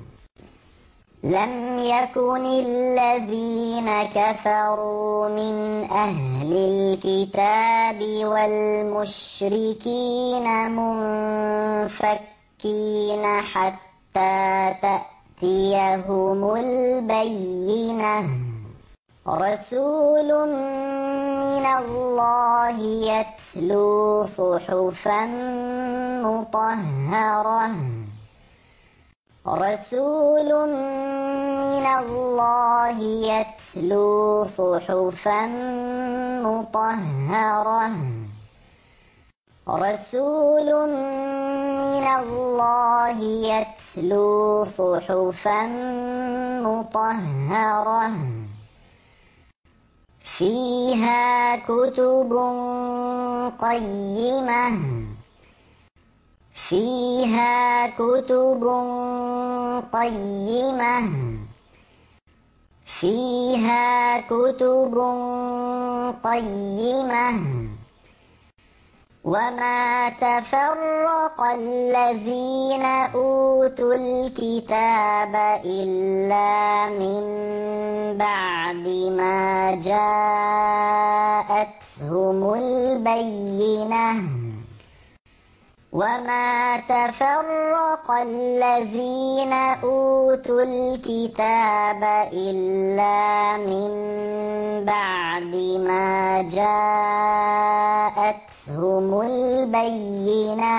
Speaker 1: لم يكن الذين كفروا من أهل الكتاب والمشركين منفكين حتى تأتيهم البينة رسول من الله يتلو صحفا مطهرة رسول من الله يتلو صحفا مطهرة رسول من الله يتلو صحفا مطهرة فيها كتب قيمة فيها كتب قيمة فيها كتب قيمة وما تفرق الذين أوتوا الكتاب إلا من بعد ما جاءتهم البينة وما تفرق الذين أوتوا الكتاب إلا من بعد ما جاءتهم البينة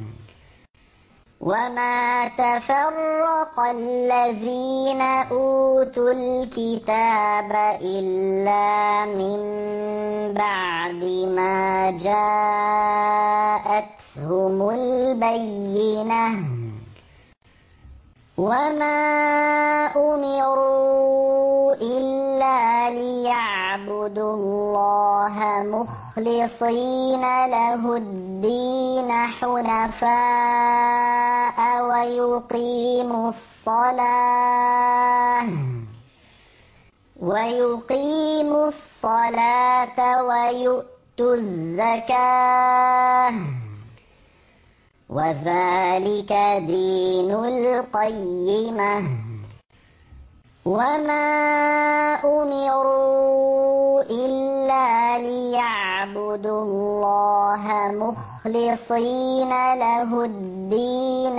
Speaker 1: وما تفرق الذين أوتوا الكتاب إلا من بعد ما جاءتهم البينة وما أمروا إلا ليعبدوا الله مخلصين له الدين حنفاء ويقيموا الصلاة ويؤتوا الزكاة وذلك دين القيمة وما أمروا إلا ليعبدوا الله مخلصين له الدين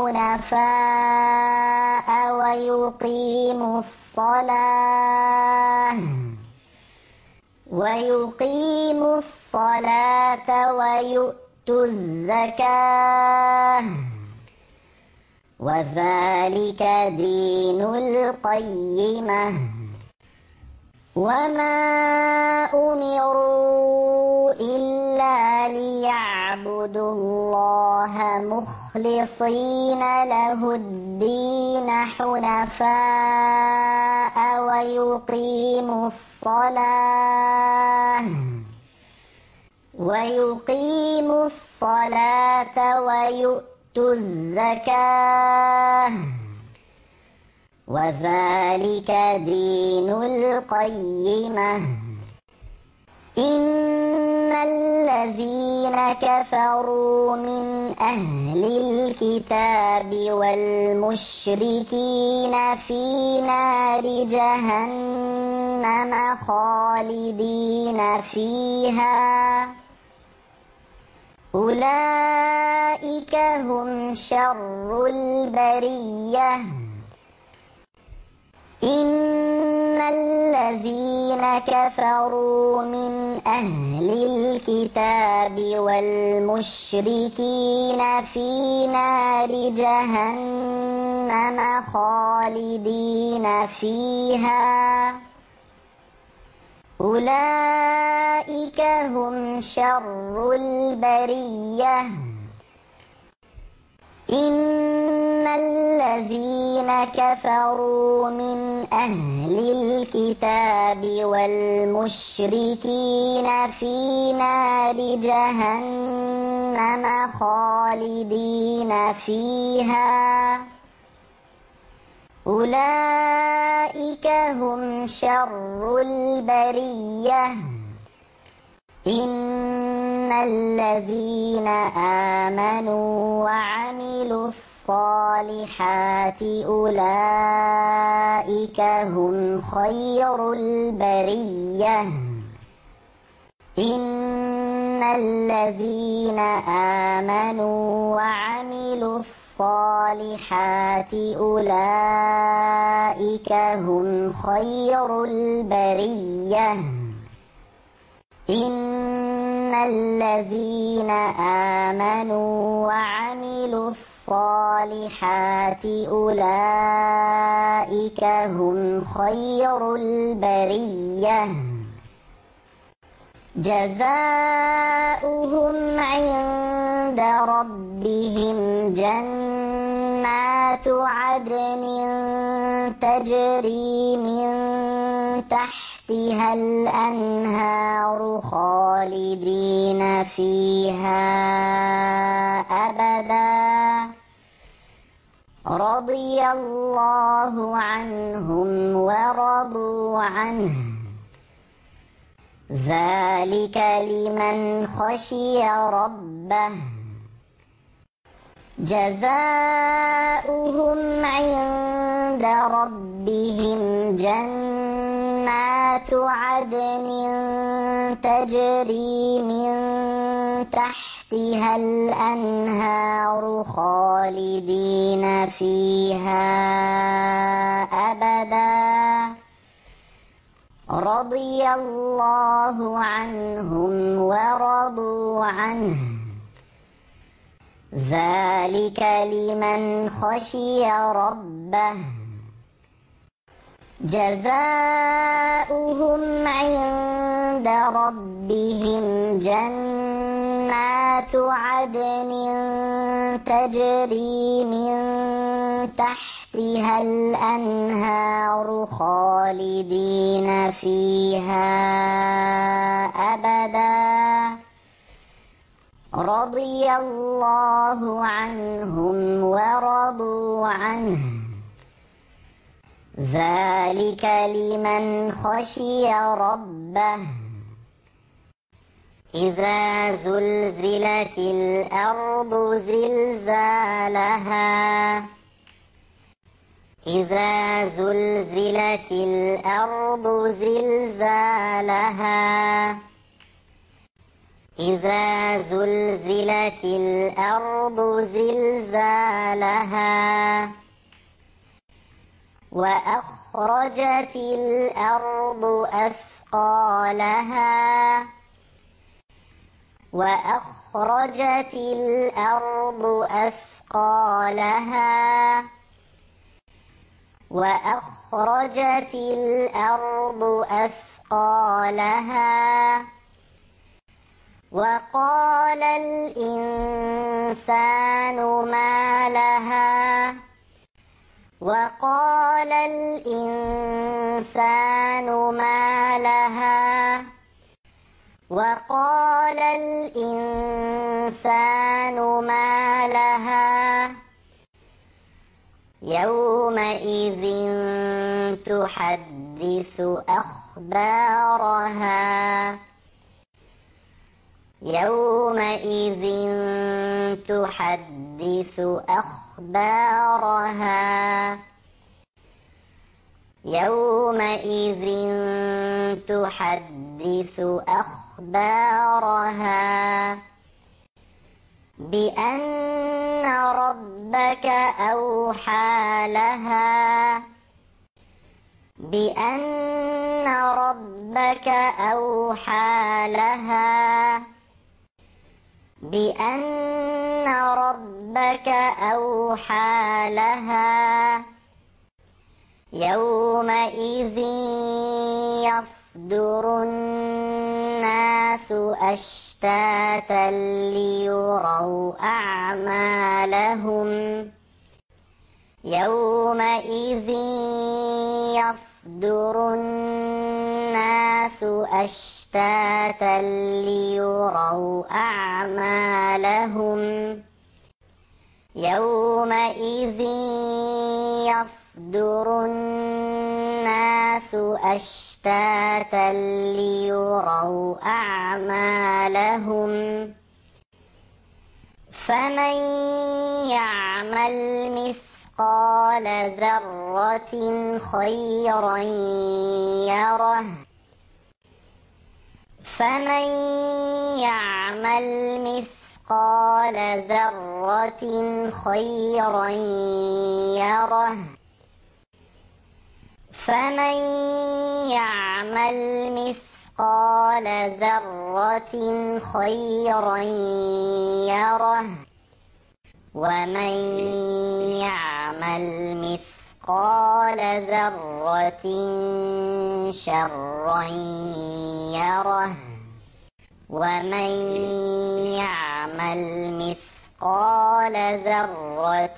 Speaker 1: حنفاء ويقيموا الصلاة ويؤتوا الزكاة وذلك دين القيمة وما أمروا إلا ليعبدوا الله مخلصين له الدين حنفاء ويقيموا الصلاة ويؤتوا الزكاة وذلك دين القيمة إن الذين كفروا من أهل الكتاب والمشركين في نار جهنم خالدين فيها أولئك هم شر البرية إن الذين كفروا من أهل الكتاب والمشركين في نار جهنم خالدين فيها أولئك هم شر البرية إن الذين كفروا من أهل الكتاب والمشركين في نار جهنم خالدين فيها أولئك هم شر البرية إن الذين آمنوا وعملوا الصالحات أولئك هم خير البرية إن الذين آمنوا وعملوا الصالحات أولئك هم خير البرية إن الذين آمنوا وعملوا الصالحات أولئك هم خير البرية جزاؤهم عند ربهم جنات عدن تجري من تحتها الأنهار خالدين فيها أبدا رضي الله عنهم ورضوا عنه ذلك لمن خشي ربه جزاؤهم عند ربهم جنات عدن تجري من تحتها الأنهار خالدين فيها أبدا رضي الله عنهم ورضوا عنه ذلك لمن خشي ربه جزاؤهم عند ربهم جنات عدن تجري من تحتها الأنهار خالدين فيها أبدا رضي الله عنهم ورضوا عنه ذلك لمن خشي ربه إذا زلزلت الأرض زلزالها إذا زلزلت الأرض زلزالها إذا زلزلت الأرض زلزالها وأخرجت الأرض أثقالها وأخرجت الأرض أثقالها وأخرجت الأرض أثقالها وقال الإنسان ما لها وقال الإنسان ما لها وقال الإنسان ما لها يومئذ تحدث أخبارها يومئذ تحدث أخبارها يومئذ تحدث أخبارها بأن ربك أوحى لها بأن ربك أوحى لها بأن ربك أوحى لها يومئذ يصدر الناس أشتاتا ليروا أعمالهم يومئذ يصدر الناس أشتاتا ليروا أعمالهم يومئذ يصدر الناس أشتاتا ليروا أعمالهم فمن يعمل مثقال ذرة خيرا يره فمن يعمل مثقال ذرة خيرا يره فمن يعمل مثقال ذرة خيرا يره ومن يعمل مثقال ذرة شرا يره ومن يعمل مثقال ذرة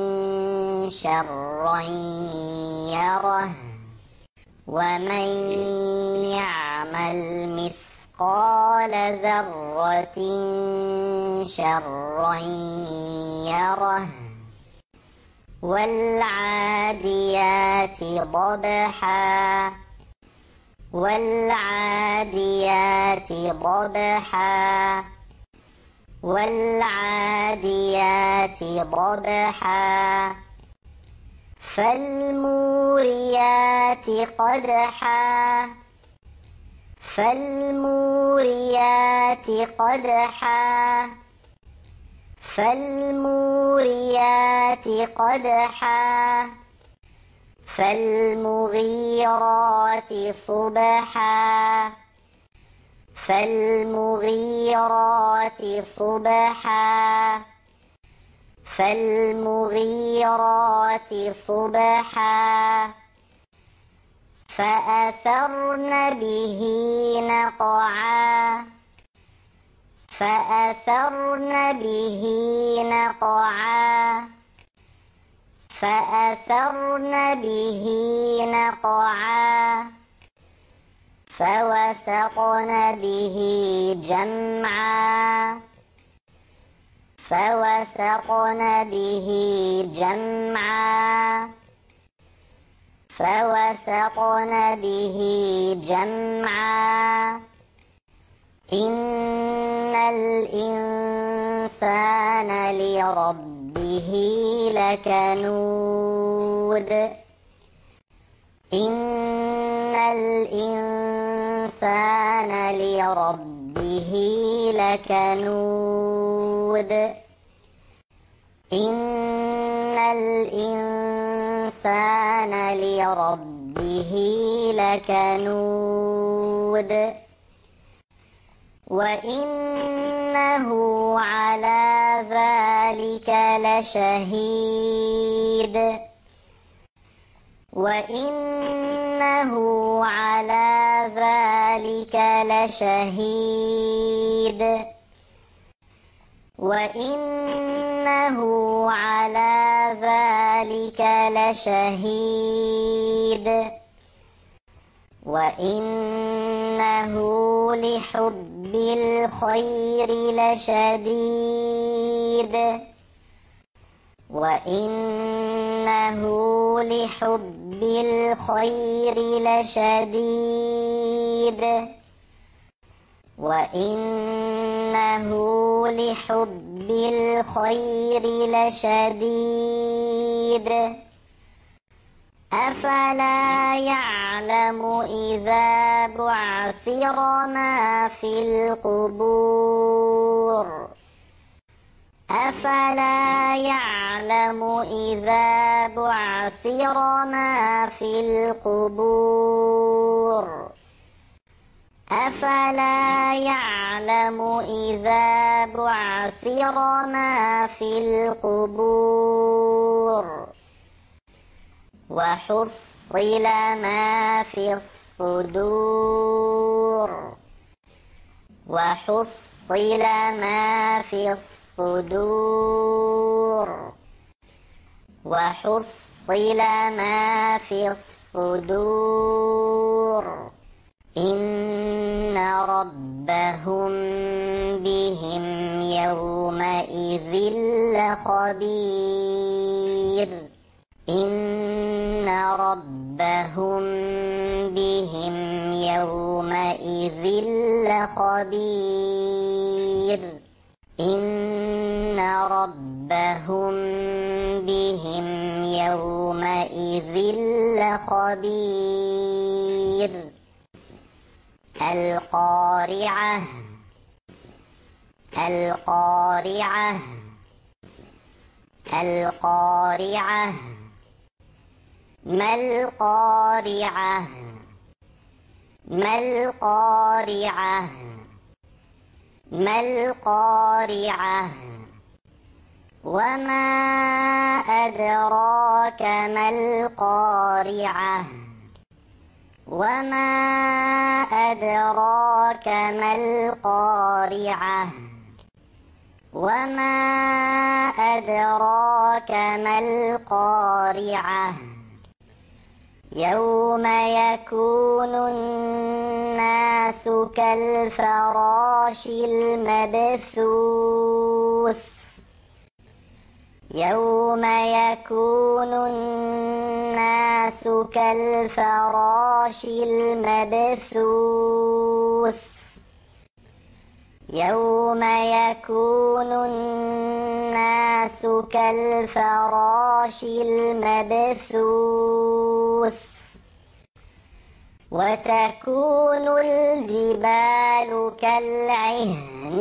Speaker 1: شرا يره ومن يعمل مثقال ذرة شرا يره والعاديات ضبحا والعاديات ضبحا والعاديات ضبحا فالموريات قدحا فالموريات قدحا فالموريات قدحا فالمغيرات صبحا فالمغيرات صبحا فالمغيرات صبحا فأثرن به نقعا فأثرن به نقعا فأثرن به نقعا فوسطن به جمعا فوسطن به جمعا فوسطن به جمعا إن الإنسان لربه لكنود إن الإنسان لربه لكنود إن الإنسان لربه لكنود وإنه على ذلك لشهيد وإنه على ذلك لشهيد وإنه على ذلك لشهيد وإنه لحب الخير لشديد وإنه لحب الخير لشديد وإنه لحب الخير لشديد أفلا يعلم إذا بعثر ما في القبور أفلا يعلم إذا بعثر ما في القبور أفلا يعلم إذا بعثر ما في القبور وحصل ما في الصدور وحصل ما في الصدور وحصل ما في الصدور إن ربهم بهم يومئذ لخبير إن ربهم بهم يومئذ لخبير إن ربهم بهم يومئذ لخبير القارعة القارعة القارعة ما القارعة ما القارعة ما القارعة وما أدراك ما القارعة وما أدراك ما القارعة وما أدراك ما القارعة يوم يكون الناس كالفراش المبثوث يوم يكون الناس كالفراش المبثوث يوم يكون الناس كالفراش المبثوث وتكون الجبال كالعهن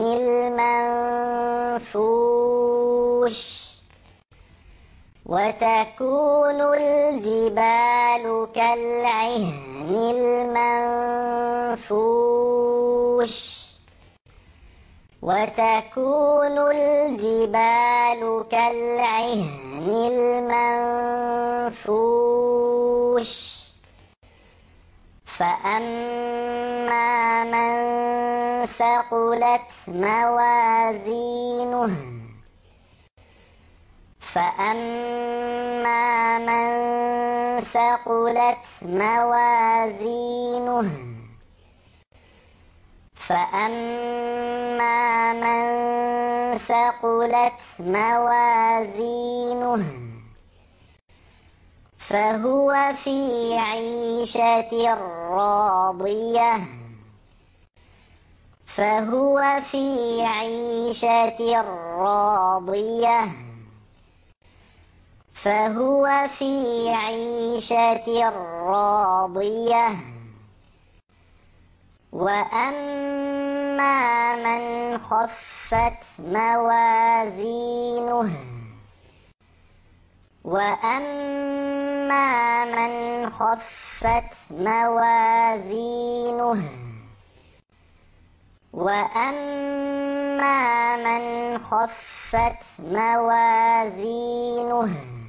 Speaker 1: المنفوش وتكون الجبال كالعهن المنفوش وتكون الجبال كالعهن المنفوش فأما من ثقلت موازينه فأما من ثقلت موازينه فأما من ثقلت موازينه فهو في عيشة راضية فهو في عيشة راضية فهو في عيشة راضية وأما من خفت موازينه وأما من خفت موازينه وأما من خفت موازينه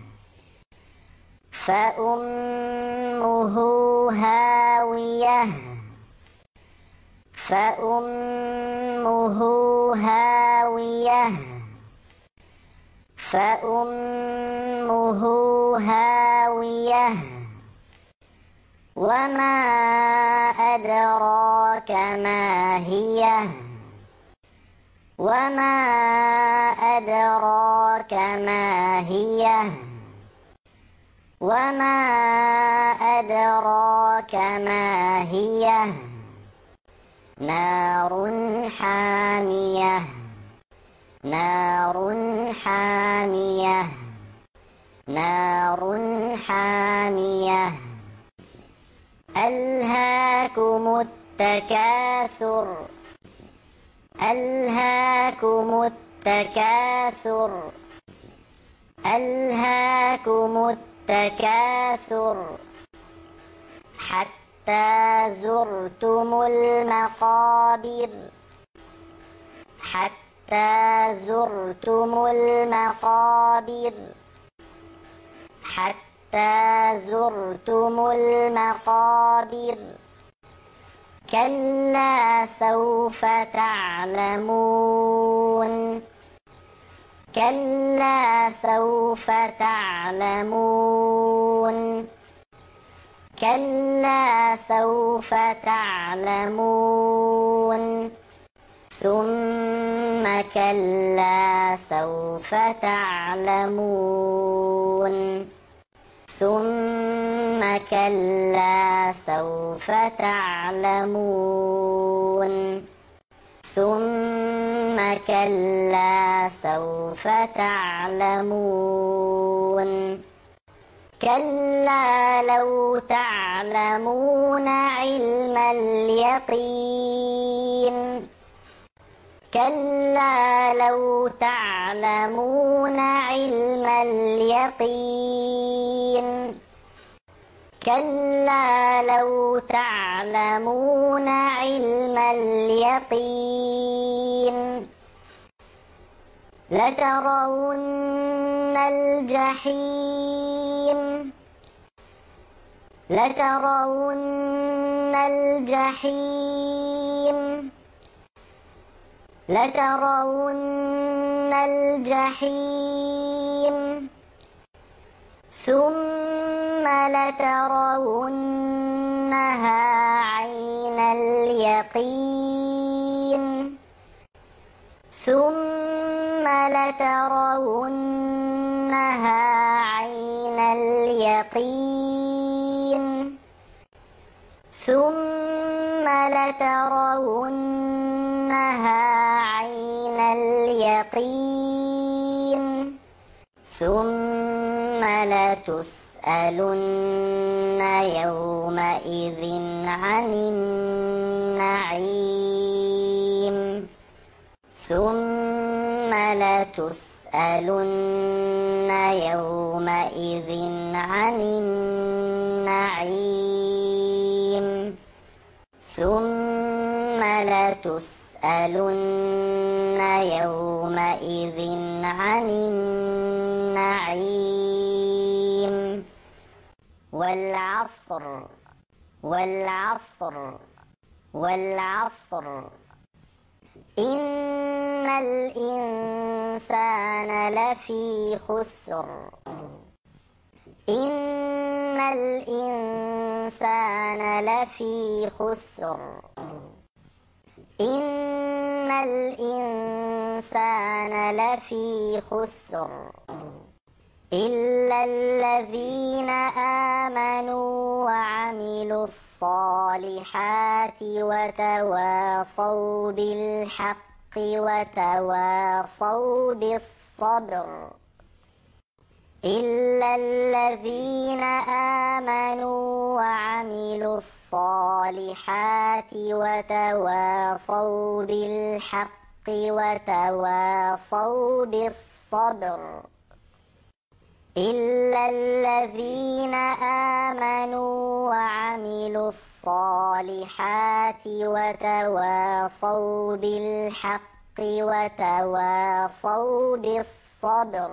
Speaker 1: فأمه هاوية فأمه هاوية فأمه هاوية وما أدراك ما هي وما أدراك ما هي وما أدراك ما هي نار حامية نار حامية نار حامية ألهاكم التكاثر ألهاكم التكاثر ألهاكم التكاثر حتى زرتم المقابر حتى زرتم المقابر حتى زرتم المقابر كلا سوف تعلمون كلا سوف تعلمون كلا سوف تعلمون ثم كلا سوف تعلمون ثم كلا سوف تعلمون ثم كلا سوف تعلمون كلا لو تعلمون علم اليقين كلا لو تعلمون علم اليقين كلا لو تعلمون علم اليقين لترون الجحيم لترون الجحيم لترون الجحيم ثم لترونها عين اليقين ثم لترونها عين اليقين ثم لترونها عين اليقين ثم لتسألن يومئذ عن النعيم ثم لتسألن يومئذ عن النعيم ثم لتسألن يومئذ عن النعيم والعصر والعصر والعصر إن الإنسان لفي خسر إن الإنسان لفي خسر إن الإنسان لفي خسر إلا الذين آمنوا وعملوا الصالحات وتواصوا بالحق وتواصوا بالصبر إلا الذين آمنوا وعملوا الصالحات وتواصوا بالحق وتواصوا بالصبر إلا الذين آمنوا وعملوا الصالحات وتواصوا بالحق وتواصوا بالصبر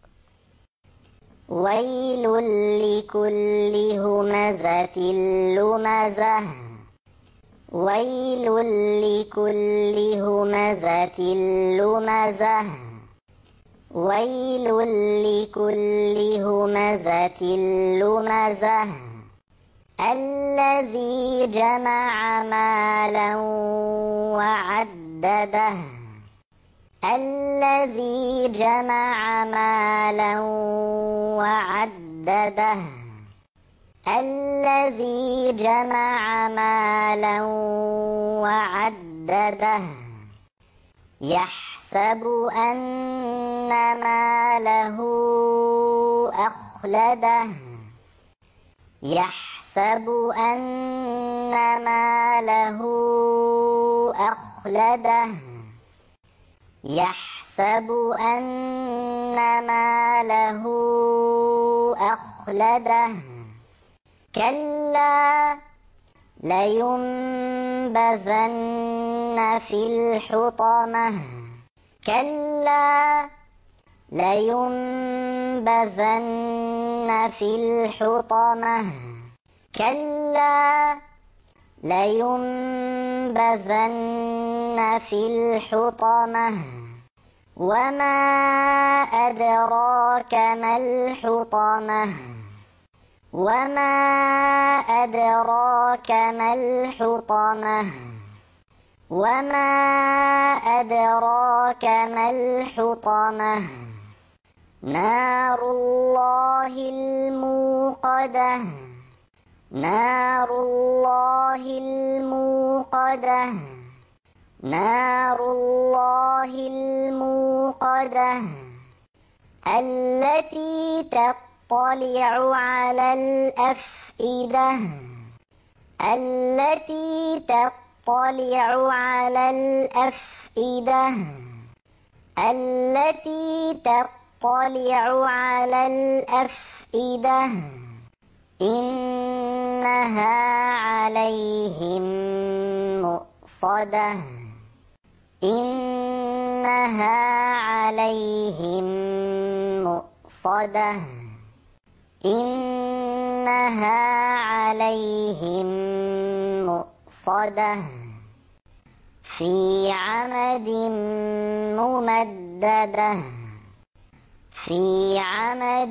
Speaker 1: ويل لكل همزة لمزة ويل لكل همزة لمزة ويل لكل همزة لمزة الذي جمع مالا وعدده الذي جمع مالا وعدده الذي جمع مالا وعدده يحسب أن ماله أخلده يحسب أن ماله أخلده يحسب أن ماله أخلده كلا لينبذن في الحطمة كلا لينبذن في الحطمة كلا لينبذن في الحطمة وما أدراك ما الحطمة وما أدراك ما الحطمة وما أدراك ما الحطمة نار الله الموقدة نار الله الموقدة نار الله الموقدة التي تطلع على الأفئدة التي تطلع على الأفئدة التي تطلع على الأفئدة إنها عليهم مؤصدة إنها عليهم مؤصدة إنها عليهم مؤصدة في عمد ممددة في عمد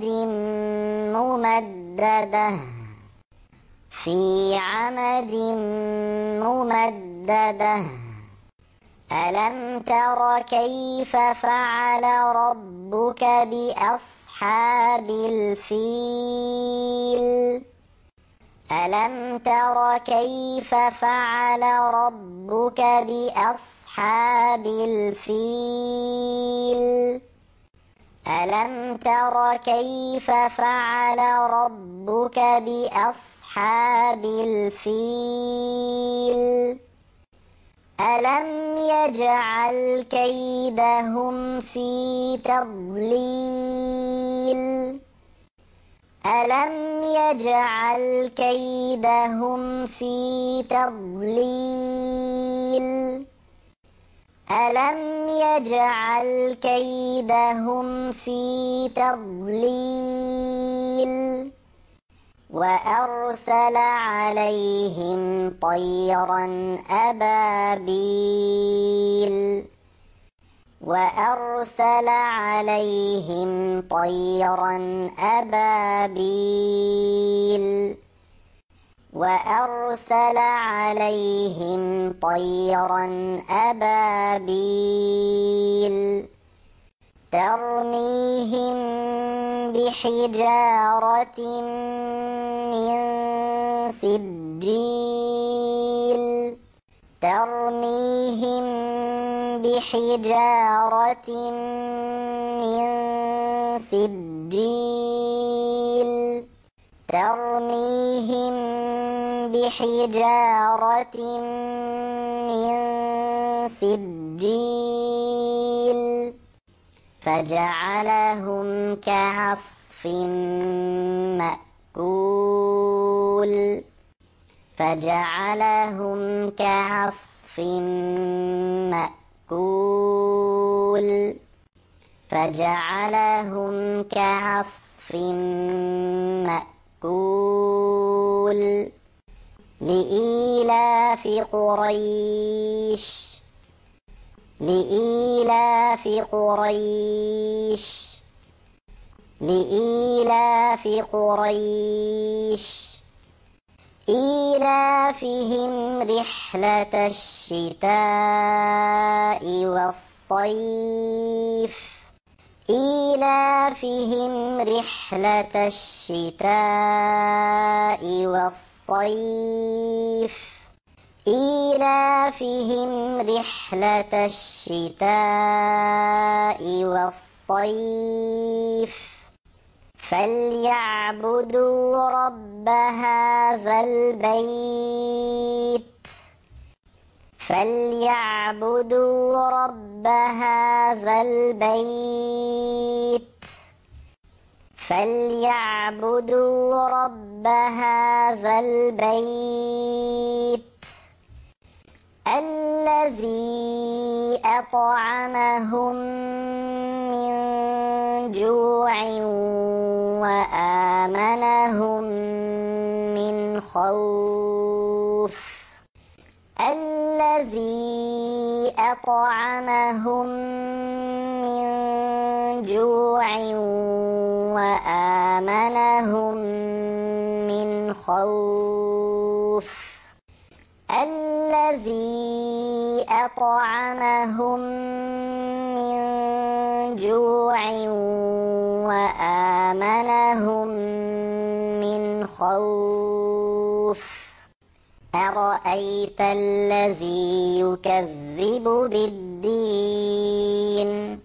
Speaker 1: ممددة في عمد ممددة ألم تر كيف فعل ربك بأصحاب الفيل ألم تر كيف فعل ربك بأصحاب الفيل ألم تر كيف فعل ربك بأصحاب الفيل ألم يجعل كيدهم في تضليل ألم يجعل كيدهم في تضليل ألم يجعل كيدهم في تضليل وأرسل عليهم طيرا أبابيل وأرسل عليهم طيرا أبابيل وأرسل عليهم طيرا أبابيل ترميهم بحجارة من سجيل ترميهم بحجارة من سجيل ترميهم بحجارة من سجيل فجعلهم كعصف مأكول فجعلهم كعصف مأكول فجعلهم كعصف مأكول لإيلاف قريش لإيلاف قريش لإيلاف قريش إيلافهم رحلة الشتاء والصيف إيلافهم رحلة الشتاء والصيف إيلافهم رحلة الشتاء والصيف فليعبدوا رب هذا البيت فليعبدوا رب هذا البيت فليعبدوا رب هذا البيت الذي أطعمهم من جوع وآمنهم من خوف الذي أطعمهم من جوع وآمنهم من خوف الذي أطعمهم من جوع وآمنهم من خوف أرأيت الذي يكذب بالدين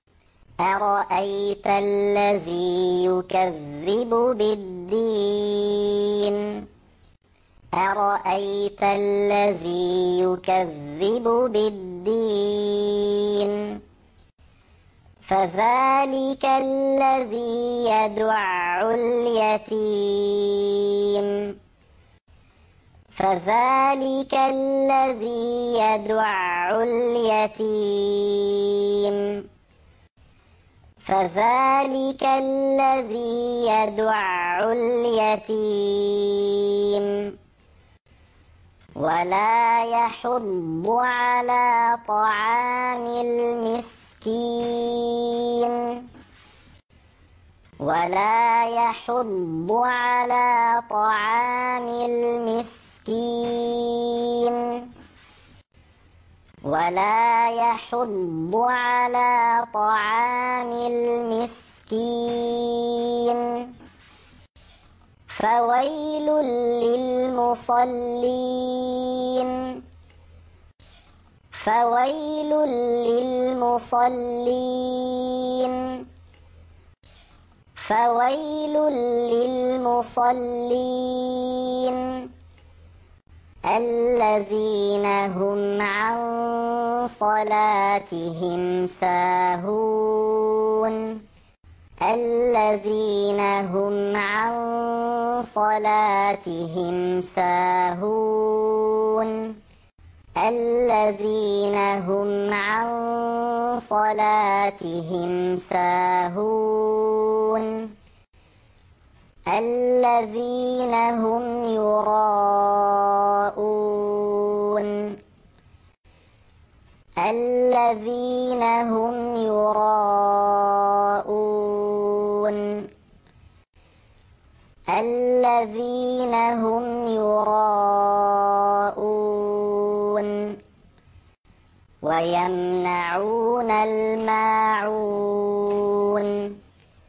Speaker 1: أرأيت الذي يكذب بالدين أرأيت الذي يكذب بالدين فذلك الذي يدع اليتيم فذلك الذي يدع اليتيم فذلك الذي يدع اليتيم ولا يحض على طعام المسكين ولا يحض على طعام المسكين ولا يحض على طعام المسكين فويل للمصلين فويل للمصلين فويل للمصلين الذين هم عن صلاتهم ساهون الذين هم عن صلاتهم ساهون الذين هم عن صلاتهم ساهون الذين هم يراءون الذين هم يراءون الذين هم يراءون ويمنعون الماعون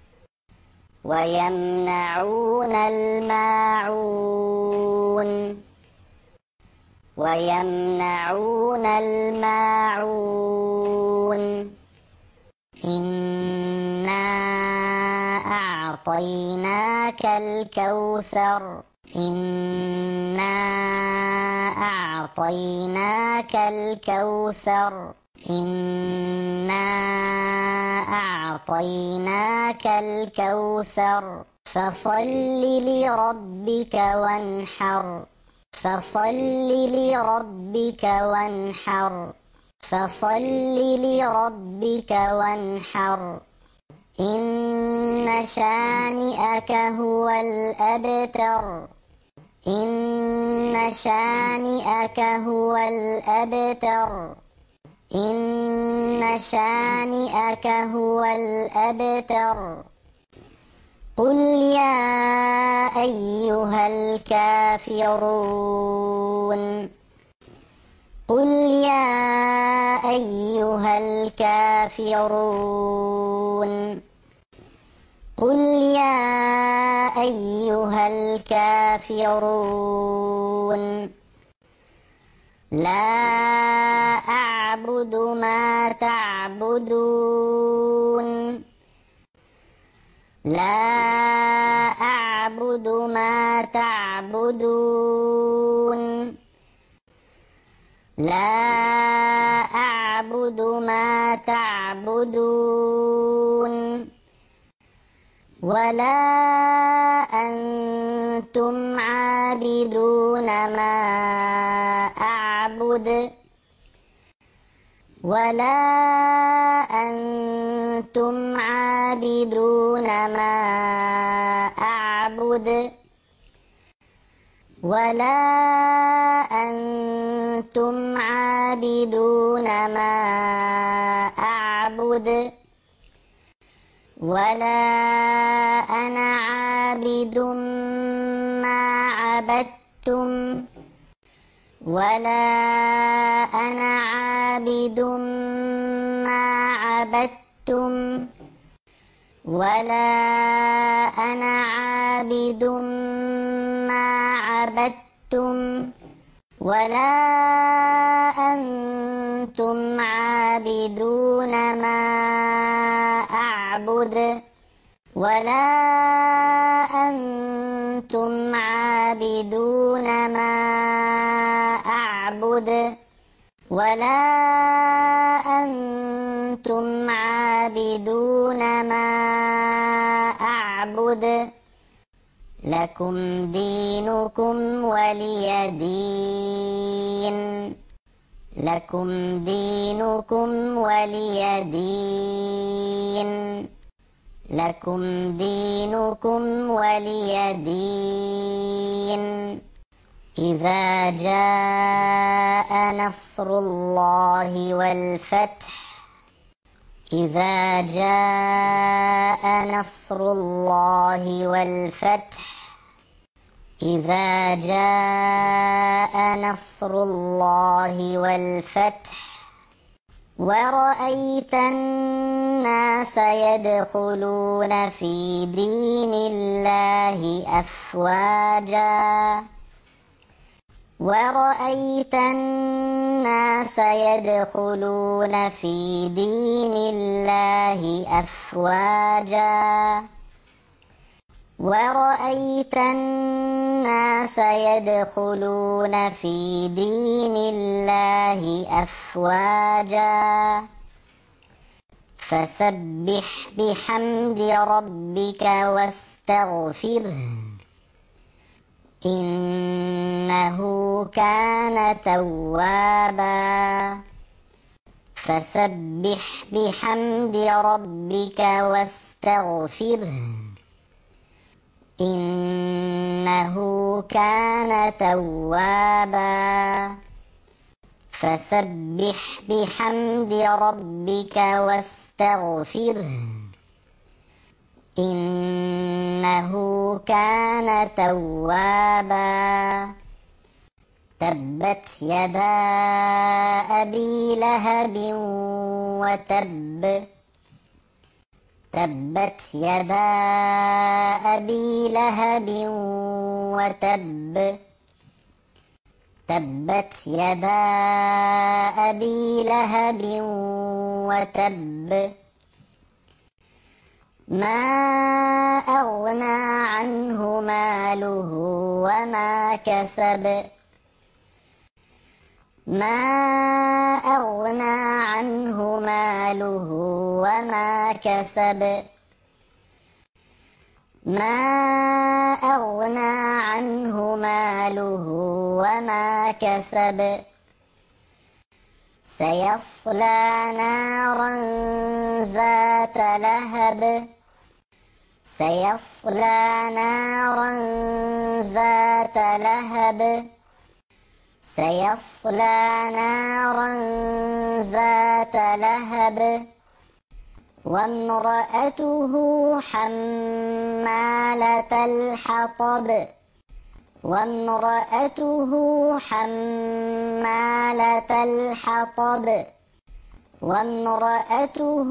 Speaker 1: ويمنعون الماعون ويمنعون الماعون إنا أعطيناك الكوثر إنا أعطيناك الكوثر إنا أعطيناك الكوثر فصل لربك وانحر فصل لربك وانحر فصل لربك وانحر إن شانئك هو الأبتر إن شانئك هو الأبتر إن شانئك هو الأبتر قل يا أيها الكافرون قل يا أيها الكافرون قل يا أيها الكافرون لا أعبد ما تعبدون لا أعبد ما تعبدون لا أعبد ما تعبدون ولا أنتم عابدون ما أعبد ولا أنتم عابدون ما أعبد ولا أنتم عابدون ما أعبد ولا أنا عابد ما عبدتم ولا أنا عابد ما عبدتم ولا أنا عابد ما عبدتم ولا أنتم عابدون ما أعبد ولا أنتم عابدون ما أعبد ولا أنتم عابدون ما أعبد لكم دينكم ولي دين لكم دينكم ولي دين لكم دينكم ولي دين إذا جاء نصر الله والفتح إذا جاء نصر الله والفتح إذا جاء نصر الله والفتح ورأيت الناس يدخلون في دين الله أفواجا ورأيت الناس يدخلون في دين الله أفواجا ورأيت الناس يدخلون في دين الله أفواجا فسبح بحمد ربك واستغفره إنه كان توابا فسبح بحمد ربك واستغفره إنه كان توابا فسبح بحمد ربك واستغفره إنه كان توابا تبت يدا أبي لهب وتب تبت يدا أبي لهب وتب تبت يدا أبي لهب وتب ما أغنى عنه ماله وما كسب ما أغنى عنه ماله وما كسب ما أغنى عنه ماله وما كسب سيصلى نارا ذات لهب سيصلى نارا ذات لهب سيصلى نارا ذات لهب وامرأته حمالة الحطب وامرأته حمالة الحطب وامرأته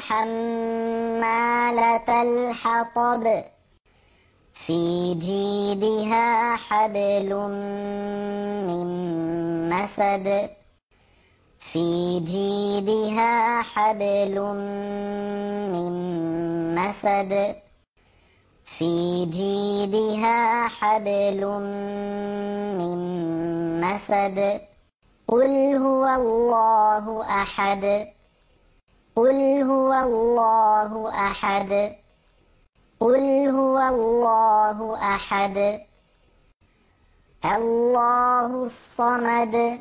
Speaker 1: حمالة الحطب في جيدها حبل من مسد في جيدها حبل من مسد في جيدها حبل من مسد قل هو الله أحد قل هو الله أحد قل هو الله أحد الله الصمد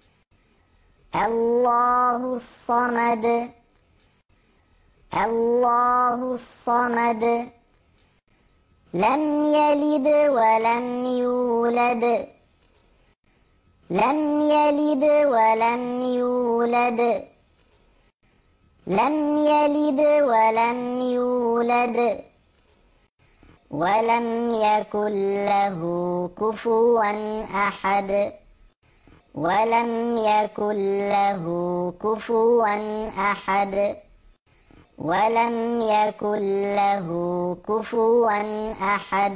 Speaker 1: الله الصمد الله الصمد لم يلد ولم يولد لم يلد ولم يولد لم يلد ولم يولد ولم يكن له كفوا أحد ولم يكن له كفوا أحد ولم يكن له كفوا أحد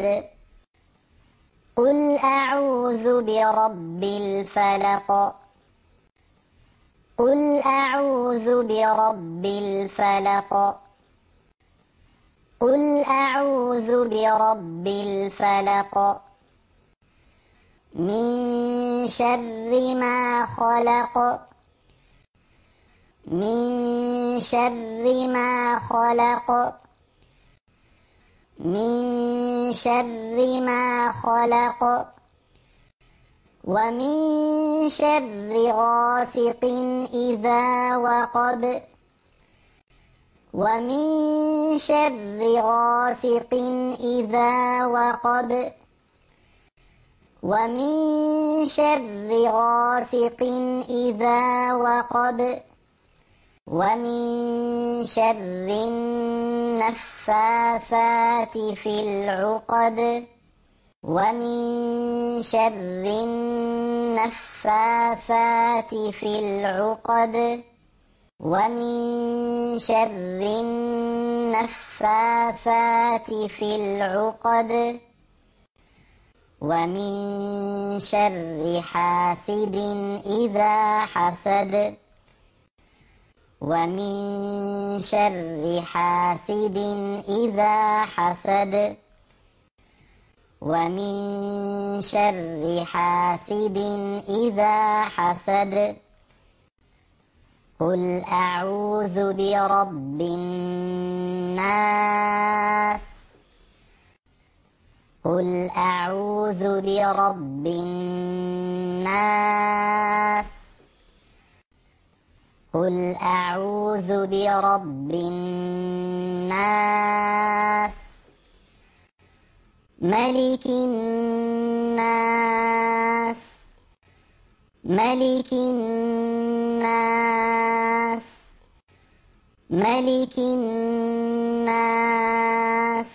Speaker 1: قل أعوذ برب الفلق قل أعوذ برب الفلق قل أعوذ برب الفلق من شر ما خلق من شر ما خلق من شر ما خلق ومن شر غاسق إذا وقب ومن شر غاسق إذا وقب ومن شر غاسق إذا وقب ومن شر النفاثات في العقد ومن شر النفاثات في العقد ومن شر النفاثات في العقد ومن شر حاسد إذا حسد ومن شر حاسد إذا حسد ومن شر حاسد إذا حسد قل أعوذ برب الناس قل أعوذ برب الناس قل أعوذ برب الناس ملك الناس ملك الناس ملك الناس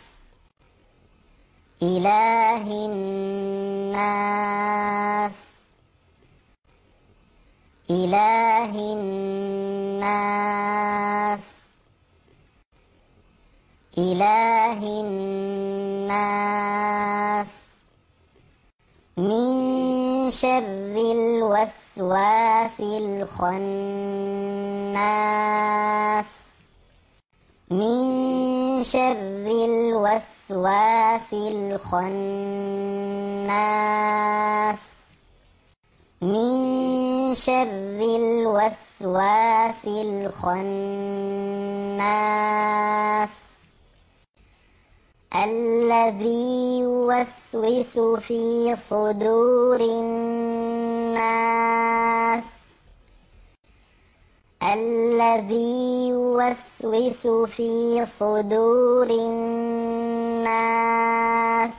Speaker 1: إله الناس إله الناس إله الناس من شر الوسواس الخناس من شر الوسواس الخناس من شر الوسواس الخناس الذي يوسوس في صدور الناس الذي يوسوس في صدور الناس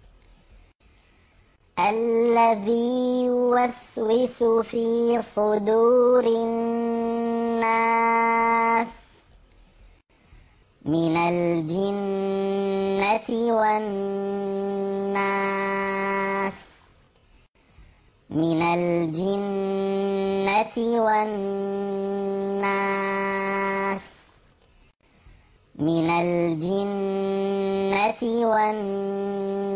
Speaker 1: الذي يوسوس في صدور الناس من الجنة والناس من الجنة والناس من الجنة والناس